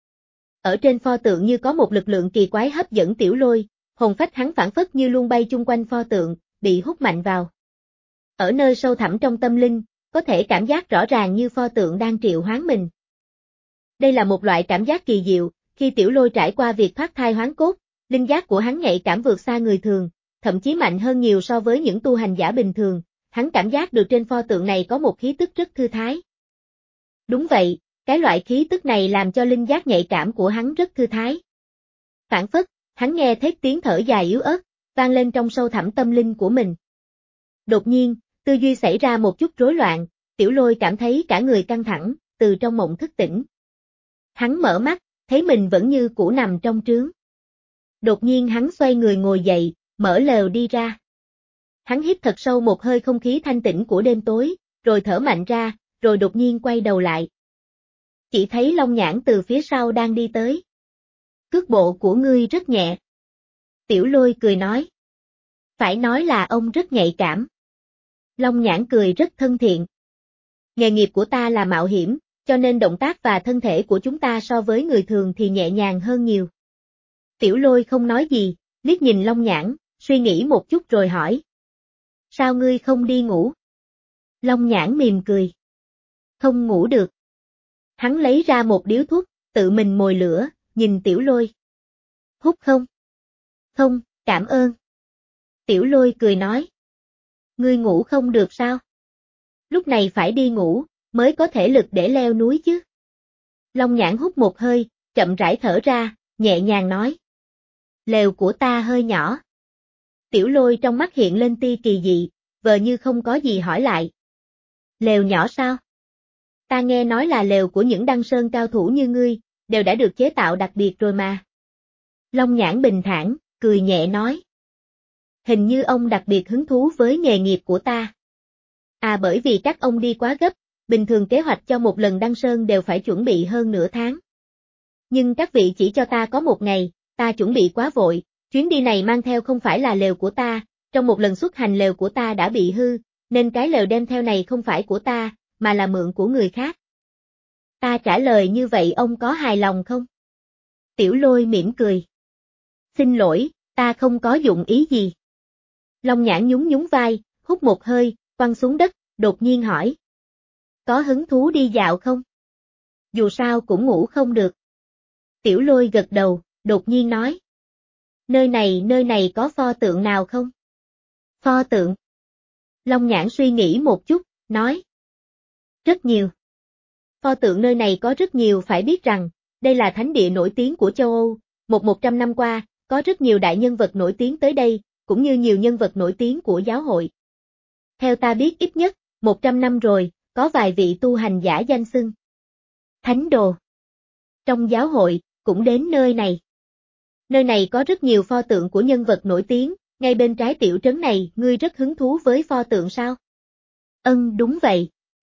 [SPEAKER 1] Ở trên pho tượng như có một lực lượng kỳ quái hấp dẫn Tiểu Lôi, hồn phách hắn phảng phất như luôn bay chung quanh pho tượng, bị hút mạnh vào. Ở nơi sâu thẳm trong tâm linh, có thể cảm giác rõ ràng như pho tượng đang triệu hoán mình. Đây là một loại cảm giác kỳ diệu, khi Tiểu Lôi trải qua việc thoát thai hoán cốt, linh giác của hắn nhạy cảm vượt xa người thường, thậm chí mạnh hơn nhiều so với những tu hành giả bình thường, hắn cảm giác được trên pho tượng này có một khí tức rất thư thái. Đúng vậy, cái loại khí tức này làm cho linh giác nhạy cảm của hắn rất thư thái. Phản phất, hắn nghe thấy tiếng thở dài yếu ớt, vang lên trong sâu thẳm tâm linh của mình. Đột nhiên, tư duy xảy ra một chút rối loạn, Tiểu Lôi cảm thấy cả người căng thẳng, từ trong mộng thức tỉnh. Hắn mở mắt, thấy mình vẫn như cũ nằm trong trướng. Đột nhiên hắn xoay người ngồi dậy, mở lều đi ra. Hắn hít thật sâu một hơi không khí thanh tĩnh của đêm tối, rồi thở mạnh ra, rồi đột nhiên quay đầu lại. Chỉ thấy Long Nhãn từ phía sau đang đi tới. Cước bộ của ngươi rất nhẹ. Tiểu Lôi cười nói. Phải nói là ông rất nhạy cảm. Long Nhãn cười rất thân thiện. Nghề nghiệp của ta là mạo hiểm, cho nên động tác và thân thể của chúng ta so với người thường thì nhẹ nhàng hơn nhiều. Tiểu Lôi không nói gì, liếc nhìn Long Nhãn, suy nghĩ một chút rồi hỏi. Sao ngươi không đi ngủ? Long Nhãn mỉm cười. Không ngủ được. Hắn lấy ra một điếu thuốc, tự mình mồi lửa, nhìn Tiểu Lôi. Hút không? Không, cảm ơn. Tiểu Lôi cười nói. Ngươi ngủ không được sao? Lúc này phải đi ngủ, mới có thể lực để leo núi chứ. Long Nhãn hút một hơi, chậm rãi thở ra, nhẹ nhàng nói. Lều của ta hơi nhỏ. Tiểu Lôi trong mắt hiện lên tia kỳ dị, vờ như không có gì hỏi lại. Lều nhỏ sao? Ta nghe nói là lều của những đăng sơn cao thủ như ngươi, đều đã được chế tạo đặc biệt rồi mà. Long Nhãn bình thản, cười nhẹ nói. Hình như ông đặc biệt hứng thú với nghề nghiệp của ta. À bởi vì các ông đi quá gấp, bình thường kế hoạch cho một lần đăng sơn đều phải chuẩn bị hơn nửa tháng. Nhưng các vị chỉ cho ta có một ngày, ta chuẩn bị quá vội, chuyến đi này mang theo không phải là lều của ta, trong một lần xuất hành lều của ta đã bị hư, nên cái lều đem theo này không phải của ta, mà là mượn của người khác. Ta trả lời như vậy ông có hài lòng không? Tiểu Lôi mỉm cười. Xin lỗi, ta không có dụng ý gì. Long Nhãn nhún nhún vai, hút một hơi, quăng xuống đất, đột nhiên hỏi. Có hứng thú đi dạo không? Dù sao cũng ngủ không được. Tiểu Lôi gật đầu, đột nhiên nói. Nơi này nơi này có pho tượng nào không? Pho tượng. Long Nhãn suy nghĩ một chút, nói. Rất nhiều. Pho tượng nơi này có rất nhiều, phải biết rằng, đây là thánh địa nổi tiếng của châu Âu, một một trăm năm qua, có rất nhiều đại nhân vật nổi tiếng tới đây, cũng như nhiều nhân vật nổi tiếng của giáo hội. Theo ta biết ít nhất, một trăm năm rồi, có vài vị tu hành giả danh xưng. Thánh đồ. Trong giáo hội, cũng đến nơi này. Nơi này có rất nhiều pho tượng của nhân vật nổi tiếng, ngay bên trái tiểu trấn này, ngươi rất hứng thú với pho tượng sao? Ân đúng vậy.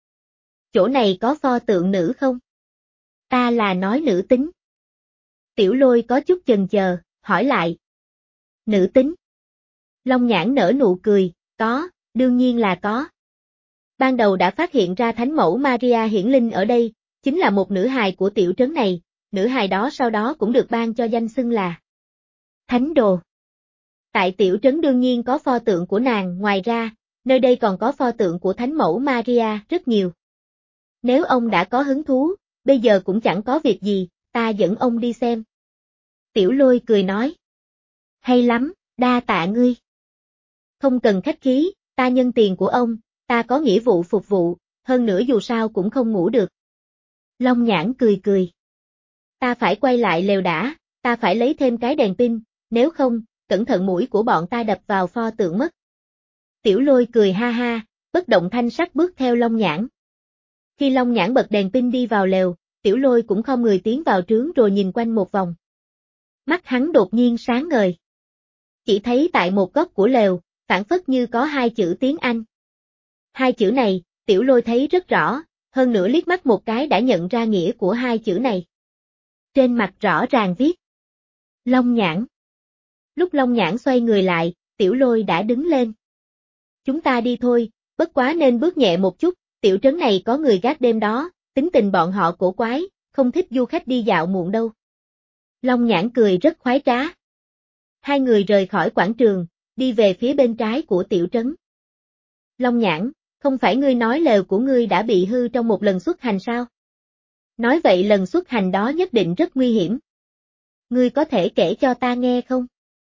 [SPEAKER 1] Chỗ này có pho tượng nữ không? Ta là nói nữ tính. Tiểu Lôi có chút chần chờ, hỏi lại. Nữ tính. Long Nhãn nở nụ cười, có, đương nhiên là có. Ban đầu đã phát hiện ra thánh mẫu Maria hiển linh ở đây, chính là một nữ hài của tiểu trấn này, nữ hài đó sau đó cũng được ban cho danh xưng là Thánh đồ. Tại tiểu trấn đương nhiên có pho tượng của nàng, ngoài ra, nơi đây còn có pho tượng của thánh mẫu Maria rất nhiều. Nếu ông đã có hứng thú, bây giờ cũng chẳng có việc gì, ta dẫn ông đi xem. Tiểu Lôi cười nói. Hay lắm, đa tạ ngươi. Không cần khách khí, ta nhân tiền của ông, ta có nghĩa vụ phục vụ, hơn nữa dù sao cũng không ngủ được. Long Nhãn cười cười. Ta phải quay lại lều đã, ta phải lấy thêm cái đèn pin, nếu không, cẩn thận mũi của bọn ta đập vào pho tượng mất. Tiểu Lôi cười ha ha, bất động thanh sắc bước theo Long Nhãn. Khi Long Nhãn bật đèn pin đi vào lều, Tiểu Lôi cũng khom người tiến vào trướng rồi nhìn quanh một vòng. Mắt hắn đột nhiên sáng ngời. Chỉ thấy tại một góc của lều, phảng phất như có hai chữ tiếng Anh. Hai chữ này, Tiểu Lôi thấy rất rõ, hơn nữa liếc mắt một cái đã nhận ra nghĩa của hai chữ này. Trên mặt rõ ràng viết. Long Nhãn. Lúc Long Nhãn xoay người lại, Tiểu Lôi đã đứng lên. Chúng ta đi thôi, bất quá nên bước nhẹ một chút, tiểu trấn này có người gác đêm đó, tính tình bọn họ cổ quái, không thích du khách đi dạo muộn đâu. Long Nhãn cười rất khoái trá. Hai người rời khỏi quảng trường, đi về phía bên trái của tiểu trấn. Long Nhãn, không phải ngươi nói lều của ngươi đã bị hư trong một lần xuất hành sao? Nói vậy lần xuất hành đó nhất định rất nguy hiểm. Ngươi có thể kể cho ta nghe không?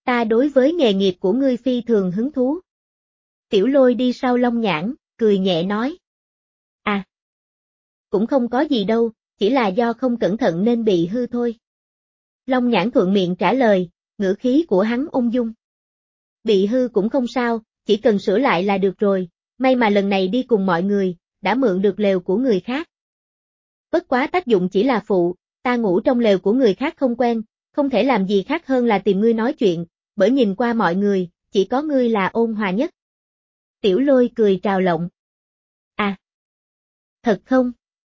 [SPEAKER 1] Ta đối với nghề nghiệp của ngươi phi thường hứng thú. Tiểu Lôi đi sau Long Nhãn, cười nhẹ nói. À, cũng không có gì đâu, chỉ là do không cẩn thận nên bị hư thôi. Long Nhãn thuận miệng trả lời, ngữ khí của hắn ung dung. Bị hư cũng không sao, chỉ cần sửa lại là được rồi, may mà lần này đi cùng mọi người, đã mượn được lều của người khác. Bất quá tác dụng chỉ là phụ, ta ngủ trong lều của người khác không quen, không thể làm gì khác hơn là tìm ngươi nói chuyện, bởi nhìn qua mọi người, chỉ có ngươi là ôn hòa nhất. Tiểu Lôi cười trào lộng. À, thật không?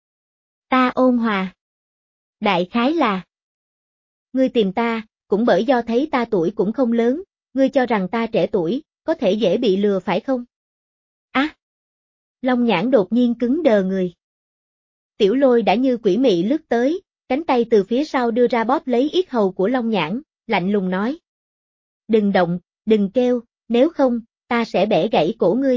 [SPEAKER 1] Ta ôn hòa. Đại khái là, ngươi tìm ta, cũng bởi do thấy ta tuổi cũng không lớn, ngươi cho rằng ta trẻ tuổi, có thể dễ bị lừa phải không? Á! À, Long Nhãn đột nhiên cứng đờ người. Tiểu Lôi đã như quỷ mị lướt tới, cánh tay từ phía sau đưa ra bóp lấy yết hầu của Long Nhãn, lạnh lùng nói. Đừng động, đừng kêu, nếu không, ta sẽ bẻ gãy cổ ngươi.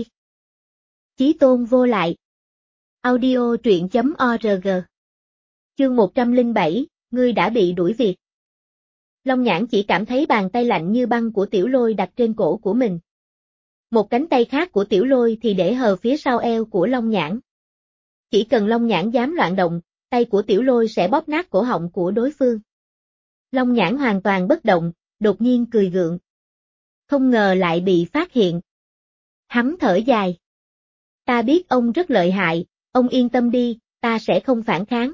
[SPEAKER 1] Chí tôn vô lại. Audio truyện chấm org. Chương một trăm lẻ bảy, ngươi đã bị đuổi việc. Long Nhãn chỉ cảm thấy bàn tay lạnh như băng của Tiểu Lôi đặt trên cổ của mình. Một cánh tay khác của Tiểu Lôi thì để hờ phía sau eo của Long Nhãn. Chỉ cần Long Nhãn dám loạn động, tay của Tiểu Lôi sẽ bóp nát cổ họng của đối phương. Long Nhãn hoàn toàn bất động, đột nhiên cười gượng. Không ngờ lại bị phát hiện. Hắn thở dài. Ta biết ông rất lợi hại, ông yên tâm đi, ta sẽ không phản kháng.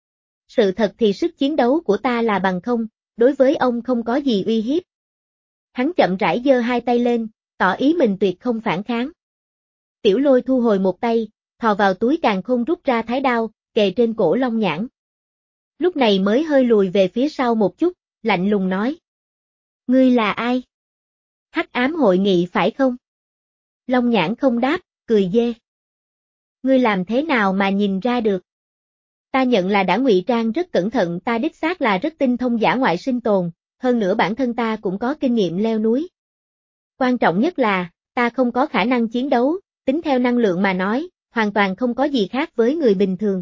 [SPEAKER 1] Sự thật thì sức chiến đấu của ta là bằng không, đối với ông không có gì uy hiếp. Hắn chậm rãi giơ hai tay lên, tỏ ý mình tuyệt không phản kháng. Tiểu Lôi thu hồi một tay, thò vào túi càn khôn rút ra thái đao, kề trên cổ Long Nhãn. Lúc này mới hơi lùi về phía sau một chút, lạnh lùng nói. Ngươi là ai? Hắc ám hội nghị phải không? Long Nhãn không đáp, cười dê. Ngươi làm thế nào mà nhìn ra được? Ta nhận là đã ngụy trang rất cẩn thận, ta đích xác là rất tinh thông dã ngoại sinh tồn, hơn nữa bản thân ta cũng có kinh nghiệm leo núi. Quan trọng nhất là, ta không có khả năng chiến đấu, tính theo năng lượng mà nói, hoàn toàn không có gì khác với người bình thường.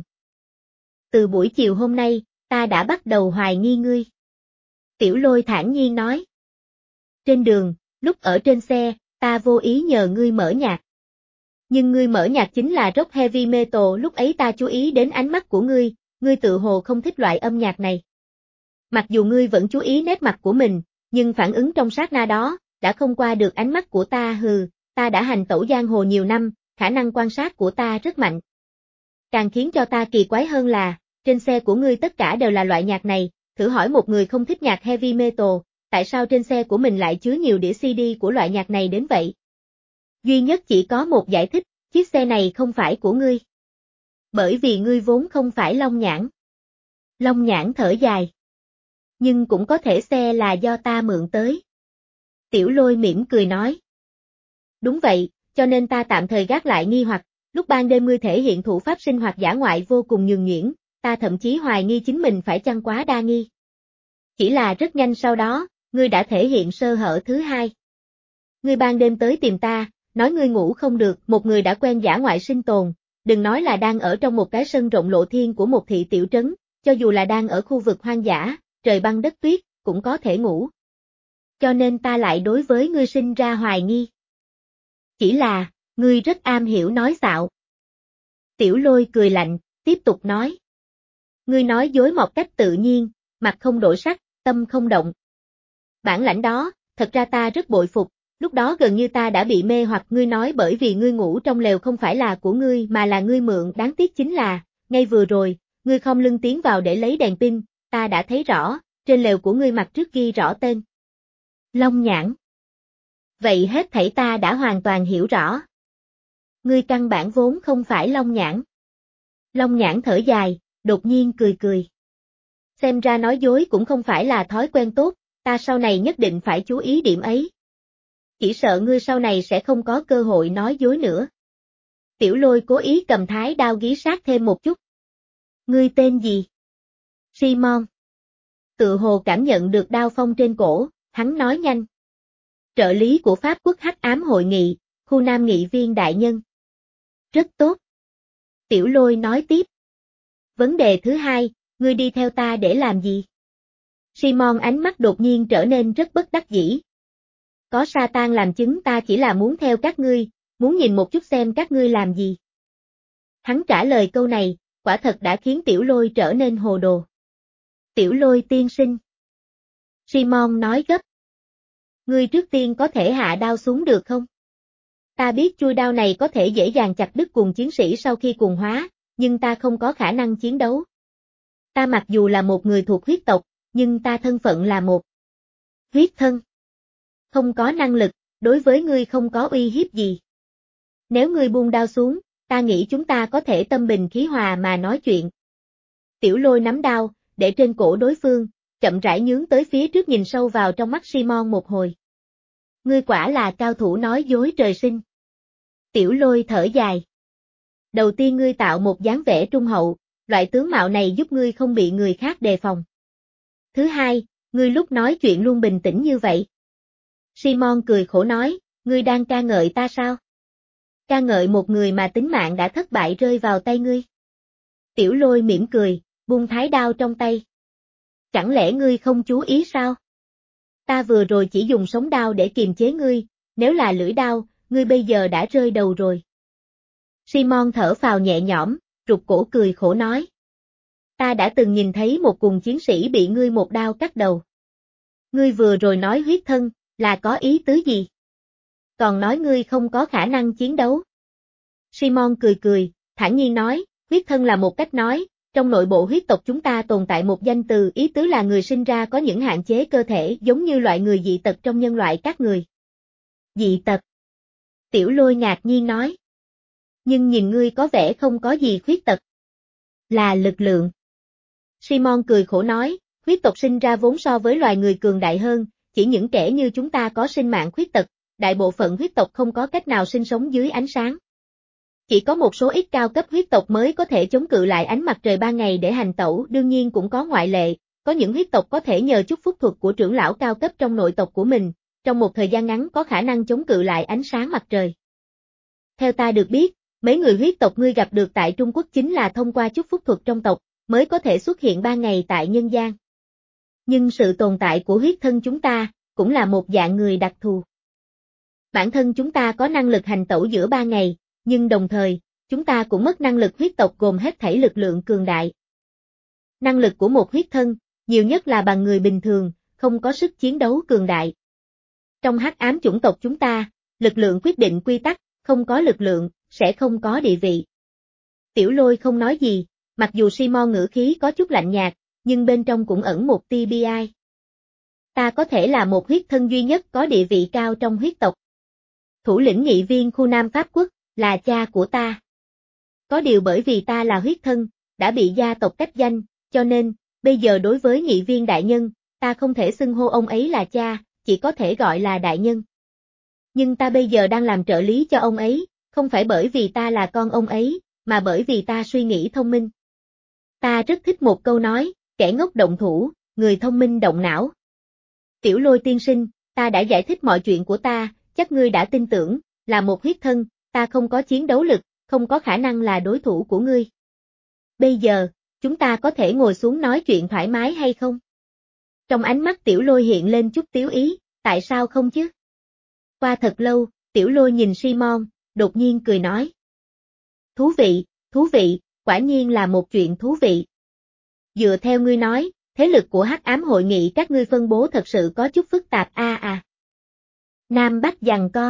[SPEAKER 1] Từ buổi chiều hôm nay, ta đã bắt đầu hoài nghi ngươi. Tiểu Lôi thản nhiên nói. Trên đường, lúc ở trên xe, ta vô ý nhờ ngươi mở nhạc. Nhưng ngươi mở nhạc chính là rock heavy metal, lúc ấy ta chú ý đến ánh mắt của ngươi, ngươi tự hồ không thích loại âm nhạc này. Mặc dù ngươi vẫn chú ý nét mặt của mình, nhưng phản ứng trong sát na đó, đã không qua được ánh mắt của ta. Hừ, ta đã hành tẩu giang hồ nhiều năm, khả năng quan sát của ta rất mạnh. Càng khiến cho ta kỳ quái hơn là, trên xe của ngươi tất cả đều là loại nhạc này, thử hỏi một người không thích nhạc heavy metal, tại sao trên xe của mình lại chứa nhiều đĩa xê đê của loại nhạc này đến vậy? Duy nhất chỉ có một giải thích, chiếc xe này không phải của ngươi. Bởi vì ngươi vốn không phải Long Nhãn. Long Nhãn thở dài. Nhưng cũng có thể xe là do ta mượn tới. Tiểu Lôi mỉm cười nói. Đúng vậy, cho nên ta tạm thời gác lại nghi hoặc, lúc ban đêm ngươi thể hiện thủ pháp sinh hoạt dã ngoại vô cùng nhường nhuyễn, ta thậm chí hoài nghi chính mình phải chăng quá đa nghi. Chỉ là rất nhanh sau đó, ngươi đã thể hiện sơ hở thứ hai. Ngươi ban đêm tới tìm ta, nói ngươi ngủ không được, một người đã quen dã ngoại sinh tồn, đừng nói là đang ở trong một cái sân rộng lộ thiên của một thị tiểu trấn, cho dù là đang ở khu vực hoang dã, trời băng đất tuyết, cũng có thể ngủ. Cho nên ta lại đối với ngươi sinh ra hoài nghi. Chỉ là, ngươi rất am hiểu nói xạo. Tiểu Lôi cười lạnh, tiếp tục nói. Ngươi nói dối một cách tự nhiên, mặt không đổi sắc, tâm không động. Bản lãnh đó, thật ra ta rất bội phục, lúc đó gần như ta đã bị mê hoặc. Ngươi nói bởi vì ngươi ngủ trong lều không phải là của ngươi mà là ngươi mượn, đáng tiếc chính là, ngay vừa rồi, ngươi khom lưng tiến vào để lấy đèn pin, ta đã thấy rõ, trên lều của ngươi mặt trước ghi rõ tên. Long Nhãn. Vậy hết thảy ta đã hoàn toàn hiểu rõ. Ngươi căn bản vốn không phải Long Nhãn. Long Nhãn thở dài, đột nhiên cười cười. Xem ra nói dối cũng không phải là thói quen tốt, ta sau này nhất định phải chú ý điểm ấy. Chỉ sợ ngươi sau này sẽ không có cơ hội nói dối nữa. Tiểu Lôi cố ý cầm thái đao ghi sát thêm một chút. Ngươi tên gì? Simon. Tự hồ cảm nhận được đao phong trên cổ, hắn nói nhanh. Trợ lý của Pháp quốc hắc ám hội nghị, khu nam nghị viên đại nhân. Rất tốt. Tiểu Lôi nói tiếp. Vấn đề thứ hai, ngươi đi theo ta để làm gì? Simon ánh mắt đột nhiên trở nên rất bất đắc dĩ. Có Satan làm chứng ta chỉ là muốn theo các ngươi, muốn nhìn một chút xem các ngươi làm gì. Hắn trả lời câu này, quả thật đã khiến Tiểu Lôi trở nên hồ đồ. Tiểu Lôi tiên sinh. Simon nói gấp. Ngươi trước tiên có thể hạ đao xuống được không? Ta biết chui đao này có thể dễ dàng chặt đứt cùng chiến sĩ sau khi cuồng hóa, nhưng ta không có khả năng chiến đấu. Ta mặc dù là một người thuộc huyết tộc, nhưng ta thân phận là một huyết thân. Không có năng lực, đối với ngươi không có uy hiếp gì. Nếu ngươi buông đao xuống, ta nghĩ chúng ta có thể tâm bình khí hòa mà nói chuyện. Tiểu Lôi nắm đao, để trên cổ đối phương, chậm rãi nhướng tới phía trước nhìn sâu vào trong mắt Simon một hồi. Ngươi quả là cao thủ nói dối trời sinh. Tiểu Lôi thở dài. Đầu tiên ngươi tạo một dáng vẻ trung hậu, loại tướng mạo này giúp ngươi không bị người khác đề phòng. Thứ hai, ngươi lúc nói chuyện luôn bình tĩnh như vậy. Simon cười khổ nói, ngươi đang ca ngợi ta sao? Ca ngợi một người mà tính mạng đã thất bại rơi vào tay ngươi. Tiểu Lôi mỉm cười, buông thái đao trong tay. Chẳng lẽ ngươi không chú ý sao? Ta vừa rồi chỉ dùng sống đao để kiềm chế ngươi, nếu là lưỡi đao, ngươi bây giờ đã rơi đầu rồi. Simon thở phào nhẹ nhõm, rụt cổ cười khổ nói. Ta đã từng nhìn thấy một cùng chiến sĩ bị ngươi một đao cắt đầu. Ngươi vừa rồi nói huyết thân, là có ý tứ gì? Còn nói ngươi không có khả năng chiến đấu. Simon cười cười, thản nhiên nói, huyết thân là một cách nói, trong nội bộ huyết tộc chúng ta tồn tại một danh từ, ý tứ là người sinh ra có những hạn chế cơ thể giống như loại người dị tật trong nhân loại các người. Dị tật? Tiểu Lôi ngạc nhiên nói. Nhưng nhìn ngươi có vẻ không có gì khuyết tật. Là lực lượng. Simon cười khổ nói, huyết tộc sinh ra vốn so với loài người cường đại hơn, chỉ những kẻ như chúng ta có sinh mạng khuyết tật, đại bộ phận huyết tộc không có cách nào sinh sống dưới ánh sáng. Chỉ có một số ít cao cấp huyết tộc mới có thể chống cự lại ánh mặt trời ban ngày để hành tẩu, đương nhiên cũng có ngoại lệ, có những huyết tộc có thể nhờ chút phúc thuật của trưởng lão cao cấp trong nội tộc của mình, trong một thời gian ngắn có khả năng chống cự lại ánh sáng mặt trời. Theo ta được biết, mấy người huyết tộc ngươi gặp được tại Trung Quốc chính là thông qua chút phúc thuật trong tộc, mới có thể xuất hiện ban ngày tại nhân gian. Nhưng sự tồn tại của huyết thân chúng ta, cũng là một dạng người đặc thù. Bản thân chúng ta có năng lực hành tẩu giữa ba ngày, nhưng đồng thời, chúng ta cũng mất năng lực huyết tộc gồm hết thảy lực lượng cường đại. Năng lực của một huyết thân, nhiều nhất là bằng người bình thường, không có sức chiến đấu cường đại. Trong hắc ám chủng tộc chúng ta, lực lượng quyết định quy tắc, không có lực lượng, sẽ không có địa vị. Tiểu Lôi không nói gì, mặc dù Simon ngữ khí có chút lạnh nhạt, nhưng bên trong cũng ẩn một tia bi ai. Ta có thể là một huyết thân duy nhất có địa vị cao trong huyết tộc. Thủ lĩnh nghị viên khu Nam Pháp Quốc, là cha của ta. Có điều bởi vì ta là huyết thân, đã bị gia tộc cách danh, cho nên, bây giờ đối với nghị viên đại nhân, ta không thể xưng hô ông ấy là cha, chỉ có thể gọi là đại nhân. Nhưng ta bây giờ đang làm trợ lý cho ông ấy, không phải bởi vì ta là con ông ấy, mà bởi vì ta suy nghĩ thông minh. Ta rất thích một câu nói, kẻ ngốc động thủ, người thông minh động não. Tiểu Lôi tiên sinh, ta đã giải thích mọi chuyện của ta, chắc ngươi đã tin tưởng, là một huyết thân, ta không có chiến đấu lực, không có khả năng là đối thủ của ngươi. Bây giờ, chúng ta có thể ngồi xuống nói chuyện thoải mái hay không? Trong ánh mắt Tiểu Lôi hiện lên chút tiếu ý, tại sao không chứ? Qua thật lâu, Tiểu Lôi nhìn Simon, đột nhiên cười nói. Thú vị, thú vị, quả nhiên là một chuyện thú vị. Dựa theo ngươi nói, thế lực của hắc ám hội nghị các ngươi phân bố thật sự có chút phức tạp a à, à. Nam Bắc giằng co.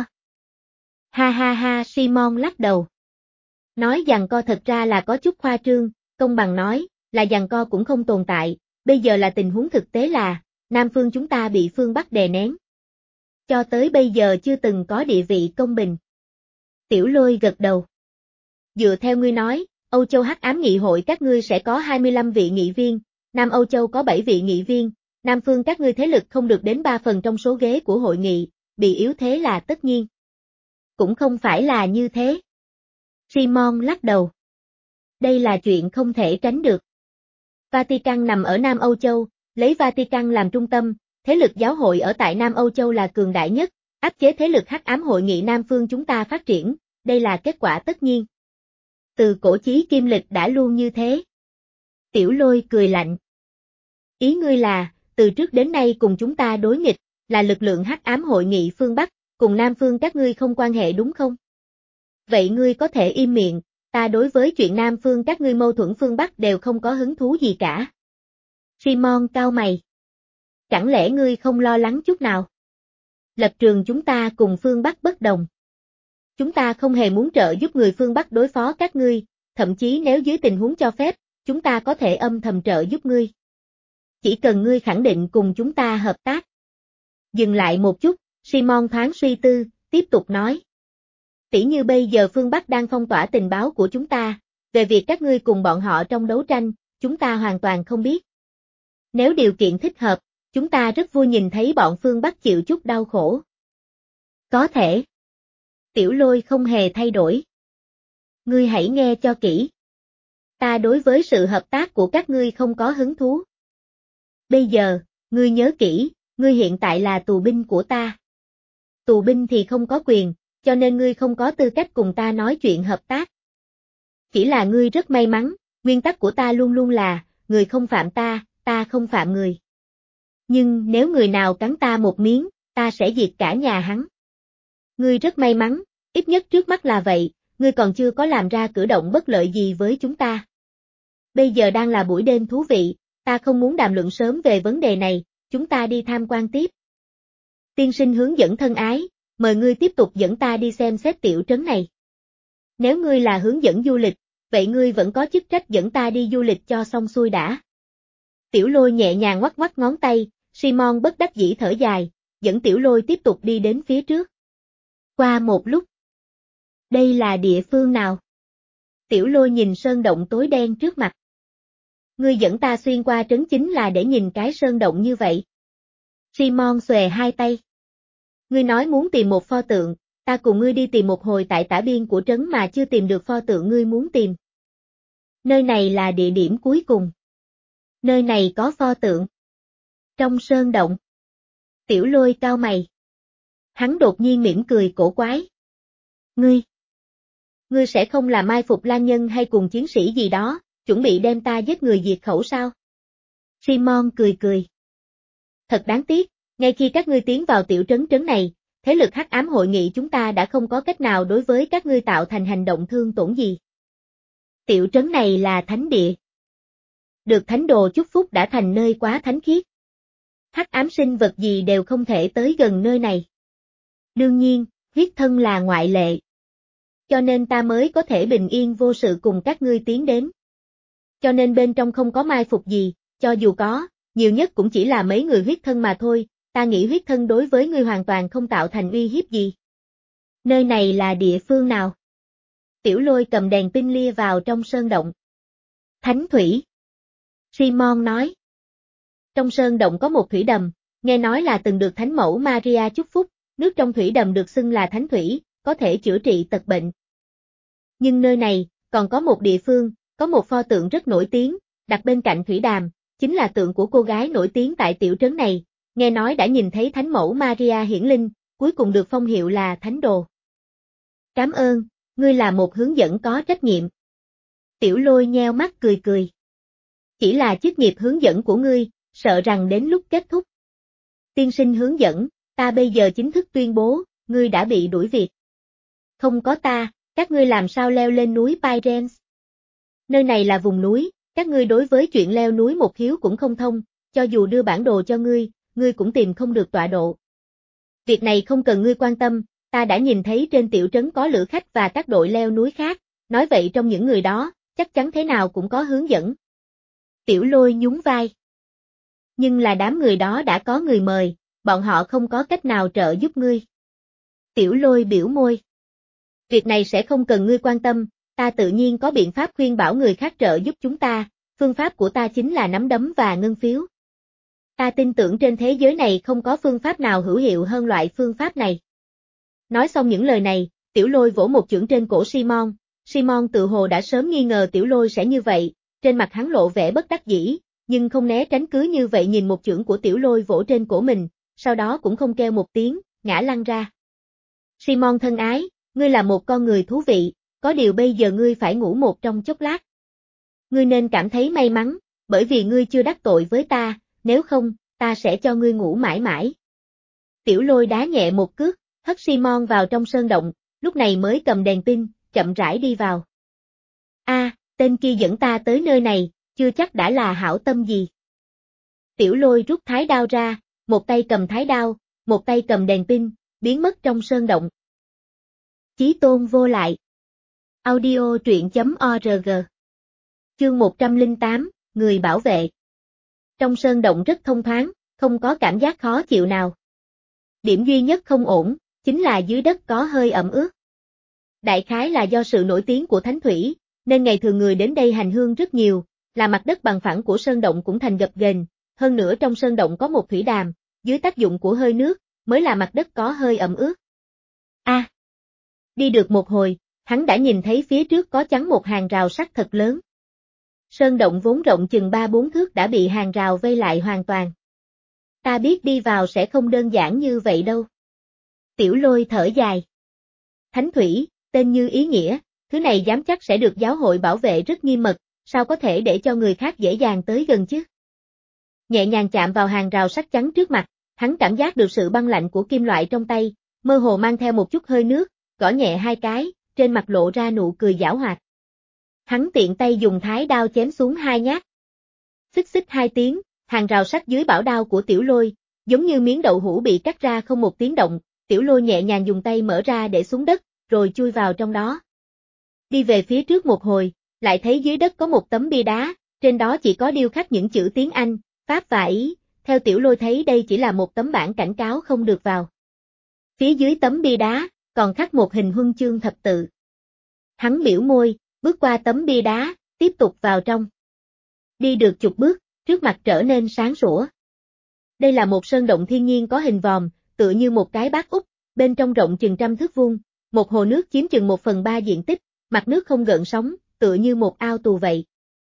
[SPEAKER 1] Ha ha ha, Simon lắc đầu. Nói giằng co thật ra là có chút khoa trương, công bằng nói, là giằng co cũng không tồn tại, bây giờ là tình huống thực tế là, Nam phương chúng ta bị phương Bắc đè nén. Cho tới bây giờ chưa từng có địa vị công bình. Tiểu Lôi gật đầu. Dựa theo ngươi nói, Âu Châu hắc ám nghị hội các ngươi sẽ có hai mươi lăm vị nghị viên, Nam Âu Châu có bảy vị nghị viên, Nam phương các ngươi thế lực không được đến ba phần trong số ghế của hội nghị, bị yếu thế là tất nhiên. Cũng không phải là như thế. Simon lắc đầu. Đây là chuyện không thể tránh được. Vatican nằm ở Nam Âu Châu, lấy Vatican làm trung tâm, thế lực giáo hội ở tại Nam Âu Châu là cường đại nhất, áp chế thế lực hắc ám hội nghị Nam phương chúng ta phát triển, đây là kết quả tất nhiên. Từ cổ chí kim lịch đã luôn như thế. Tiểu Lôi cười lạnh. Ý ngươi là, từ trước đến nay cùng chúng ta đối nghịch, là lực lượng hắc ám hội nghị phương Bắc, cùng Nam phương các ngươi không quan hệ đúng không? Vậy ngươi có thể im miệng, ta đối với chuyện Nam phương các ngươi mâu thuẫn phương Bắc đều không có hứng thú gì cả. Simon cau mày. Chẳng lẽ ngươi không lo lắng chút nào? Lập trường chúng ta cùng phương Bắc bất đồng. Chúng ta không hề muốn trợ giúp người phương Bắc đối phó các ngươi, thậm chí nếu dưới tình huống cho phép, chúng ta có thể âm thầm trợ giúp ngươi. Chỉ cần ngươi khẳng định cùng chúng ta hợp tác. Dừng lại một chút, Simon thoáng suy tư, tiếp tục nói. Tỉ như bây giờ phương Bắc đang phong tỏa tình báo của chúng ta, về việc các ngươi cùng bọn họ trong đấu tranh, chúng ta hoàn toàn không biết. Nếu điều kiện thích hợp, chúng ta rất vui nhìn thấy bọn phương Bắc chịu chút đau khổ. Có thể. Tiểu Lôi không hề thay đổi. Ngươi hãy nghe cho kỹ. Ta đối với sự hợp tác của các ngươi không có hứng thú. Bây giờ, ngươi nhớ kỹ, ngươi hiện tại là tù binh của ta. Tù binh thì không có quyền, cho nên ngươi không có tư cách cùng ta nói chuyện hợp tác. Chỉ là ngươi rất may mắn, nguyên tắc của ta luôn luôn là, người không phạm ta, ta không phạm người. Nhưng nếu người nào cắn ta một miếng, ta sẽ diệt cả nhà hắn. Ngươi rất may mắn, ít nhất trước mắt là vậy, ngươi còn chưa có làm ra cử động bất lợi gì với chúng ta. Bây giờ đang là buổi đêm thú vị, ta không muốn đàm luận sớm về vấn đề này, chúng ta đi tham quan tiếp. Tiên sinh hướng dẫn thân ái, mời ngươi tiếp tục dẫn ta đi xem xét tiểu trấn này. Nếu ngươi là hướng dẫn du lịch, vậy ngươi vẫn có chức trách dẫn ta đi du lịch cho xong xuôi đã. Tiểu Lôi nhẹ nhàng ngoắc ngoắc ngón tay, Simon bất đắc dĩ thở dài, dẫn Tiểu Lôi tiếp tục đi đến phía trước. Qua một lúc. Đây là địa phương nào? Tiểu Lôi nhìn sơn động tối đen trước mặt. Ngươi dẫn ta xuyên qua trấn chính là để nhìn cái sơn động như vậy. Simon xòe hai tay. Ngươi nói muốn tìm một pho tượng, ta cùng ngươi đi tìm một hồi tại tả biên của trấn mà chưa tìm được pho tượng ngươi muốn tìm. Nơi này là địa điểm cuối cùng. Nơi này có pho tượng. Trong sơn động. Tiểu Lôi cau mày. Hắn đột nhiên mỉm cười cổ quái. Ngươi. Ngươi sẽ không là mai phục lang nhân hay cùng chiến sĩ gì đó, chuẩn bị đem ta giết người diệt khẩu sao? Simon cười cười. Thật đáng tiếc, ngay khi các ngươi tiến vào tiểu trấn trấn này, thế lực hắc ám hội nghị chúng ta đã không có cách nào đối với các ngươi tạo thành hành động thương tổn gì. Tiểu trấn này là thánh địa. Được thánh đồ chúc phúc đã thành nơi quá thánh khiết. Hắc ám sinh vật gì đều không thể tới gần nơi này. Đương nhiên, huyết thân là ngoại lệ. Cho nên ta mới có thể bình yên vô sự cùng các ngươi tiến đến. Cho nên bên trong không có mai phục gì, cho dù có, nhiều nhất cũng chỉ là mấy người huyết thân mà thôi, ta nghĩ huyết thân đối với ngươi hoàn toàn không tạo thành uy hiếp gì. Nơi này là địa phương nào? Tiểu Lôi cầm đèn pin lia vào trong sơn động. Thánh thủy. Simon nói. Trong sơn động có một thủy đầm, nghe nói là từng được Thánh mẫu Maria chúc phúc, nước trong thủy đầm được xưng là thánh thủy, có thể chữa trị tật bệnh. Nhưng nơi này, còn có một địa phương, có một pho tượng rất nổi tiếng, đặt bên cạnh thủy đàm, chính là tượng của cô gái nổi tiếng tại tiểu trấn này, nghe nói đã nhìn thấy Thánh mẫu Maria hiển linh, cuối cùng được phong hiệu là Thánh đồ. Cảm ơn, ngươi là một hướng dẫn có trách nhiệm. Tiểu Lôi nheo mắt cười cười. Chỉ là chức nghiệp hướng dẫn của ngươi, sợ rằng đến lúc kết thúc. Tiên sinh hướng dẫn, ta bây giờ chính thức tuyên bố, ngươi đã bị đuổi việc. Không có ta, các ngươi làm sao leo lên núi Pyrens? Nơi này là vùng núi, các ngươi đối với chuyện leo núi một khiếu cũng không thông, cho dù đưa bản đồ cho ngươi, ngươi cũng tìm không được tọa độ. Việc này không cần ngươi quan tâm, ta đã nhìn thấy trên tiểu trấn có lữ khách và các đội leo núi khác, nói vậy trong những người đó, chắc chắn thế nào cũng có hướng dẫn. Tiểu Lôi nhún vai. Nhưng là đám người đó đã có người mời, bọn họ không có cách nào trợ giúp ngươi. Tiểu Lôi biểu môi. Việc này sẽ không cần ngươi quan tâm, ta tự nhiên có biện pháp khuyên bảo người khác trợ giúp chúng ta, phương pháp của ta chính là nắm đấm và ngân phiếu. Ta tin tưởng trên thế giới này không có phương pháp nào hữu hiệu hơn loại phương pháp này. Nói xong những lời này, Tiểu Lôi vỗ một chưởng trên cổ Simon, Simon tự hồ đã sớm nghi ngờ Tiểu Lôi sẽ như vậy, trên mặt hắn lộ vẻ bất đắc dĩ, nhưng không né tránh cứ như vậy nhìn một chưởng của Tiểu Lôi vỗ trên cổ mình, sau đó cũng không kêu một tiếng, ngã lăn ra. Simon thân ái, ngươi là một con người thú vị, có điều bây giờ ngươi phải ngủ một trong chốc lát. Ngươi nên cảm thấy may mắn, bởi vì ngươi chưa đắc tội với ta, nếu không, ta sẽ cho ngươi ngủ mãi mãi. Tiểu Lôi đá nhẹ một cước, hất Simon vào trong sơn động, lúc này mới cầm đèn pin, chậm rãi đi vào. A, tên kia dẫn ta tới nơi này, chưa chắc đã là hảo tâm gì. Tiểu Lôi rút thái đao ra, một tay cầm thái đao, một tay cầm đèn pin, biến mất trong sơn động. Chí tôn vô lại. Audio truyện chấm org. Chương một trăm lẻ tám, người bảo vệ. Trong sơn động rất thông thoáng, không có cảm giác khó chịu nào. Điểm duy nhất không ổn, chính là dưới đất có hơi ẩm ướt. Đại khái là do sự nổi tiếng của thánh thủy, nên ngày thường người đến đây hành hương rất nhiều, là mặt đất bằng phẳng của sơn động cũng thành gập ghềnh, hơn nữa trong sơn động có một thủy đàm, dưới tác dụng của hơi nước, mới là mặt đất có hơi ẩm ướt. A. À, đi được một hồi, hắn đã nhìn thấy phía trước có chắn một hàng rào sắt thật lớn. Sơn động vốn rộng chừng ba bốn thước đã bị hàng rào vây lại hoàn toàn. Ta biết đi vào sẽ không đơn giản như vậy đâu. Tiểu Lôi thở dài. Thánh thủy, tên như ý nghĩa, thứ này dám chắc sẽ được giáo hội bảo vệ rất nghiêm mật, sao có thể để cho người khác dễ dàng tới gần chứ? Nhẹ nhàng chạm vào hàng rào sắt chắn trước mặt, hắn cảm giác được sự băng lạnh của kim loại trong tay, mơ hồ mang theo một chút hơi nước, gõ nhẹ hai cái, trên mặt lộ ra nụ cười giảo hoạt. Hắn tiện tay dùng thái đao chém xuống hai nhát. Xích xích hai tiếng, hàng rào sắt dưới bảo đao của Tiểu Lôi, giống như miếng đậu hũ bị cắt ra không một tiếng động, Tiểu Lôi nhẹ nhàng dùng tay mở ra để xuống đất, rồi chui vào trong đó. Đi về phía trước một hồi, lại thấy dưới đất có một tấm bia đá, trên đó chỉ có điêu khắc những chữ tiếng Anh, Pháp và Ý, theo Tiểu Lôi thấy đây chỉ là một tấm bảng cảnh cáo không được vào. Phía dưới tấm bia đá, còn khắc một hình huân chương thập tự. Hắn biểu môi, bước qua tấm bia đá, tiếp tục vào trong. Đi được chục bước, trước mặt trở nên sáng sủa. Đây là một sơn động thiên nhiên có hình vòm, tựa như một cái bát úp, bên trong rộng chừng trăm thước vuông, một hồ nước chiếm chừng một phần ba diện tích, mặt nước không gợn sóng, tựa như một ao tù vậy.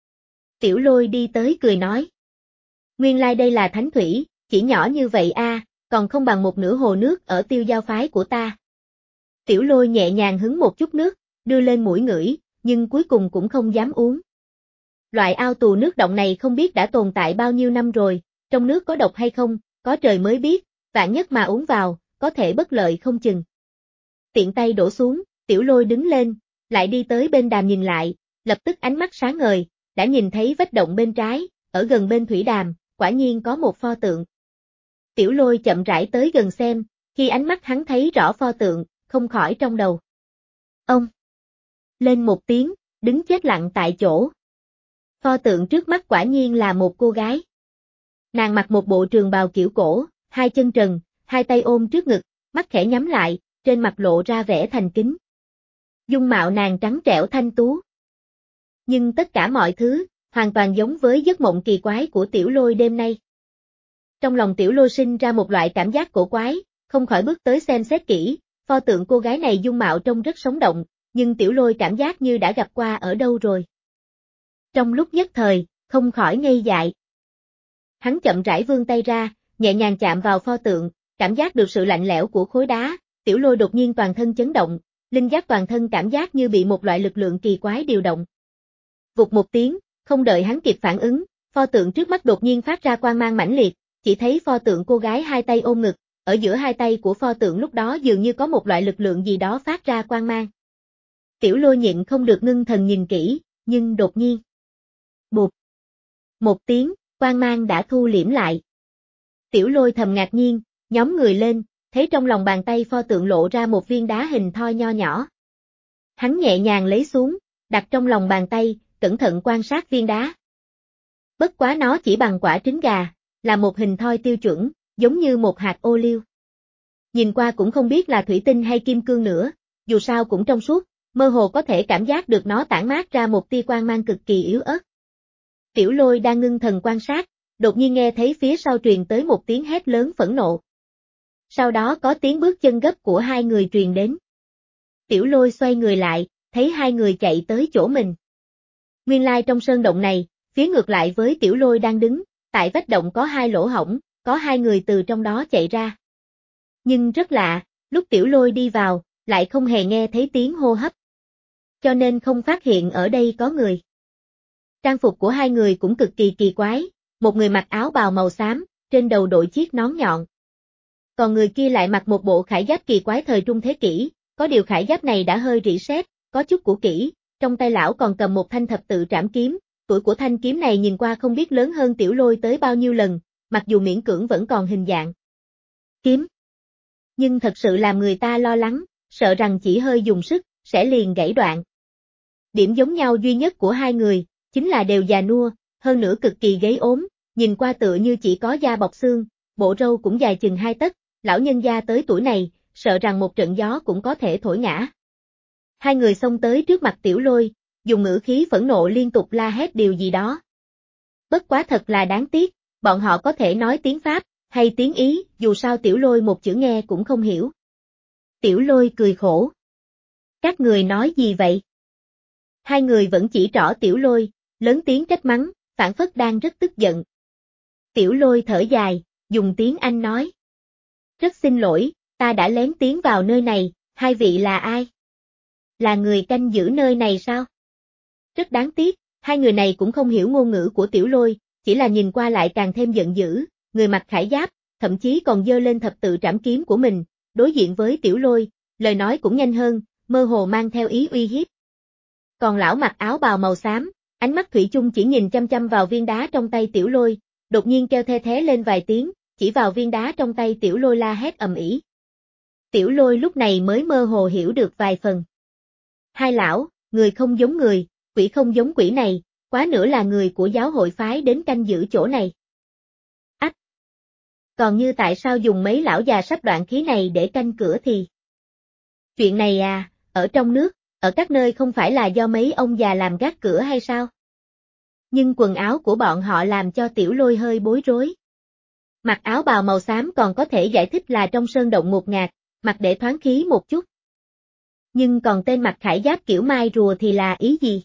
[SPEAKER 1] Tiểu Lôi đi tới cười nói. Nguyên lai đây là thánh thủy, chỉ nhỏ như vậy a, à, còn không bằng một nửa hồ nước ở Tiêu Giao phái của ta. Tiểu Lôi nhẹ nhàng hứng một chút nước, đưa lên mũi ngửi, nhưng cuối cùng cũng không dám uống. Loại ao tù nước động này không biết đã tồn tại bao nhiêu năm rồi, trong nước có độc hay không, có trời mới biết, vạn nhất mà uống vào, có thể bất lợi không chừng. Tiện tay đổ xuống, Tiểu Lôi đứng lên, lại đi tới bên đàm nhìn lại, lập tức ánh mắt sáng ngời, đã nhìn thấy vách động bên trái, ở gần bên thủy đàm, quả nhiên có một pho tượng. Tiểu Lôi chậm rãi tới gần xem, khi ánh mắt hắn thấy rõ pho tượng, không khỏi trong đầu. Ông! Lên một tiếng, đứng chết lặng tại chỗ. Pho tượng trước mắt quả nhiên là một cô gái. Nàng mặc một bộ trường bào kiểu cổ, hai chân trần, hai tay ôm trước ngực, mắt khẽ nhắm lại, trên mặt lộ ra vẻ thành kính. Dung mạo nàng trắng trẻo thanh tú. Nhưng tất cả mọi thứ, hoàn toàn giống với giấc mộng kỳ quái của Tiểu Lôi đêm nay. Trong lòng Tiểu Lôi sinh ra một loại cảm giác cổ quái, không khỏi bước tới xem xét kỹ, pho tượng cô gái này dung mạo trông rất sống động, nhưng Tiểu Lôi cảm giác như đã gặp qua ở đâu rồi. Trong lúc nhất thời, không khỏi ngây dại. Hắn chậm rãi vươn tay ra, nhẹ nhàng chạm vào pho tượng, cảm giác được sự lạnh lẽo của khối đá, Tiểu Lôi đột nhiên toàn thân chấn động, linh giác toàn thân cảm giác như bị một loại lực lượng kỳ quái điều động. Vụt một tiếng, không đợi hắn kịp phản ứng, pho tượng trước mắt đột nhiên phát ra quang mang mãnh liệt, chỉ thấy pho tượng cô gái hai tay ôm ngực, ở giữa hai tay của pho tượng lúc đó dường như có một loại lực lượng gì đó phát ra quang mang. Tiểu Lôi nhịn không được ngưng thần nhìn kỹ, nhưng đột nhiên. Bụp. Một tiếng, quang mang đã thu liễm lại. Tiểu Lôi thầm ngạc nhiên, nhóng người lên, thấy trong lòng bàn tay pho tượng lộ ra một viên đá hình thoi nho nhỏ. Hắn nhẹ nhàng lấy xuống, đặt trong lòng bàn tay, cẩn thận quan sát viên đá. Bất quá nó chỉ bằng quả trứng gà, là một hình thoi tiêu chuẩn, giống như một hạt ô liu. Nhìn qua cũng không biết là thủy tinh hay kim cương nữa, dù sao cũng trong suốt, mơ hồ có thể cảm giác được nó tản mát ra một tia quang mang cực kỳ yếu ớt. Tiểu Lôi đang ngưng thần quan sát, đột nhiên nghe thấy phía sau truyền tới một tiếng hét lớn phẫn nộ. Sau đó có tiếng bước chân gấp của hai người truyền đến. Tiểu Lôi xoay người lại, thấy hai người chạy tới chỗ mình. Nguyên lai trong sơn động này, phía ngược lại với Tiểu Lôi đang đứng, tại vách động có hai lỗ hổng, có hai người từ trong đó chạy ra. Nhưng rất lạ, lúc Tiểu Lôi đi vào, lại không hề nghe thấy tiếng hô hấp. Cho nên không phát hiện ở đây có người. Trang phục của hai người cũng cực kỳ kỳ quái, một người mặc áo bào màu xám, trên đầu đội chiếc nón nhọn. Còn người kia lại mặc một bộ khải giáp kỳ quái thời trung thế kỷ, có điều khải giáp này đã hơi rỉ sét, có chút cũ kỹ, trong tay lão còn cầm một thanh thập tự trảm kiếm, tuổi của thanh kiếm này nhìn qua không biết lớn hơn Tiểu Lôi tới bao nhiêu lần, mặc dù miễn cưỡng vẫn còn hình dạng kiếm. Nhưng thật sự làm người ta lo lắng, sợ rằng chỉ hơi dùng sức, sẽ liền gãy đoạn. Điểm giống nhau duy nhất của hai người, chính là đều già nua, hơn nữa cực kỳ ghế ốm, nhìn qua tựa như chỉ có da bọc xương, bộ râu cũng dài chừng hai tấc, lão nhân gia tới tuổi này, sợ rằng một trận gió cũng có thể thổi ngã. Hai người xông tới trước mặt Tiểu Lôi, dùng ngữ khí phẫn nộ liên tục la hét điều gì đó. Bất quá thật là đáng tiếc, bọn họ có thể nói tiếng Pháp, hay tiếng Ý, dù sao Tiểu Lôi một chữ nghe cũng không hiểu. Tiểu Lôi cười khổ. Các người nói gì vậy? Hai người vẫn chỉ trỏ Tiểu Lôi, lớn tiếng trách mắng, phảng phất đang rất tức giận. Tiểu Lôi thở dài, dùng tiếng Anh nói. Rất xin lỗi, ta đã lén tiến vào nơi này, hai vị là ai? Là người canh giữ nơi này sao? Rất đáng tiếc, hai người này cũng không hiểu ngôn ngữ của Tiểu Lôi, chỉ là nhìn qua lại càng thêm giận dữ, người mặc khải giáp, thậm chí còn giơ lên thập tự trảm kiếm của mình, đối diện với Tiểu Lôi, lời nói cũng nhanh hơn, mơ hồ mang theo ý uy hiếp. Còn lão mặc áo bào màu xám, ánh mắt thủy chung chỉ nhìn chăm chăm vào viên đá trong tay Tiểu Lôi, đột nhiên kêu the thé lên vài tiếng, chỉ vào viên đá trong tay Tiểu Lôi la hét ầm ĩ. Tiểu Lôi lúc này mới mơ hồ hiểu được vài phần. Hai lão, người không giống người, quỷ không giống quỷ này, quá nữa là người của giáo hội phái đến canh giữ chỗ này. Ách! Còn như tại sao dùng mấy lão già sắp đoạn khí này để canh cửa thì? Chuyện này à, ở trong nước, ở các nơi không phải là do mấy ông già làm gác cửa hay sao? Nhưng quần áo của bọn họ làm cho Tiểu Lôi hơi bối rối. Mặc áo bào màu xám còn có thể giải thích là trong sơn động ngột ngạt, mặc để thoáng khí một chút. Nhưng còn tên mặc khải giáp kiểu mai rùa thì là ý gì?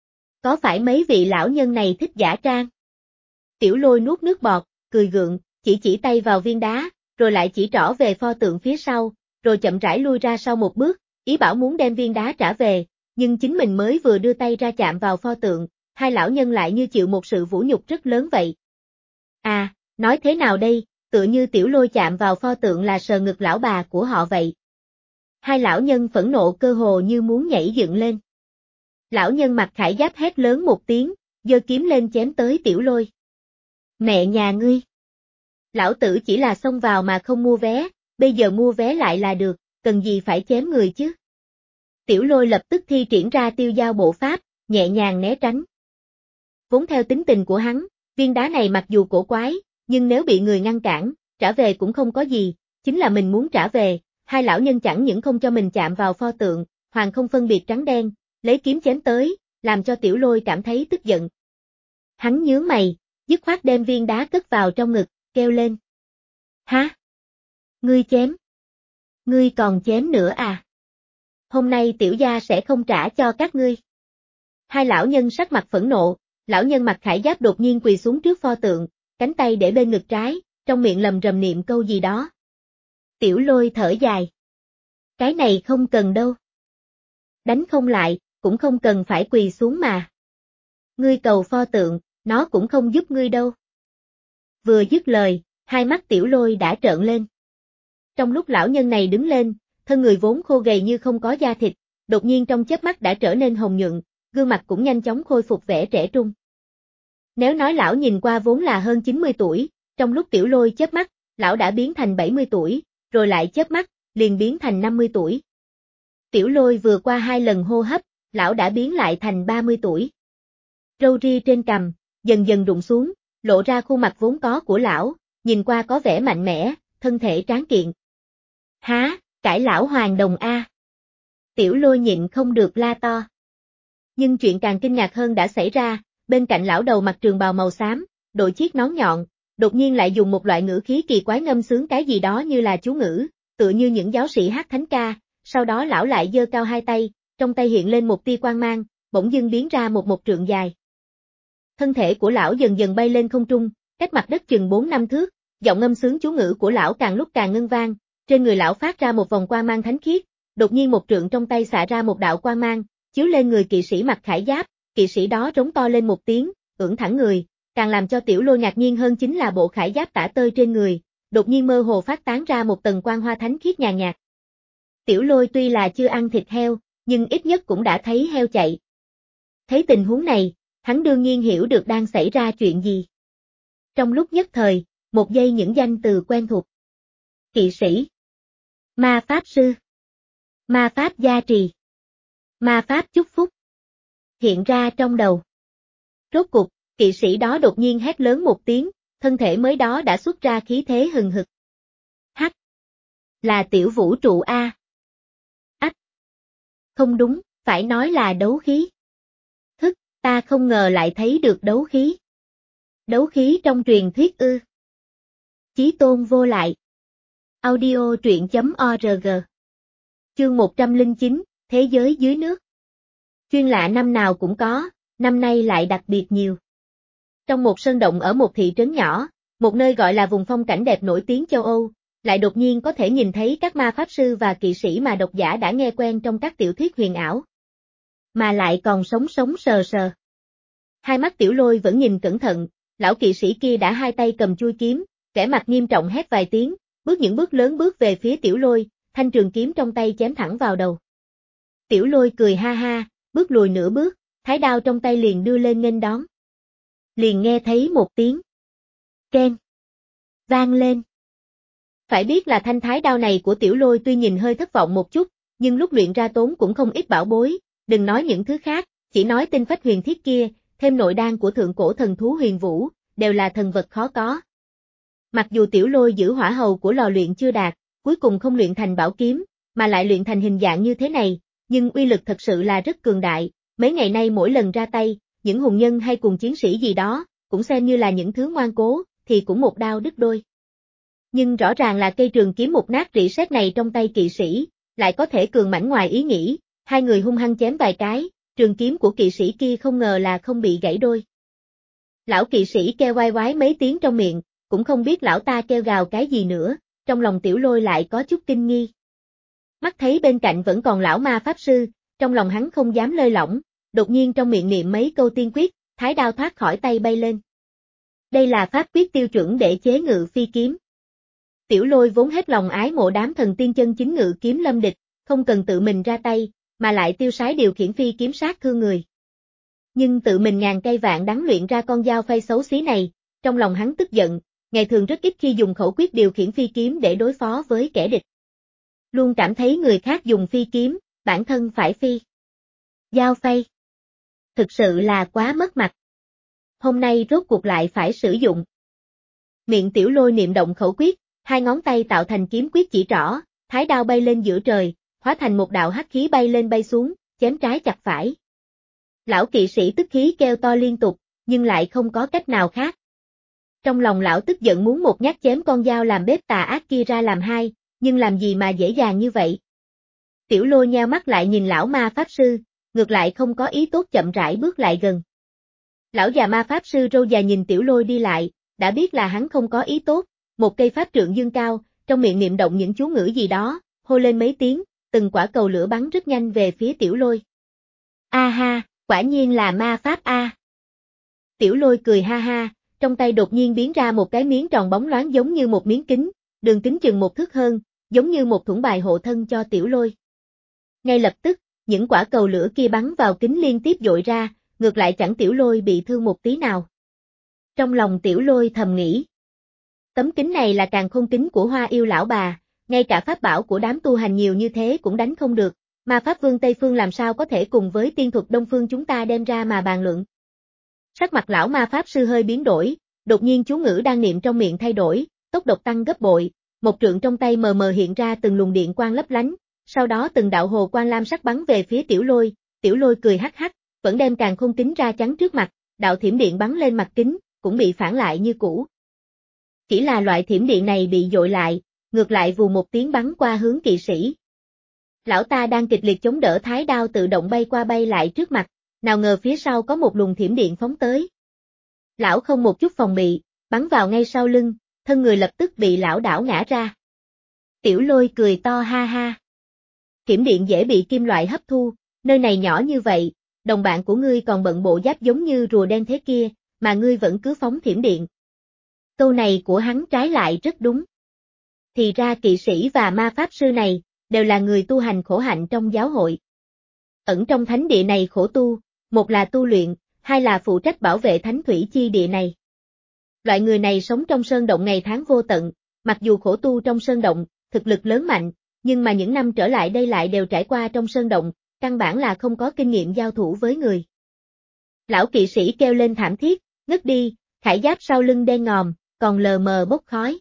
[SPEAKER 1] Có phải mấy vị lão nhân này thích giả trang? Tiểu Lôi nuốt nước bọt, cười gượng, chỉ chỉ tay vào viên đá, rồi lại chỉ trỏ về pho tượng phía sau, rồi chậm rãi lui ra sau một bước, ý bảo muốn đem viên đá trả về, nhưng chính mình mới vừa đưa tay ra chạm vào pho tượng, hai lão nhân lại như chịu một sự vũ nhục rất lớn vậy. À, nói thế nào đây, tựa như Tiểu Lôi chạm vào pho tượng là sờ ngực lão bà của họ vậy. Hai lão nhân phẫn nộ cơ hồ như muốn nhảy dựng lên. Lão nhân mặc khải giáp hét lớn một tiếng, giơ kiếm lên chém tới Tiểu Lôi. Mẹ nhà ngươi! Lão tử chỉ là xông vào mà không mua vé, bây giờ mua vé lại là được, cần gì phải chém người chứ? Tiểu Lôi lập tức thi triển ra tiêu giao bộ pháp, nhẹ nhàng né tránh. Vốn theo tính tình của hắn, viên đá này mặc dù cổ quái, nhưng nếu bị người ngăn cản, trả về cũng không có gì, chính là mình muốn trả về, hai lão nhân chẳng những không cho mình chạm vào pho tượng, hoàng không phân biệt trắng đen, lấy kiếm chém tới, làm cho Tiểu Lôi cảm thấy tức giận. Hắn nhướng mày, dứt khoát đem viên đá cất vào trong ngực, kêu lên. Hả? Ngươi chém? Ngươi còn chém nữa à? Hôm nay tiểu gia sẽ không trả cho các ngươi. Hai lão nhân sắc mặt phẫn nộ, lão nhân mặc khải giáp đột nhiên quỳ xuống trước pho tượng, cánh tay để bên ngực trái, trong miệng lầm rầm niệm câu gì đó. Tiểu Lôi thở dài. Cái này không cần đâu. Đánh không lại, cũng không cần phải quỳ xuống mà. Ngươi cầu pho tượng, nó cũng không giúp ngươi đâu. Vừa dứt lời, hai mắt Tiểu Lôi đã trợn lên. Trong lúc lão nhân này đứng lên, thân người vốn khô gầy như không có da thịt, đột nhiên trong chớp mắt đã trở nên hồng nhuận, gương mặt cũng nhanh chóng khôi phục vẻ trẻ trung. Nếu nói lão nhìn qua vốn là hơn chín mươi tuổi, trong lúc Tiểu Lôi chớp mắt, lão đã biến thành bảy mươi tuổi, rồi lại chớp mắt, liền biến thành năm mươi tuổi. Tiểu Lôi vừa qua hai lần hô hấp, lão đã biến lại thành ba mươi tuổi. Râu ria trên cằm, dần dần rụng xuống, lộ ra khuôn mặt vốn có của lão, nhìn qua có vẻ mạnh mẽ, thân thể tráng kiện. Há, cải lão hoàng đồng a. Tiểu Lôi nhịn không được la to. Nhưng chuyện càng kinh ngạc hơn đã xảy ra, bên cạnh lão đầu mặc trường bào màu xám, đội chiếc nón nhọn, đột nhiên lại dùng một loại ngữ khí kỳ quái ngâm sướng cái gì đó như là chú ngữ, tựa như những giáo sĩ hát thánh ca, sau đó lão lại giơ cao hai tay, trong tay hiện lên một tia quang mang, bỗng dưng biến ra một một trượng dài. Thân thể của lão dần dần bay lên không trung, cách mặt đất chừng bốn năm thước, giọng ngâm sướng chú ngữ của lão càng lúc càng ngân vang, trên người lão phát ra một vòng quang mang thánh khiết, đột nhiên một trượng trong tay xạ ra một đạo quang mang, chiếu lên người kỵ sĩ mặc khải giáp, kỵ sĩ đó rống to lên một tiếng, ưỡn thẳng người, càng làm cho Tiểu Lôi ngạc nhiên hơn chính là bộ khải giáp tả tơi trên người, đột nhiên mơ hồ phát tán ra một tầng quang hoa thánh khiết nhàn nhạt. Tiểu Lôi tuy là chưa ăn thịt heo, nhưng ít nhất cũng đã thấy heo chạy. Thấy tình huống này, hắn đương nhiên hiểu được đang xảy ra chuyện gì. Trong lúc nhất thời, một giây những danh từ quen thuộc. Kỵ sĩ, ma pháp sư, ma pháp gia trì, ma pháp chúc phúc hiện ra trong đầu. Rốt cục, kỵ sĩ đó đột nhiên hét lớn một tiếng, thân thể mới đó đã xuất ra khí thế hừng hực. Hắc, là tiểu vũ trụ A. Ách, không đúng, phải nói là đấu khí. Thức, ta không ngờ lại thấy được đấu khí. Đấu khí trong truyền thuyết ư. Chí tôn vô lại. Audio truyện chấm org. Chương một trăm lẻ chín, Thế giới dưới nước. Chuyên lạ năm nào cũng có, năm nay lại đặc biệt nhiều. Trong một sơn động ở một thị trấn nhỏ, một nơi gọi là vùng phong cảnh đẹp nổi tiếng châu Âu, lại đột nhiên có thể nhìn thấy các ma pháp sư và kỵ sĩ mà độc giả đã nghe quen trong các tiểu thuyết huyền ảo. Mà lại còn sống sống sờ sờ. Hai mắt Tiểu Lôi vẫn nhìn cẩn thận, lão kỵ sĩ kia đã hai tay cầm chuôi kiếm, vẻ mặt nghiêm trọng hét vài tiếng, bước những bước lớn bước về phía Tiểu Lôi, thanh trường kiếm trong tay chém thẳng vào đầu. Tiểu Lôi cười ha ha, bước lùi nửa bước, thái đao trong tay liền đưa lên nghênh đón. Liền nghe thấy một tiếng keng vang lên. Phải biết là thanh thái đao này của Tiểu Lôi tuy nhìn hơi thất vọng một chút, nhưng lúc luyện ra tốn cũng không ít bảo bối, đừng nói những thứ khác, chỉ nói tinh phách huyền thiết kia, thêm nội đan của thượng cổ thần thú huyền vũ, đều là thần vật khó có. Mặc dù Tiểu Lôi giữ hỏa hầu của lò luyện chưa đạt, cuối cùng không luyện thành bảo kiếm, mà lại luyện thành hình dạng như thế này, nhưng uy lực thật sự là rất cường đại, mấy ngày nay mỗi lần ra tay, những hùng nhân hay cùng chiến sĩ gì đó, cũng xem như là những thứ ngoan cố, thì cũng một đao đứt đôi. Nhưng rõ ràng là cây trường kiếm một nát rỉ sét này trong tay kỵ sĩ, lại có thể cường mãnh ngoài ý nghĩ, hai người hung hăng chém vài cái, trường kiếm của kỵ sĩ kia không ngờ là không bị gãy đôi. Lão kỵ sĩ kêu oai oái mấy tiếng trong miệng, cũng không biết lão ta kêu gào cái gì nữa, trong lòng Tiểu Lôi lại có chút kinh nghi. Mắt thấy bên cạnh vẫn còn lão ma pháp sư, trong lòng hắn không dám lơi lỏng, đột nhiên trong miệng niệm mấy câu tiên quyết, thái đao thoát khỏi tay bay lên. Đây là pháp quyết tiêu chuẩn để chế ngự phi kiếm. Tiểu Lôi vốn hết lòng ái mộ đám thần tiên chân chính ngự kiếm lâm địch, không cần tự mình ra tay, mà lại tiêu sái điều khiển phi kiếm sát thương người. Nhưng tự mình ngàn cây vạn đắng luyện ra con dao phay xấu xí này, trong lòng hắn tức giận, ngày thường rất ít khi dùng khẩu quyết điều khiển phi kiếm để đối phó với kẻ địch. Luôn cảm thấy người khác dùng phi kiếm, bản thân phải phi dao phay. Thực sự là quá mất mặt. Hôm nay rốt cuộc lại phải sử dụng. Miệng Tiểu Lôi niệm động khẩu quyết, hai ngón tay tạo thành kiếm quyết chỉ trỏ, thái đao bay lên giữa trời, hóa thành một đạo hắc khí bay lên bay xuống, chém trái chặt phải. Lão kỵ sĩ tức khí kêu to liên tục, nhưng lại không có cách nào khác. Trong lòng lão tức giận muốn một nhát chém con dao làm bếp tà ác kia ra làm hai, nhưng làm gì mà dễ dàng như vậy. Tiểu Lôi nheo mắt lại nhìn lão ma pháp sư, ngược lại không có ý tốt chậm rãi bước lại gần. Lão già ma pháp sư râu già nhìn Tiểu Lôi đi lại, đã biết là hắn không có ý tốt, một cây pháp trượng dương cao, trong miệng niệm động những chú ngữ gì đó, hô lên mấy tiếng, từng quả cầu lửa bắn rất nhanh về phía Tiểu Lôi. A ha, quả nhiên là ma pháp a. Tiểu Lôi cười ha ha, trong tay đột nhiên biến ra một cái miếng tròn bóng loáng giống như một miếng kính, đường kính chừng một thước hơn, giống như một thủng bài hộ thân cho Tiểu Lôi. Ngay lập tức, những quả cầu lửa kia bắn vào kính liên tiếp dội ra, ngược lại chẳng Tiểu Lôi bị thương một tí nào. Trong lòng Tiểu Lôi thầm nghĩ. Tấm kính này là càn khôn kính của Hoa Yêu lão bà, ngay cả pháp bảo của đám tu hành nhiều như thế cũng đánh không được, mà pháp vương Tây Phương làm sao có thể cùng với tiên thuật Đông Phương chúng ta đem ra mà bàn luận. Sắc mặt lão ma pháp sư hơi biến đổi, đột nhiên chú ngữ đang niệm trong miệng thay đổi, tốc độ tăng gấp bội, một trượng trong tay mờ mờ hiện ra từng luồng điện quang lấp lánh, sau đó từng đạo hồ quang lam sắc bắn về phía Tiểu Lôi, Tiểu Lôi cười hắc hắc, vẫn đem càn khôn kính ra chắn trước mặt, đạo thiểm điện bắn lên mặt kính, cũng bị phản lại như cũ. Chỉ là loại thiểm điện này bị dội lại, ngược lại vù một tiếng bắn qua hướng kỵ sĩ. Lão ta đang kịch liệt chống đỡ thái đao tự động bay qua bay lại trước mặt, nào ngờ phía sau có một luồng thiểm điện phóng tới. Lão không một chút phòng bị, bắn vào ngay sau lưng, thân người lập tức bị lão đảo ngã ra. Tiểu Lôi cười to ha ha. Thiểm điện dễ bị kim loại hấp thu, nơi này nhỏ như vậy, đồng bạn của ngươi còn bận bộ giáp giống như rùa đen thế kia, mà ngươi vẫn cứ phóng thiểm điện. Câu này của hắn trái lại rất đúng. thì ra kỵ sĩ và ma pháp sư này, đều là người tu hành khổ hạnh trong giáo hội. Ẩn trong thánh địa này khổ tu, một là tu luyện, hai là phụ trách bảo vệ thánh thủy chi địa này. Loại người này sống trong sơn động ngày tháng vô tận, mặc dù khổ tu trong sơn động, thực lực lớn mạnh, nhưng mà những năm trở lại đây lại đều trải qua trong sơn động, căn bản là không có kinh nghiệm giao thủ với người. Lão kỵ sĩ kêu lên thảm thiết, ngất đi, khải giáp sau lưng đen ngòm, còn lờ mờ bốc khói.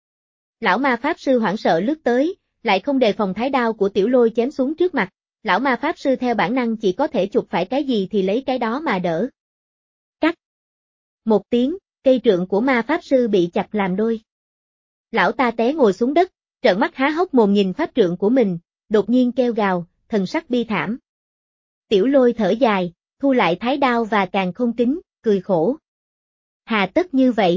[SPEAKER 1] Lão ma pháp sư hoảng sợ lướt tới, lại không đề phòng thái đao của Tiểu Lôi chém xuống trước mặt, lão ma pháp sư theo bản năng chỉ có thể chụp phải cái gì thì lấy cái đó mà đỡ. Cắt. Một tiếng, cây trượng của ma pháp sư bị chặt làm đôi. Lão ta té ngồi xuống đất, trợn mắt há hốc mồm nhìn pháp trượng của mình, đột nhiên kêu gào, thần sắc bi thảm. Tiểu Lôi thở dài, thu lại thái đao và càng không kính, cười khổ. Hà tất như vậy?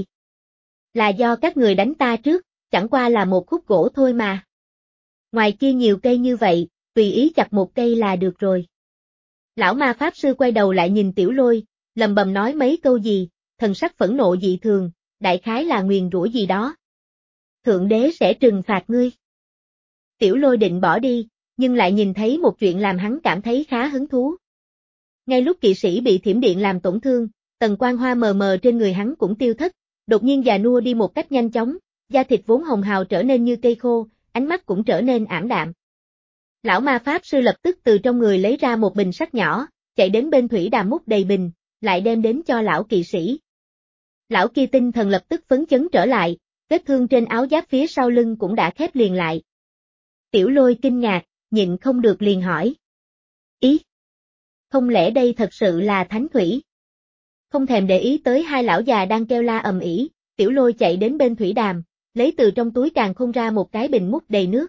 [SPEAKER 1] Là do các người đánh ta trước, chẳng qua là một khúc gỗ thôi mà. Ngoài kia nhiều cây như vậy, tùy ý chặt một cây là được rồi. Lão ma pháp sư quay đầu lại nhìn Tiểu Lôi, lầm bầm nói mấy câu gì, thần sắc phẫn nộ dị thường, đại khái là nguyền rủa gì đó. Thượng đế sẽ trừng phạt ngươi. Tiểu Lôi định bỏ đi, nhưng lại nhìn thấy một chuyện làm hắn cảm thấy khá hứng thú. Ngay lúc kỵ sĩ bị thiểm điện làm tổn thương, tầng quang hoa mờ mờ trên người hắn cũng tiêu thất, đột nhiên già nua đi một cách nhanh chóng, da thịt vốn hồng hào trở nên như cây khô, ánh mắt cũng trở nên ảm đạm. Lão ma pháp sư lập tức từ trong người lấy ra một bình sắt nhỏ, chạy đến bên thủy đàm múc đầy bình, lại đem đến cho lão kỵ sĩ. Lão kia tinh thần lập tức phấn chấn trở lại, vết thương trên áo giáp phía sau lưng cũng đã khép liền lại. Tiểu Lôi kinh ngạc, nhịn không được liền hỏi. Ý? Không lẽ đây thật sự là thánh thủy? Không thèm để ý tới hai lão già đang kêu la ầm ĩ, Tiểu Lôi chạy đến bên thủy đàm, lấy từ trong túi càn khôn ra một cái bình múc đầy nước.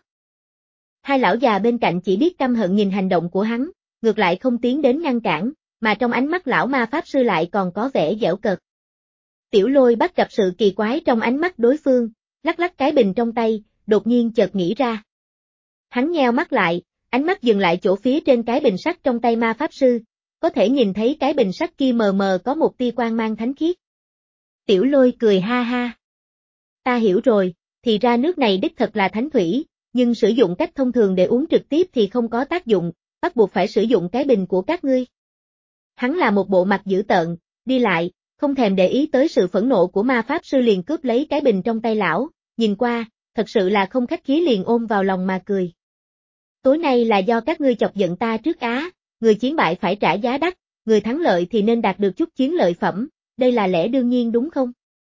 [SPEAKER 1] Hai lão già bên cạnh chỉ biết căm hận nhìn hành động của hắn, ngược lại không tiến đến ngăn cản, mà trong ánh mắt lão ma pháp sư lại còn có vẻ giễu cợt. Tiểu Lôi bắt gặp sự kỳ quái trong ánh mắt đối phương, lắc lắc cái bình trong tay, đột nhiên chợt nghĩ ra. Hắn nheo mắt lại, ánh mắt dừng lại chỗ phía trên cái bình sắt trong tay ma pháp sư, có thể nhìn thấy cái bình sắt kia mờ mờ có một tia quang mang thánh khiết. Tiểu Lôi cười ha ha. Ta hiểu rồi, thì ra nước này đích thật là thánh thủy, nhưng sử dụng cách thông thường để uống trực tiếp thì không có tác dụng, bắt buộc phải sử dụng cái bình của các ngươi. Hắn là một bộ mặt dữ tợn, đi lại, không thèm để ý tới sự phẫn nộ của ma pháp sư liền cướp lấy cái bình trong tay lão, nhìn qua, thật sự là không khách khí liền ôm vào lòng mà cười. Tối nay là do các ngươi chọc giận ta trước á, người chiến bại phải trả giá đắt, người thắng lợi thì nên đạt được chút chiến lợi phẩm, đây là lẽ đương nhiên đúng không?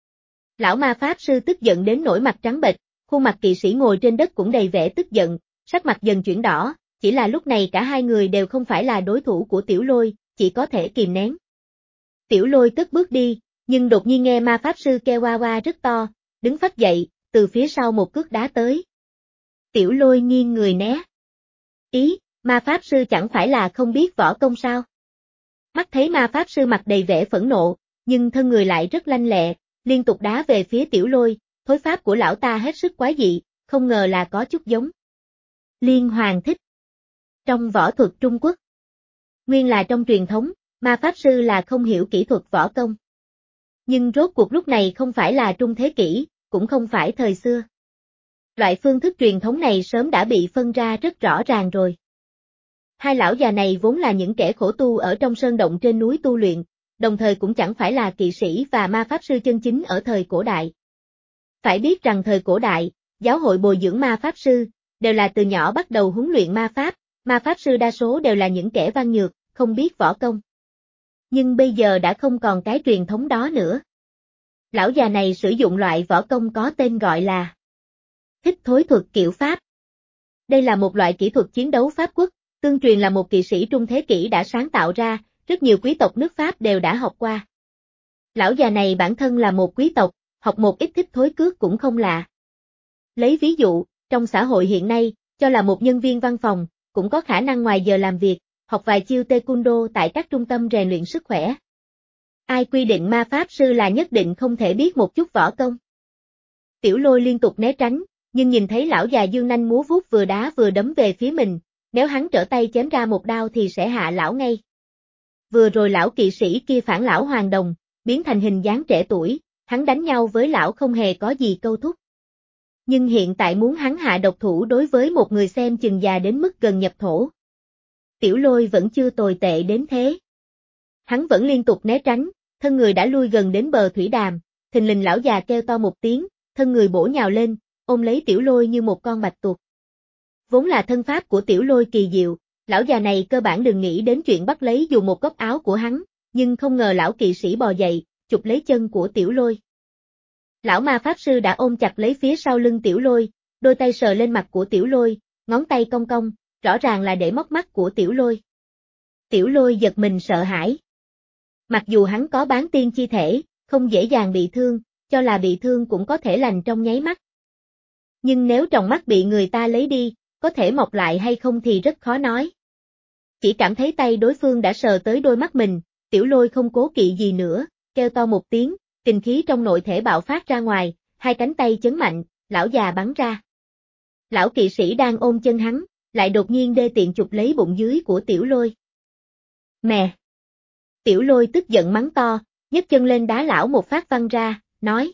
[SPEAKER 1] Lão ma pháp sư tức giận đến nỗi mặt trắng bệch, khuôn mặt kỵ sĩ ngồi trên đất cũng đầy vẻ tức giận, sắc mặt dần chuyển đỏ, chỉ là lúc này cả hai người đều không phải là đối thủ của Tiểu Lôi, chỉ có thể kìm nén. Tiểu Lôi cất bước đi, nhưng đột nhiên nghe ma pháp sư kêu oa oa rất to, đứng phắt dậy, từ phía sau một cước đá tới. Tiểu Lôi nghiêng người né. Ý, ma pháp sư chẳng phải là không biết võ công sao? Mắt thấy ma pháp sư mặt đầy vẻ phẫn nộ, nhưng thân người lại rất lanh lẹ, liên tục đá về phía Tiểu Lôi, thối pháp của lão ta hết sức quái dị, không ngờ là có chút giống Liên Hoàn Thích. Trong võ thuật Trung Quốc, nguyên là trong truyền thống, ma pháp sư là không hiểu kỹ thuật võ công. Nhưng rốt cuộc lúc này không phải là trung thế kỷ, cũng không phải thời xưa. Loại phương thức truyền thống này sớm đã bị phân ra rất rõ ràng rồi. Hai lão già này vốn là những kẻ khổ tu ở trong sơn động trên núi tu luyện, đồng thời cũng chẳng phải là kỵ sĩ và ma pháp sư chân chính ở thời cổ đại. Phải biết rằng thời cổ đại, giáo hội bồi dưỡng ma pháp sư, đều là từ nhỏ bắt đầu huấn luyện ma pháp, ma pháp sư đa số đều là những kẻ văn nhược, không biết võ công. Nhưng bây giờ đã không còn cái truyền thống đó nữa. Lão già này sử dụng loại võ công có tên gọi là Thích Thối Thuật Kiệu Pháp. Đây là một loại kỹ thuật chiến đấu Pháp quốc, tương truyền là một kỵ sĩ trung thế kỷ đã sáng tạo ra, rất nhiều quý tộc nước Pháp đều đã học qua. Lão già này bản thân là một quý tộc, học một ít thích thối cước cũng không lạ. Lấy ví dụ, trong xã hội hiện nay, cho là một nhân viên văn phòng, cũng có khả năng ngoài giờ làm việc, học vài chiêu taekwondo tại các trung tâm rèn luyện sức khỏe. Ai quy định ma pháp sư là nhất định không thể biết một chút võ công? Tiểu Lôi liên tục né tránh, nhưng nhìn thấy lão già dương nanh múa vuốt vừa đá vừa đấm về phía mình, nếu hắn trở tay chém ra một đao thì sẽ hạ lão ngay. Vừa rồi lão kỵ sĩ kia phản lão hoàng đồng, biến thành hình dáng trẻ tuổi, hắn đánh nhau với lão không hề có gì câu thúc. Nhưng hiện tại muốn hắn hạ độc thủ đối với một người xem chừng già đến mức gần nhập thổ. Tiểu Lôi vẫn chưa tồi tệ đến thế. Hắn vẫn liên tục né tránh, thân người đã lui gần đến bờ thủy đàm, thình lình lão già kêu to một tiếng, thân người bổ nhào lên, ôm lấy Tiểu Lôi như một con bạch tuộc. Vốn là thân pháp của Tiểu Lôi kỳ diệu, lão già này cơ bản đừng nghĩ đến chuyện bắt lấy dù một góc áo của hắn, nhưng không ngờ lão kỵ sĩ bò dậy, chụp lấy chân của Tiểu Lôi. Lão ma pháp sư đã ôm chặt lấy phía sau lưng Tiểu Lôi, đôi tay sờ lên mặt của Tiểu Lôi, ngón tay cong cong, rõ ràng là để móc mắt của Tiểu Lôi. Tiểu Lôi giật mình sợ hãi. Mặc dù hắn có bán tiên chi thể, không dễ dàng bị thương, cho là bị thương cũng có thể lành trong nháy mắt. Nhưng nếu tròng mắt bị người ta lấy đi, có thể mọc lại hay không thì rất khó nói. Chỉ cảm thấy tay đối phương đã sờ tới đôi mắt mình, Tiểu Lôi không cố kỵ gì nữa, kêu to một tiếng, kình khí trong nội thể bạo phát ra ngoài, hai cánh tay chấn mạnh, lão già bắn ra. Lão kỵ sĩ đang ôm chân hắn, lại đột nhiên đê tiện chụp lấy bụng dưới của Tiểu Lôi. Mẹ! Tiểu Lôi tức giận mắng to, nhấc chân lên đá lão một phát văng ra, nói.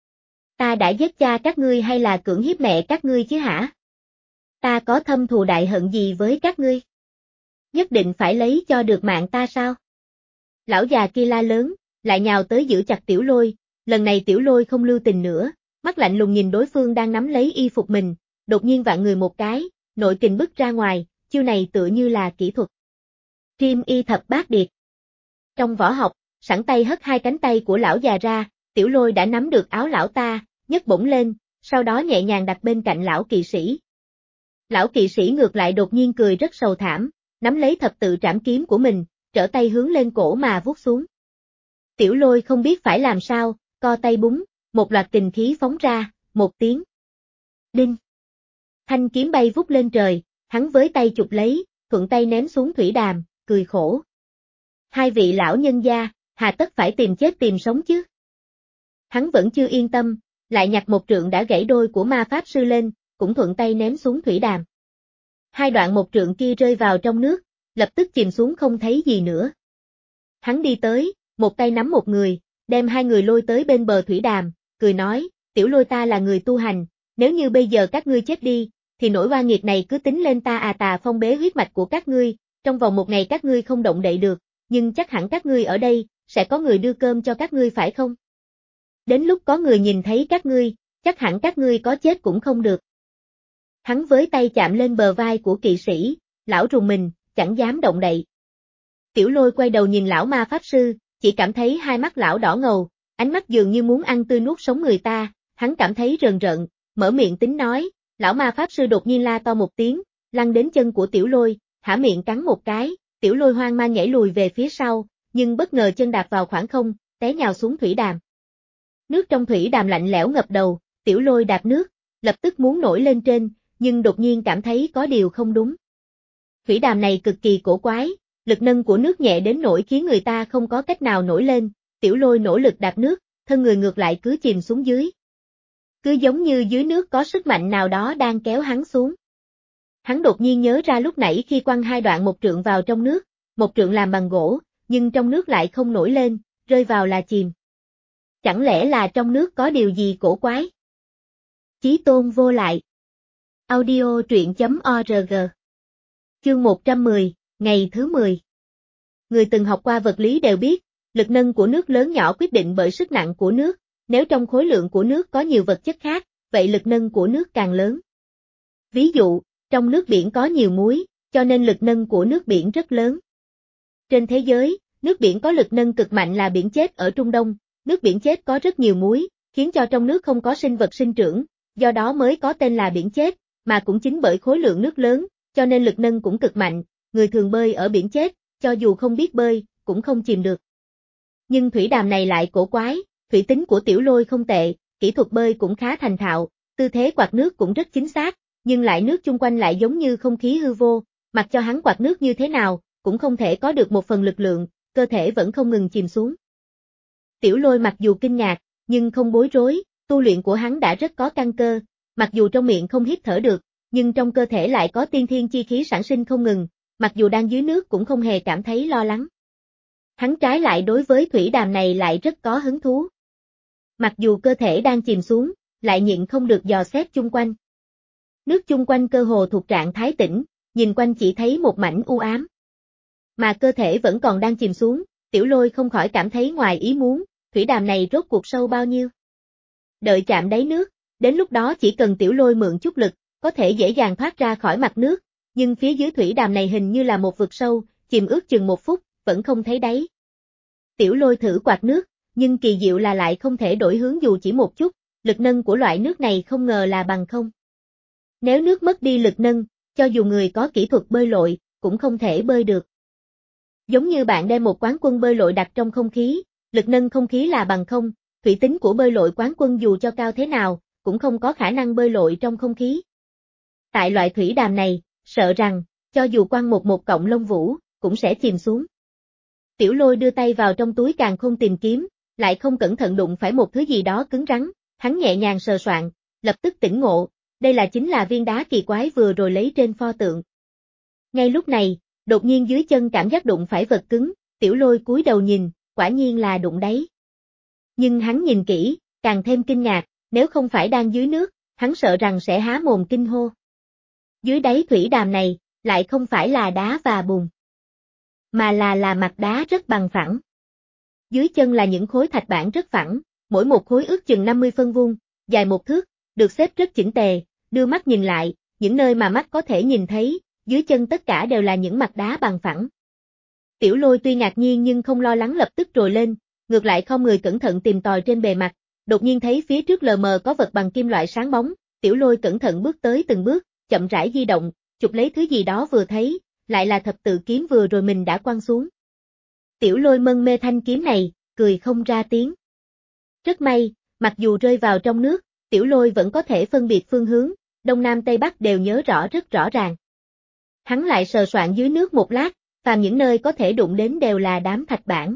[SPEAKER 1] Ta đã giết cha các ngươi hay là cưỡng hiếp mẹ các ngươi chứ hả? Ta có thâm thù đại hận gì với các ngươi? Nhất định phải lấy cho được mạng ta sao? Lão già kia la lớn, lại nhào tới giữ chặt Tiểu Lôi, lần này Tiểu Lôi không lưu tình nữa, mắt lạnh lùng nhìn đối phương đang nắm lấy y phục mình, đột nhiên vặn người một cái, nội kình bứt ra ngoài, chiêu này tựa như là kỹ thuật. Kim y thập bát điệt. Trong võ học, sẵn tay hất hai cánh tay của lão già ra, Tiểu Lôi đã nắm được áo lão ta, nhấc bổng lên, sau đó nhẹ nhàng đặt bên cạnh lão kỵ sĩ. Lão kỵ sĩ ngược lại đột nhiên cười rất sầu thảm, nắm lấy thập tự trảm kiếm của mình, trở tay hướng lên cổ mà vuốt xuống. Tiểu Lôi không biết phải làm sao, co tay búng, một loạt kình khí phóng ra, một tiếng. Đinh! Thanh kiếm bay vút lên trời, hắn với tay chụp lấy, thuận tay ném xuống thủy đàm, cười khổ. Hai vị lão nhân gia, hà tất phải tìm chết tìm sống chứ? Hắn vẫn chưa yên tâm, lại nhặt một trượng đã gãy đôi của ma pháp sư lên, cũng thuận tay ném xuống thủy đàm. Hai đoạn một trượng kia rơi vào trong nước, lập tức chìm xuống không thấy gì nữa. Hắn đi tới, một tay nắm một người, đem hai người lôi tới bên bờ thủy đàm, cười nói, Tiểu Lôi ta là người tu hành, nếu như bây giờ các ngươi chết đi, thì nỗi oan nghiệt này cứ tính lên ta à tà phong bế huyết mạch của các ngươi, trong vòng một ngày các ngươi không động đậy được, nhưng chắc hẳn các ngươi ở đây, sẽ có người đưa cơm cho các ngươi phải không? Đến lúc có người nhìn thấy các ngươi, chắc hẳn các ngươi có chết cũng không được. Hắn với tay chạm lên bờ vai của kỵ sĩ, lão rùng mình, chẳng dám động đậy. Tiểu Lôi quay đầu nhìn lão ma pháp sư, chỉ cảm thấy hai mắt lão đỏ ngầu, ánh mắt dường như muốn ăn tươi nuốt sống người ta, hắn cảm thấy rờn rợn, mở miệng tính nói, lão ma pháp sư đột nhiên la to một tiếng, lăn đến chân của Tiểu Lôi, há miệng cắn một cái, Tiểu Lôi hoang mang nhảy lùi về phía sau, nhưng bất ngờ chân đạp vào khoảng không, té nhào xuống thủy đàm. Nước trong thủy đàm lạnh lẽo ngập đầu, Tiểu Lôi đạp nước, lập tức muốn nổi lên trên, nhưng đột nhiên cảm thấy có điều không đúng. Thủy đàm này cực kỳ cổ quái, lực nâng của nước nhẹ đến nỗi khiến người ta không có cách nào nổi lên, Tiểu Lôi nỗ lực đạp nước, thân người ngược lại cứ chìm xuống dưới. Cứ giống như dưới nước có sức mạnh nào đó đang kéo hắn xuống. Hắn đột nhiên nhớ ra lúc nãy khi quăng hai đoạn một trượng vào trong nước, một trượng làm bằng gỗ, nhưng trong nước lại không nổi lên, rơi vào là chìm. Chẳng lẽ là trong nước có điều gì cổ quái? Chí tôn vô lại. Audio truyện chấm org. Chương một trăm mười, ngày thứ mười. Người từng học qua vật lý đều biết, lực nâng của nước lớn nhỏ quyết định bởi sức nặng của nước, nếu trong khối lượng của nước có nhiều vật chất khác, vậy lực nâng của nước càng lớn. Ví dụ, trong nước biển có nhiều muối, cho nên lực nâng của nước biển rất lớn. Trên thế giới, nước biển có lực nâng cực mạnh là biển chết ở Trung Đông, nước biển chết có rất nhiều muối, khiến cho trong nước không có sinh vật sinh trưởng, do đó mới có tên là biển chết, mà cũng chính bởi khối lượng nước lớn, cho nên lực nâng cũng cực mạnh, người thường bơi ở biển chết, cho dù không biết bơi, cũng không chìm được. Nhưng thủy đàm này lại cổ quái, thủy tính của Tiểu Lôi không tệ, kỹ thuật bơi cũng khá thành thạo, tư thế quạt nước cũng rất chính xác, nhưng lại nước chung quanh lại giống như không khí hư vô, mặc cho hắn quạt nước như thế nào, cũng không thể có được một phần lực lượng, cơ thể vẫn không ngừng chìm xuống. Tiểu Lôi mặc dù kinh ngạc, nhưng không bối rối, tu luyện của hắn đã rất có căn cơ, mặc dù trong miệng không hít thở được, nhưng trong cơ thể lại có tiên thiên chi khí sản sinh không ngừng, mặc dù đang dưới nước cũng không hề cảm thấy lo lắng. Hắn trái lại đối với thủy đàm này lại rất có hứng thú. Mặc dù cơ thể đang chìm xuống, lại nhịn không được dò xét chung quanh. Nước chung quanh cơ hồ thuộc trạng thái tĩnh, nhìn quanh chỉ thấy một mảnh u ám. Mà cơ thể vẫn còn đang chìm xuống, Tiểu Lôi không khỏi cảm thấy ngoài ý muốn, thủy đàm này rốt cuộc sâu bao nhiêu. Đợi chạm đáy nước, đến lúc đó chỉ cần Tiểu Lôi mượn chút lực, có thể dễ dàng thoát ra khỏi mặt nước, nhưng phía dưới thủy đàm này hình như là một vực sâu, chìm ước chừng một phút, vẫn không thấy đáy. Tiểu Lôi thử quạt nước, nhưng kỳ diệu là lại không thể đổi hướng dù chỉ một chút, lực nâng của loại nước này không ngờ là bằng không. Nếu nước mất đi lực nâng, cho dù người có kỹ thuật bơi lội, cũng không thể bơi được. Giống như bạn đem một quán quân bơi lội đặt trong không khí, lực nâng không khí là bằng không, thủy tính của bơi lội quán quân dù cho cao thế nào, cũng không có khả năng bơi lội trong không khí. Tại loại thủy đàm này, sợ rằng, cho dù quăng một một cọng lông vũ, cũng sẽ chìm xuống. Tiểu Lôi đưa tay vào trong túi càn khôn tìm kiếm, lại không cẩn thận đụng phải một thứ gì đó cứng rắn, hắn nhẹ nhàng sờ soạn, lập tức tỉnh ngộ, đây là chính là viên đá kỳ quái vừa rồi lấy trên pho tượng. Ngay lúc này, đột nhiên dưới chân cảm giác đụng phải vật cứng, Tiểu Lôi cúi đầu nhìn, quả nhiên là đụng đáy. Nhưng hắn nhìn kỹ, càng thêm kinh ngạc, nếu không phải đang dưới nước, hắn sợ rằng sẽ há mồm kinh hô. Dưới đáy thủy đàm này, lại không phải là đá và bùn, mà là là mặt đá rất bằng phẳng. Dưới chân là những khối thạch bản rất phẳng, mỗi một khối ước chừng năm mươi phân vuông, dài một thước, được xếp rất chỉnh tề, đưa mắt nhìn lại, những nơi mà mắt có thể nhìn thấy, dưới chân tất cả đều là những mặt đá bằng phẳng. Tiểu Lôi tuy ngạc nhiên nhưng không lo lắng lập tức trồi lên, ngược lại không người cẩn thận tìm tòi trên bề mặt, đột nhiên thấy phía trước lờ mờ có vật bằng kim loại sáng bóng, Tiểu Lôi cẩn thận bước tới từng bước, chậm rãi di động, chụp lấy thứ gì đó vừa thấy, lại là thập tự kiếm vừa rồi mình đã quăng xuống. Tiểu Lôi mân mê thanh kiếm này, cười không ra tiếng. Rất may, mặc dù rơi vào trong nước, Tiểu Lôi vẫn có thể phân biệt phương hướng, đông nam tây bắc đều nhớ rõ rất rõ ràng. Hắn lại sờ soạn dưới nước một lát, phàm những nơi có thể đụng đến đều là đám thạch bản.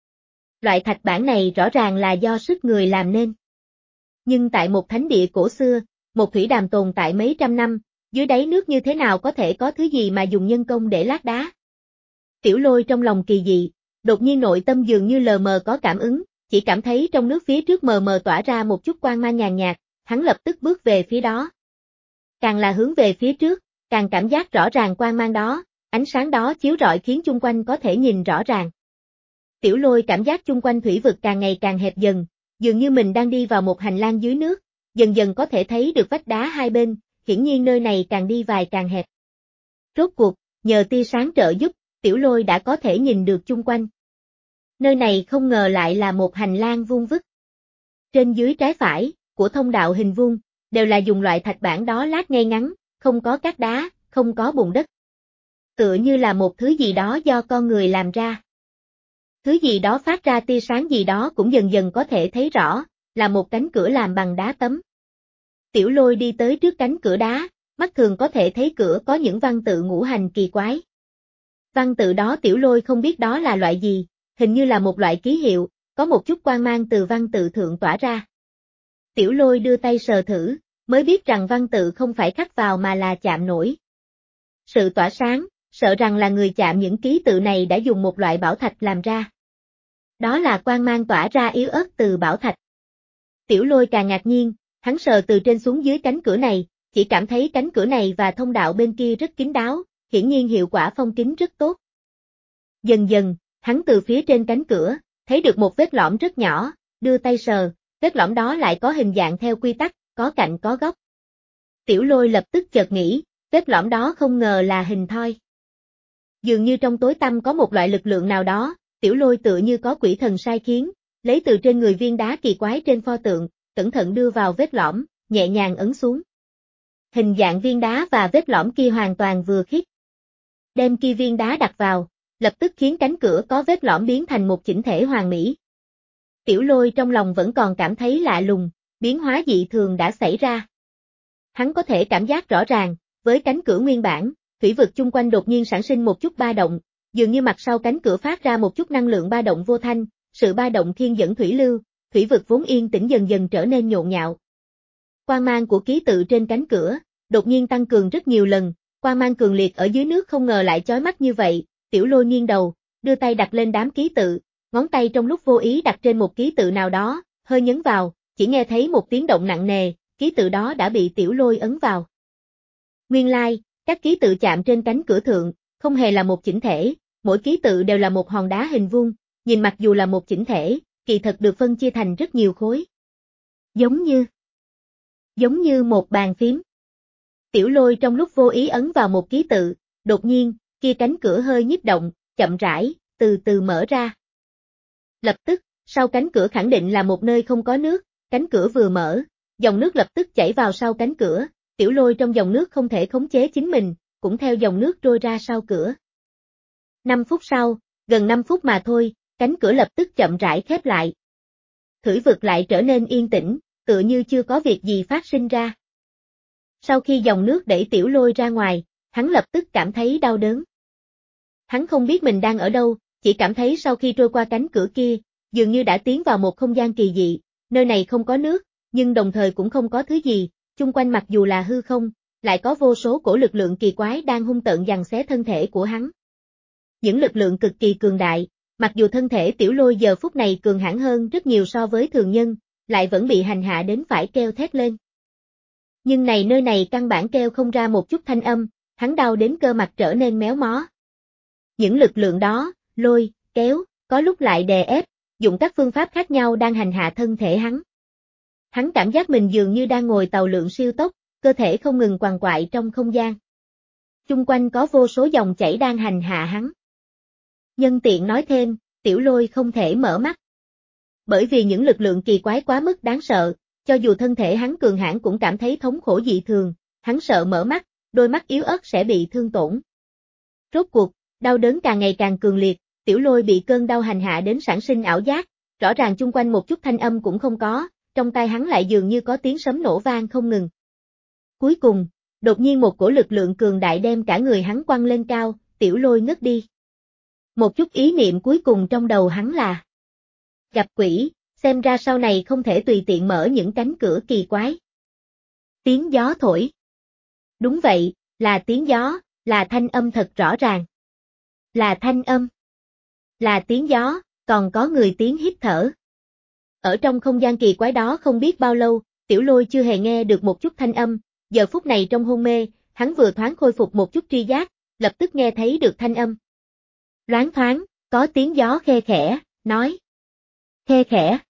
[SPEAKER 1] Loại thạch bản này rõ ràng là do sức người làm nên. Nhưng tại một thánh địa cổ xưa, một thủy đàm tồn tại mấy trăm năm, dưới đáy nước như thế nào có thể có thứ gì mà dùng nhân công để lát đá. Tiểu Lôi trong lòng kỳ dị, đột nhiên nội tâm dường như lờ mờ có cảm ứng, chỉ cảm thấy trong nước phía trước mờ mờ tỏa ra một chút quang mang nhàn nhạt, hắn lập tức bước về phía đó. Càng là hướng về phía trước, càng cảm giác rõ ràng quang mang đó, ánh sáng đó chiếu rọi khiến chung quanh có thể nhìn rõ ràng. Tiểu Lôi cảm giác chung quanh thủy vực càng ngày càng hẹp dần, dường như mình đang đi vào một hành lang dưới nước, dần dần có thể thấy được vách đá hai bên, hiển nhiên nơi này càng đi dài càng hẹp. Rốt cuộc, nhờ tia sáng trợ giúp, Tiểu Lôi đã có thể nhìn được chung quanh. Nơi này không ngờ lại là một hành lang vuông vức. Trên dưới trái phải, của thông đạo hình vuông, đều là dùng loại thạch bản đó lát ngay ngắn, không có cát đá, không có bùn đất. Tựa như là một thứ gì đó do con người làm ra. Thứ gì đó phát ra tia sáng gì đó cũng dần dần có thể thấy rõ, là một cánh cửa làm bằng đá tấm. Tiểu Lôi đi tới trước cánh cửa đá, mắt thường có thể thấy cửa có những văn tự ngũ hành kỳ quái. Văn tự đó Tiểu Lôi không biết đó là loại gì, hình như là một loại ký hiệu, có một chút quang mang từ văn tự thượng tỏa ra. Tiểu Lôi đưa tay sờ thử, mới biết rằng văn tự không phải khắc vào mà là chạm nổi. Sự tỏa sáng, sợ rằng là người chạm những ký tự này đã dùng một loại bảo thạch làm ra. Đó là quang mang tỏa ra yếu ớt từ bảo thạch. Tiểu Lôi càng ngạc nhiên, hắn sờ từ trên xuống dưới cánh cửa này, chỉ cảm thấy cánh cửa này và thông đạo bên kia rất kín đáo, hiển nhiên hiệu quả phong kín rất tốt. Dần dần, hắn từ phía trên cánh cửa, thấy được một vết lõm rất nhỏ, đưa tay sờ, vết lõm đó lại có hình dạng theo quy tắc, có cạnh có góc. Tiểu Lôi lập tức chợt nghĩ, vết lõm đó không ngờ là hình thoi. Dường như trong tối tăm có một loại lực lượng nào đó, Tiểu Lôi tựa như có quỷ thần sai khiến, lấy từ trên người viên đá kỳ quái trên pho tượng, cẩn thận đưa vào vết lõm, nhẹ nhàng ấn xuống. Hình dạng viên đá và vết lõm kia hoàn toàn vừa khít. Đem kia viên đá đặt vào, lập tức khiến cánh cửa có vết lõm biến thành một chỉnh thể hoàn mỹ. Tiểu Lôi trong lòng vẫn còn cảm thấy lạ lùng, biến hóa dị thường đã xảy ra. Hắn có thể cảm giác rõ ràng, với cánh cửa nguyên bản, thủy vực chung quanh đột nhiên sản sinh một chút ba động, dường như mặt sau cánh cửa phát ra một chút năng lượng ba động vô thanh, sự ba động thiên dẫn thủy lưu, thủy vực vốn yên tĩnh dần dần trở nên nhộn nhạo. Quang mang của ký tự trên cánh cửa, đột nhiên tăng cường rất nhiều lần, quang mang cường liệt ở dưới nước không ngờ lại chói mắt như vậy, Tiểu Lôi nghiêng đầu, đưa tay đặt lên đám ký tự, ngón tay trong lúc vô ý đặt trên một ký tự nào đó, hơi nhấn vào, chỉ nghe thấy một tiếng động nặng nề, ký tự đó đã bị Tiểu Lôi ấn vào. Nguyên lai, like, các ký tự chạm trên cánh cửa thượng, không hề là một chỉnh thể, mỗi ký tự đều là một hòn đá hình vuông, nhìn mặc dù là một chỉnh thể, kỳ thật được phân chia thành rất nhiều khối. Giống như, giống như một bàn phím. Tiểu Lôi trong lúc vô ý ấn vào một ký tự, đột nhiên, kia cánh cửa hơi nhíp động, chậm rãi, từ từ mở ra. Lập tức, sau cánh cửa khẳng định là một nơi không có nước, cánh cửa vừa mở, dòng nước lập tức chảy vào sau cánh cửa, Tiểu Lôi trong dòng nước không thể khống chế chính mình, cũng theo dòng nước trôi ra sau cửa. năm phút sau, gần năm phút mà thôi, cánh cửa lập tức chậm rãi khép lại. Thủy vực lại trở nên yên tĩnh, tựa như chưa có việc gì phát sinh ra. Sau khi dòng nước đẩy Tiểu Lôi ra ngoài, hắn lập tức cảm thấy đau đớn. Hắn không biết mình đang ở đâu, chỉ cảm thấy sau khi trôi qua cánh cửa kia, dường như đã tiến vào một không gian kỳ dị, nơi này không có nước, nhưng đồng thời cũng không có thứ gì, chung quanh mặc dù là hư không, lại có vô số cổ lực lượng kỳ quái đang hung tợn giằng xé thân thể của hắn. Những lực lượng cực kỳ cường đại, mặc dù thân thể Tiểu Lôi giờ phút này cường hãn hơn rất nhiều so với thường nhân, lại vẫn bị hành hạ đến phải kêu thét lên. Nhưng này nơi này căn bản kêu không ra một chút thanh âm, hắn đau đến cơ mặt trở nên méo mó. Những lực lượng đó, lôi, kéo, có lúc lại đè ép, dùng các phương pháp khác nhau đang hành hạ thân thể hắn. Hắn cảm giác mình dường như đang ngồi tàu lượn siêu tốc, cơ thể không ngừng quằn quại trong không gian. Chung quanh có vô số dòng chảy đang hành hạ hắn. Nhân tiện nói thêm, Tiểu Lôi không thể mở mắt. Bởi vì những lực lượng kỳ quái quá mức đáng sợ, cho dù thân thể hắn cường hãn cũng cảm thấy thống khổ dị thường, hắn sợ mở mắt, đôi mắt yếu ớt sẽ bị thương tổn. Rốt cuộc, đau đớn càng ngày càng cường liệt, Tiểu Lôi bị cơn đau hành hạ đến sản sinh ảo giác, rõ ràng chung quanh một chút thanh âm cũng không có, trong tai hắn lại dường như có tiếng sấm nổ vang không ngừng. Cuối cùng, đột nhiên một cổ lực lượng cường đại đem cả người hắn quăng lên cao, Tiểu Lôi ngất đi. Một chút ý niệm cuối cùng trong đầu hắn là gặp quỷ, xem ra sau này không thể tùy tiện mở những cánh cửa kỳ quái. Tiếng gió thổi. Đúng vậy, là tiếng gió, là thanh âm thật rõ ràng. Là thanh âm. Là tiếng gió, còn có người tiếng hít thở. Ở trong không gian kỳ quái đó không biết bao lâu, Tiểu Lôi chưa hề nghe được một chút thanh âm, giờ phút này trong hôn mê, hắn vừa thoáng khôi phục một chút tri giác, lập tức nghe thấy được thanh âm. Loáng thoáng, có tiếng gió khe khẽ, nói. Khe khẽ.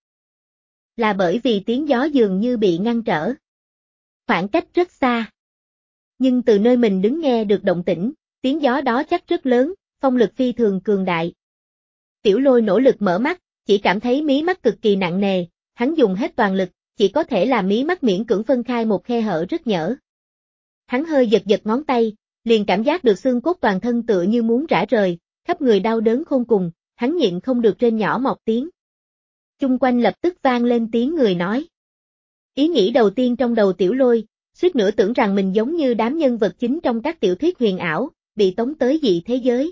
[SPEAKER 1] Là bởi vì tiếng gió dường như bị ngăn trở. Khoảng cách rất xa. Nhưng từ nơi mình đứng nghe được động tĩnh, tiếng gió đó chắc rất lớn, phong lực phi thường cường đại. Tiểu Lôi nỗ lực mở mắt, chỉ cảm thấy mí mắt cực kỳ nặng nề, hắn dùng hết toàn lực, chỉ có thể làm mí mắt miễn cưỡng phân khai một khe hở rất nhỡ. Hắn hơi giật giật ngón tay, liền cảm giác được xương cốt toàn thân tựa như muốn rã rời, khắp người đau đớn khôn cùng, hắn nhịn không được trên nhỏ một tiếng. Chung quanh lập tức vang lên tiếng người nói. Ý nghĩ đầu tiên trong đầu Tiểu Lôi, suýt nữa tưởng rằng mình giống như đám nhân vật chính trong các tiểu thuyết huyền ảo, bị tống tới dị thế giới.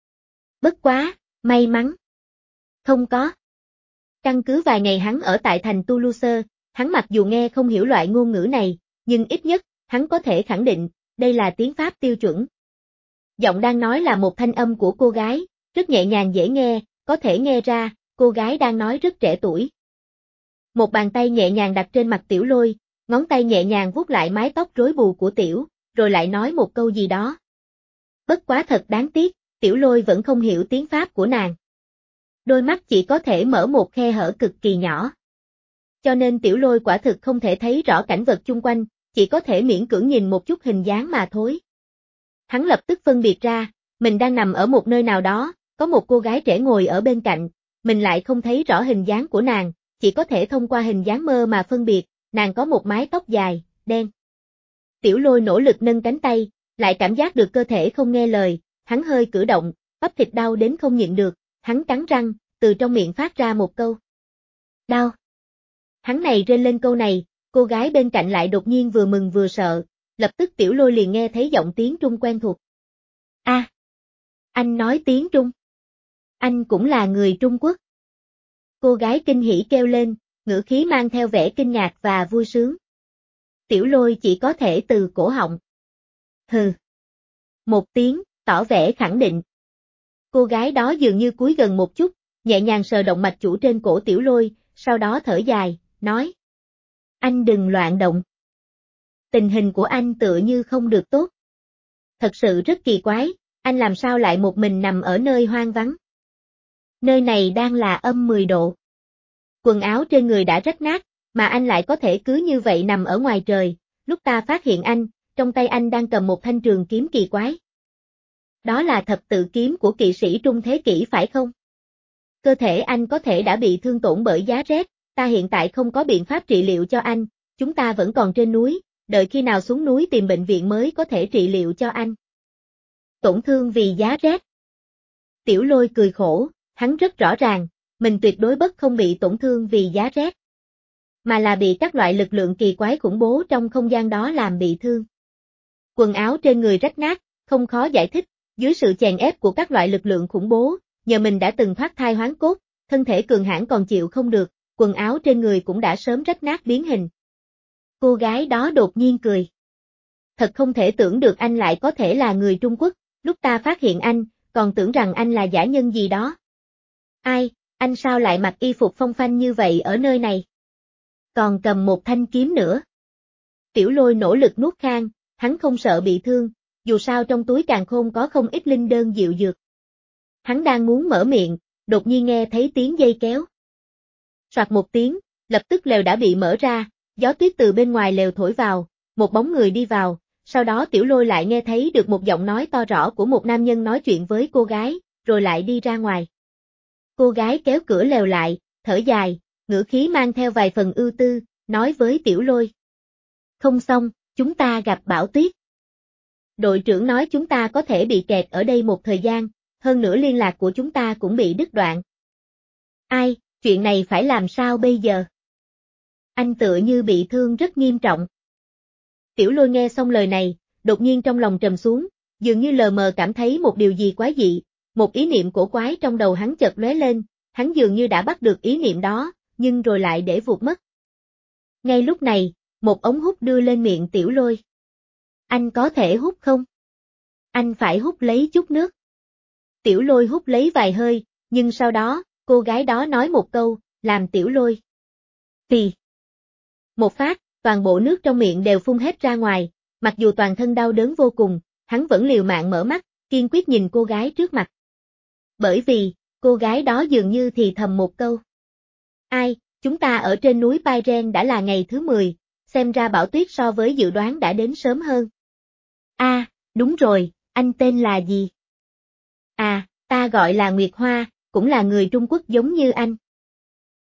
[SPEAKER 1] Bất quá, may mắn. Không có. Căn cứ vài ngày hắn ở tại thành Toulouse, hắn mặc dù nghe không hiểu loại ngôn ngữ này, nhưng ít nhất, hắn có thể khẳng định, đây là tiếng Pháp tiêu chuẩn. Giọng đang nói là một thanh âm của cô gái, rất nhẹ nhàng dễ nghe, có thể nghe ra, cô gái đang nói rất trẻ tuổi. Một bàn tay nhẹ nhàng đặt trên mặt Tiểu Lôi, ngón tay nhẹ nhàng vuốt lại mái tóc rối bù của Tiểu, rồi lại nói một câu gì đó. Bất quá thật đáng tiếc, Tiểu Lôi vẫn không hiểu tiếng Pháp của nàng. Đôi mắt chỉ có thể mở một khe hở cực kỳ nhỏ. Cho nên Tiểu Lôi quả thực không thể thấy rõ cảnh vật chung quanh, chỉ có thể miễn cưỡng nhìn một chút hình dáng mà thôi. Hắn lập tức phân biệt ra, mình đang nằm ở một nơi nào đó, có một cô gái trẻ ngồi ở bên cạnh, mình lại không thấy rõ hình dáng của nàng, chỉ có thể thông qua hình dáng mơ mà phân biệt, nàng có một mái tóc dài, đen. Tiểu Lôi nỗ lực nâng cánh tay, lại cảm giác được cơ thể không nghe lời, hắn hơi cử động, bắp thịt đau đến không nhịn được, hắn cắn răng, từ trong miệng phát ra một câu. Đau. Hắn này rên lên câu này, cô gái bên cạnh lại đột nhiên vừa mừng vừa sợ, lập tức Tiểu Lôi liền nghe thấy giọng tiếng Trung quen thuộc. A, à, anh nói tiếng Trung. Anh cũng là người Trung Quốc. Cô gái kinh hỉ kêu lên, ngữ khí mang theo vẻ kinh ngạc và vui sướng. Tiểu Lôi chỉ có thể từ cổ họng. Hừ. Một tiếng, tỏ vẻ khẳng định. Cô gái đó dường như cúi gần một chút, nhẹ nhàng sờ động mạch chủ trên cổ Tiểu Lôi, sau đó thở dài, nói. Anh đừng loạn động. Tình hình của anh tựa như không được tốt. Thật sự rất kỳ quái, anh làm sao lại một mình nằm ở nơi hoang vắng. Nơi này đang là âm mười độ. Quần áo trên người đã rách nát, mà anh lại có thể cứ như vậy nằm ở ngoài trời. Lúc ta phát hiện anh, trong tay anh đang cầm một thanh trường kiếm kỳ quái. Đó là thập tự kiếm của kỵ sĩ trung thế kỷ phải không? Cơ thể anh có thể đã bị thương tổn bởi giá rét, ta hiện tại không có biện pháp trị liệu cho anh, chúng ta vẫn còn trên núi, đợi khi nào xuống núi tìm bệnh viện mới có thể trị liệu cho anh. Tổn thương vì giá rét. Tiểu Lôi cười khổ, hắn rất rõ ràng, mình tuyệt đối bất không bị tổn thương vì giá rét, mà là bị các loại lực lượng kỳ quái khủng bố trong không gian đó làm bị thương. Quần áo trên người rách nát, không khó giải thích, dưới sự chèn ép của các loại lực lượng khủng bố, nhờ mình đã từng thoát thai hoán cốt, thân thể cường hãn còn chịu không được, quần áo trên người cũng đã sớm rách nát biến hình. Cô gái đó đột nhiên cười. Thật không thể tưởng được anh lại có thể là người Trung Quốc, lúc ta phát hiện anh, còn tưởng rằng anh là giả nhân gì đó. Ai, anh sao lại mặc y phục phong phanh như vậy ở nơi này? Còn cầm một thanh kiếm nữa. Tiểu Lôi nỗ lực nuốt khang, hắn không sợ bị thương, dù sao trong túi càn khôn có không ít linh đơn dịu dược. Hắn đang muốn mở miệng, đột nhiên nghe thấy tiếng dây kéo. Soạt một tiếng, lập tức lều đã bị mở ra, gió tuyết từ bên ngoài lều thổi vào, một bóng người đi vào, sau đó Tiểu Lôi lại nghe thấy được một giọng nói to rõ của một nam nhân nói chuyện với cô gái, rồi lại đi ra ngoài. Cô gái kéo cửa lều lại, thở dài, ngữ khí mang theo vài phần ưu tư, nói với Tiểu Lôi. Không xong, chúng ta gặp bão tuyết. Đội trưởng nói chúng ta có thể bị kẹt ở đây một thời gian, hơn nữa liên lạc của chúng ta cũng bị đứt đoạn. Ai, chuyện này phải làm sao bây giờ? Anh tựa như bị thương rất nghiêm trọng. Tiểu Lôi nghe xong lời này, đột nhiên trong lòng trầm xuống, dường như lờ mờ cảm thấy một điều gì quái dị, một ý niệm cổ quái trong đầu hắn chợt lóe lên, hắn dường như đã bắt được ý niệm đó, nhưng rồi lại để vụt mất. Ngay lúc này, một ống hút đưa lên miệng Tiểu Lôi. Anh có thể hút không? Anh phải hút lấy chút nước. Tiểu Lôi hút lấy vài hơi, nhưng sau đó, cô gái đó nói một câu, làm Tiểu Lôi. Phì. Một phát, toàn bộ nước trong miệng đều phun hết ra ngoài, mặc dù toàn thân đau đớn vô cùng, hắn vẫn liều mạng mở mắt, kiên quyết nhìn cô gái trước mặt. Bởi vì, cô gái đó dường như thì thầm một câu. Ai, chúng ta ở trên núi Pairen đã là ngày thứ mười, xem ra bão tuyết so với dự đoán đã đến sớm hơn. À, đúng rồi, anh tên là gì? À, ta gọi là Nguyệt Hoa, cũng là người Trung Quốc giống như anh.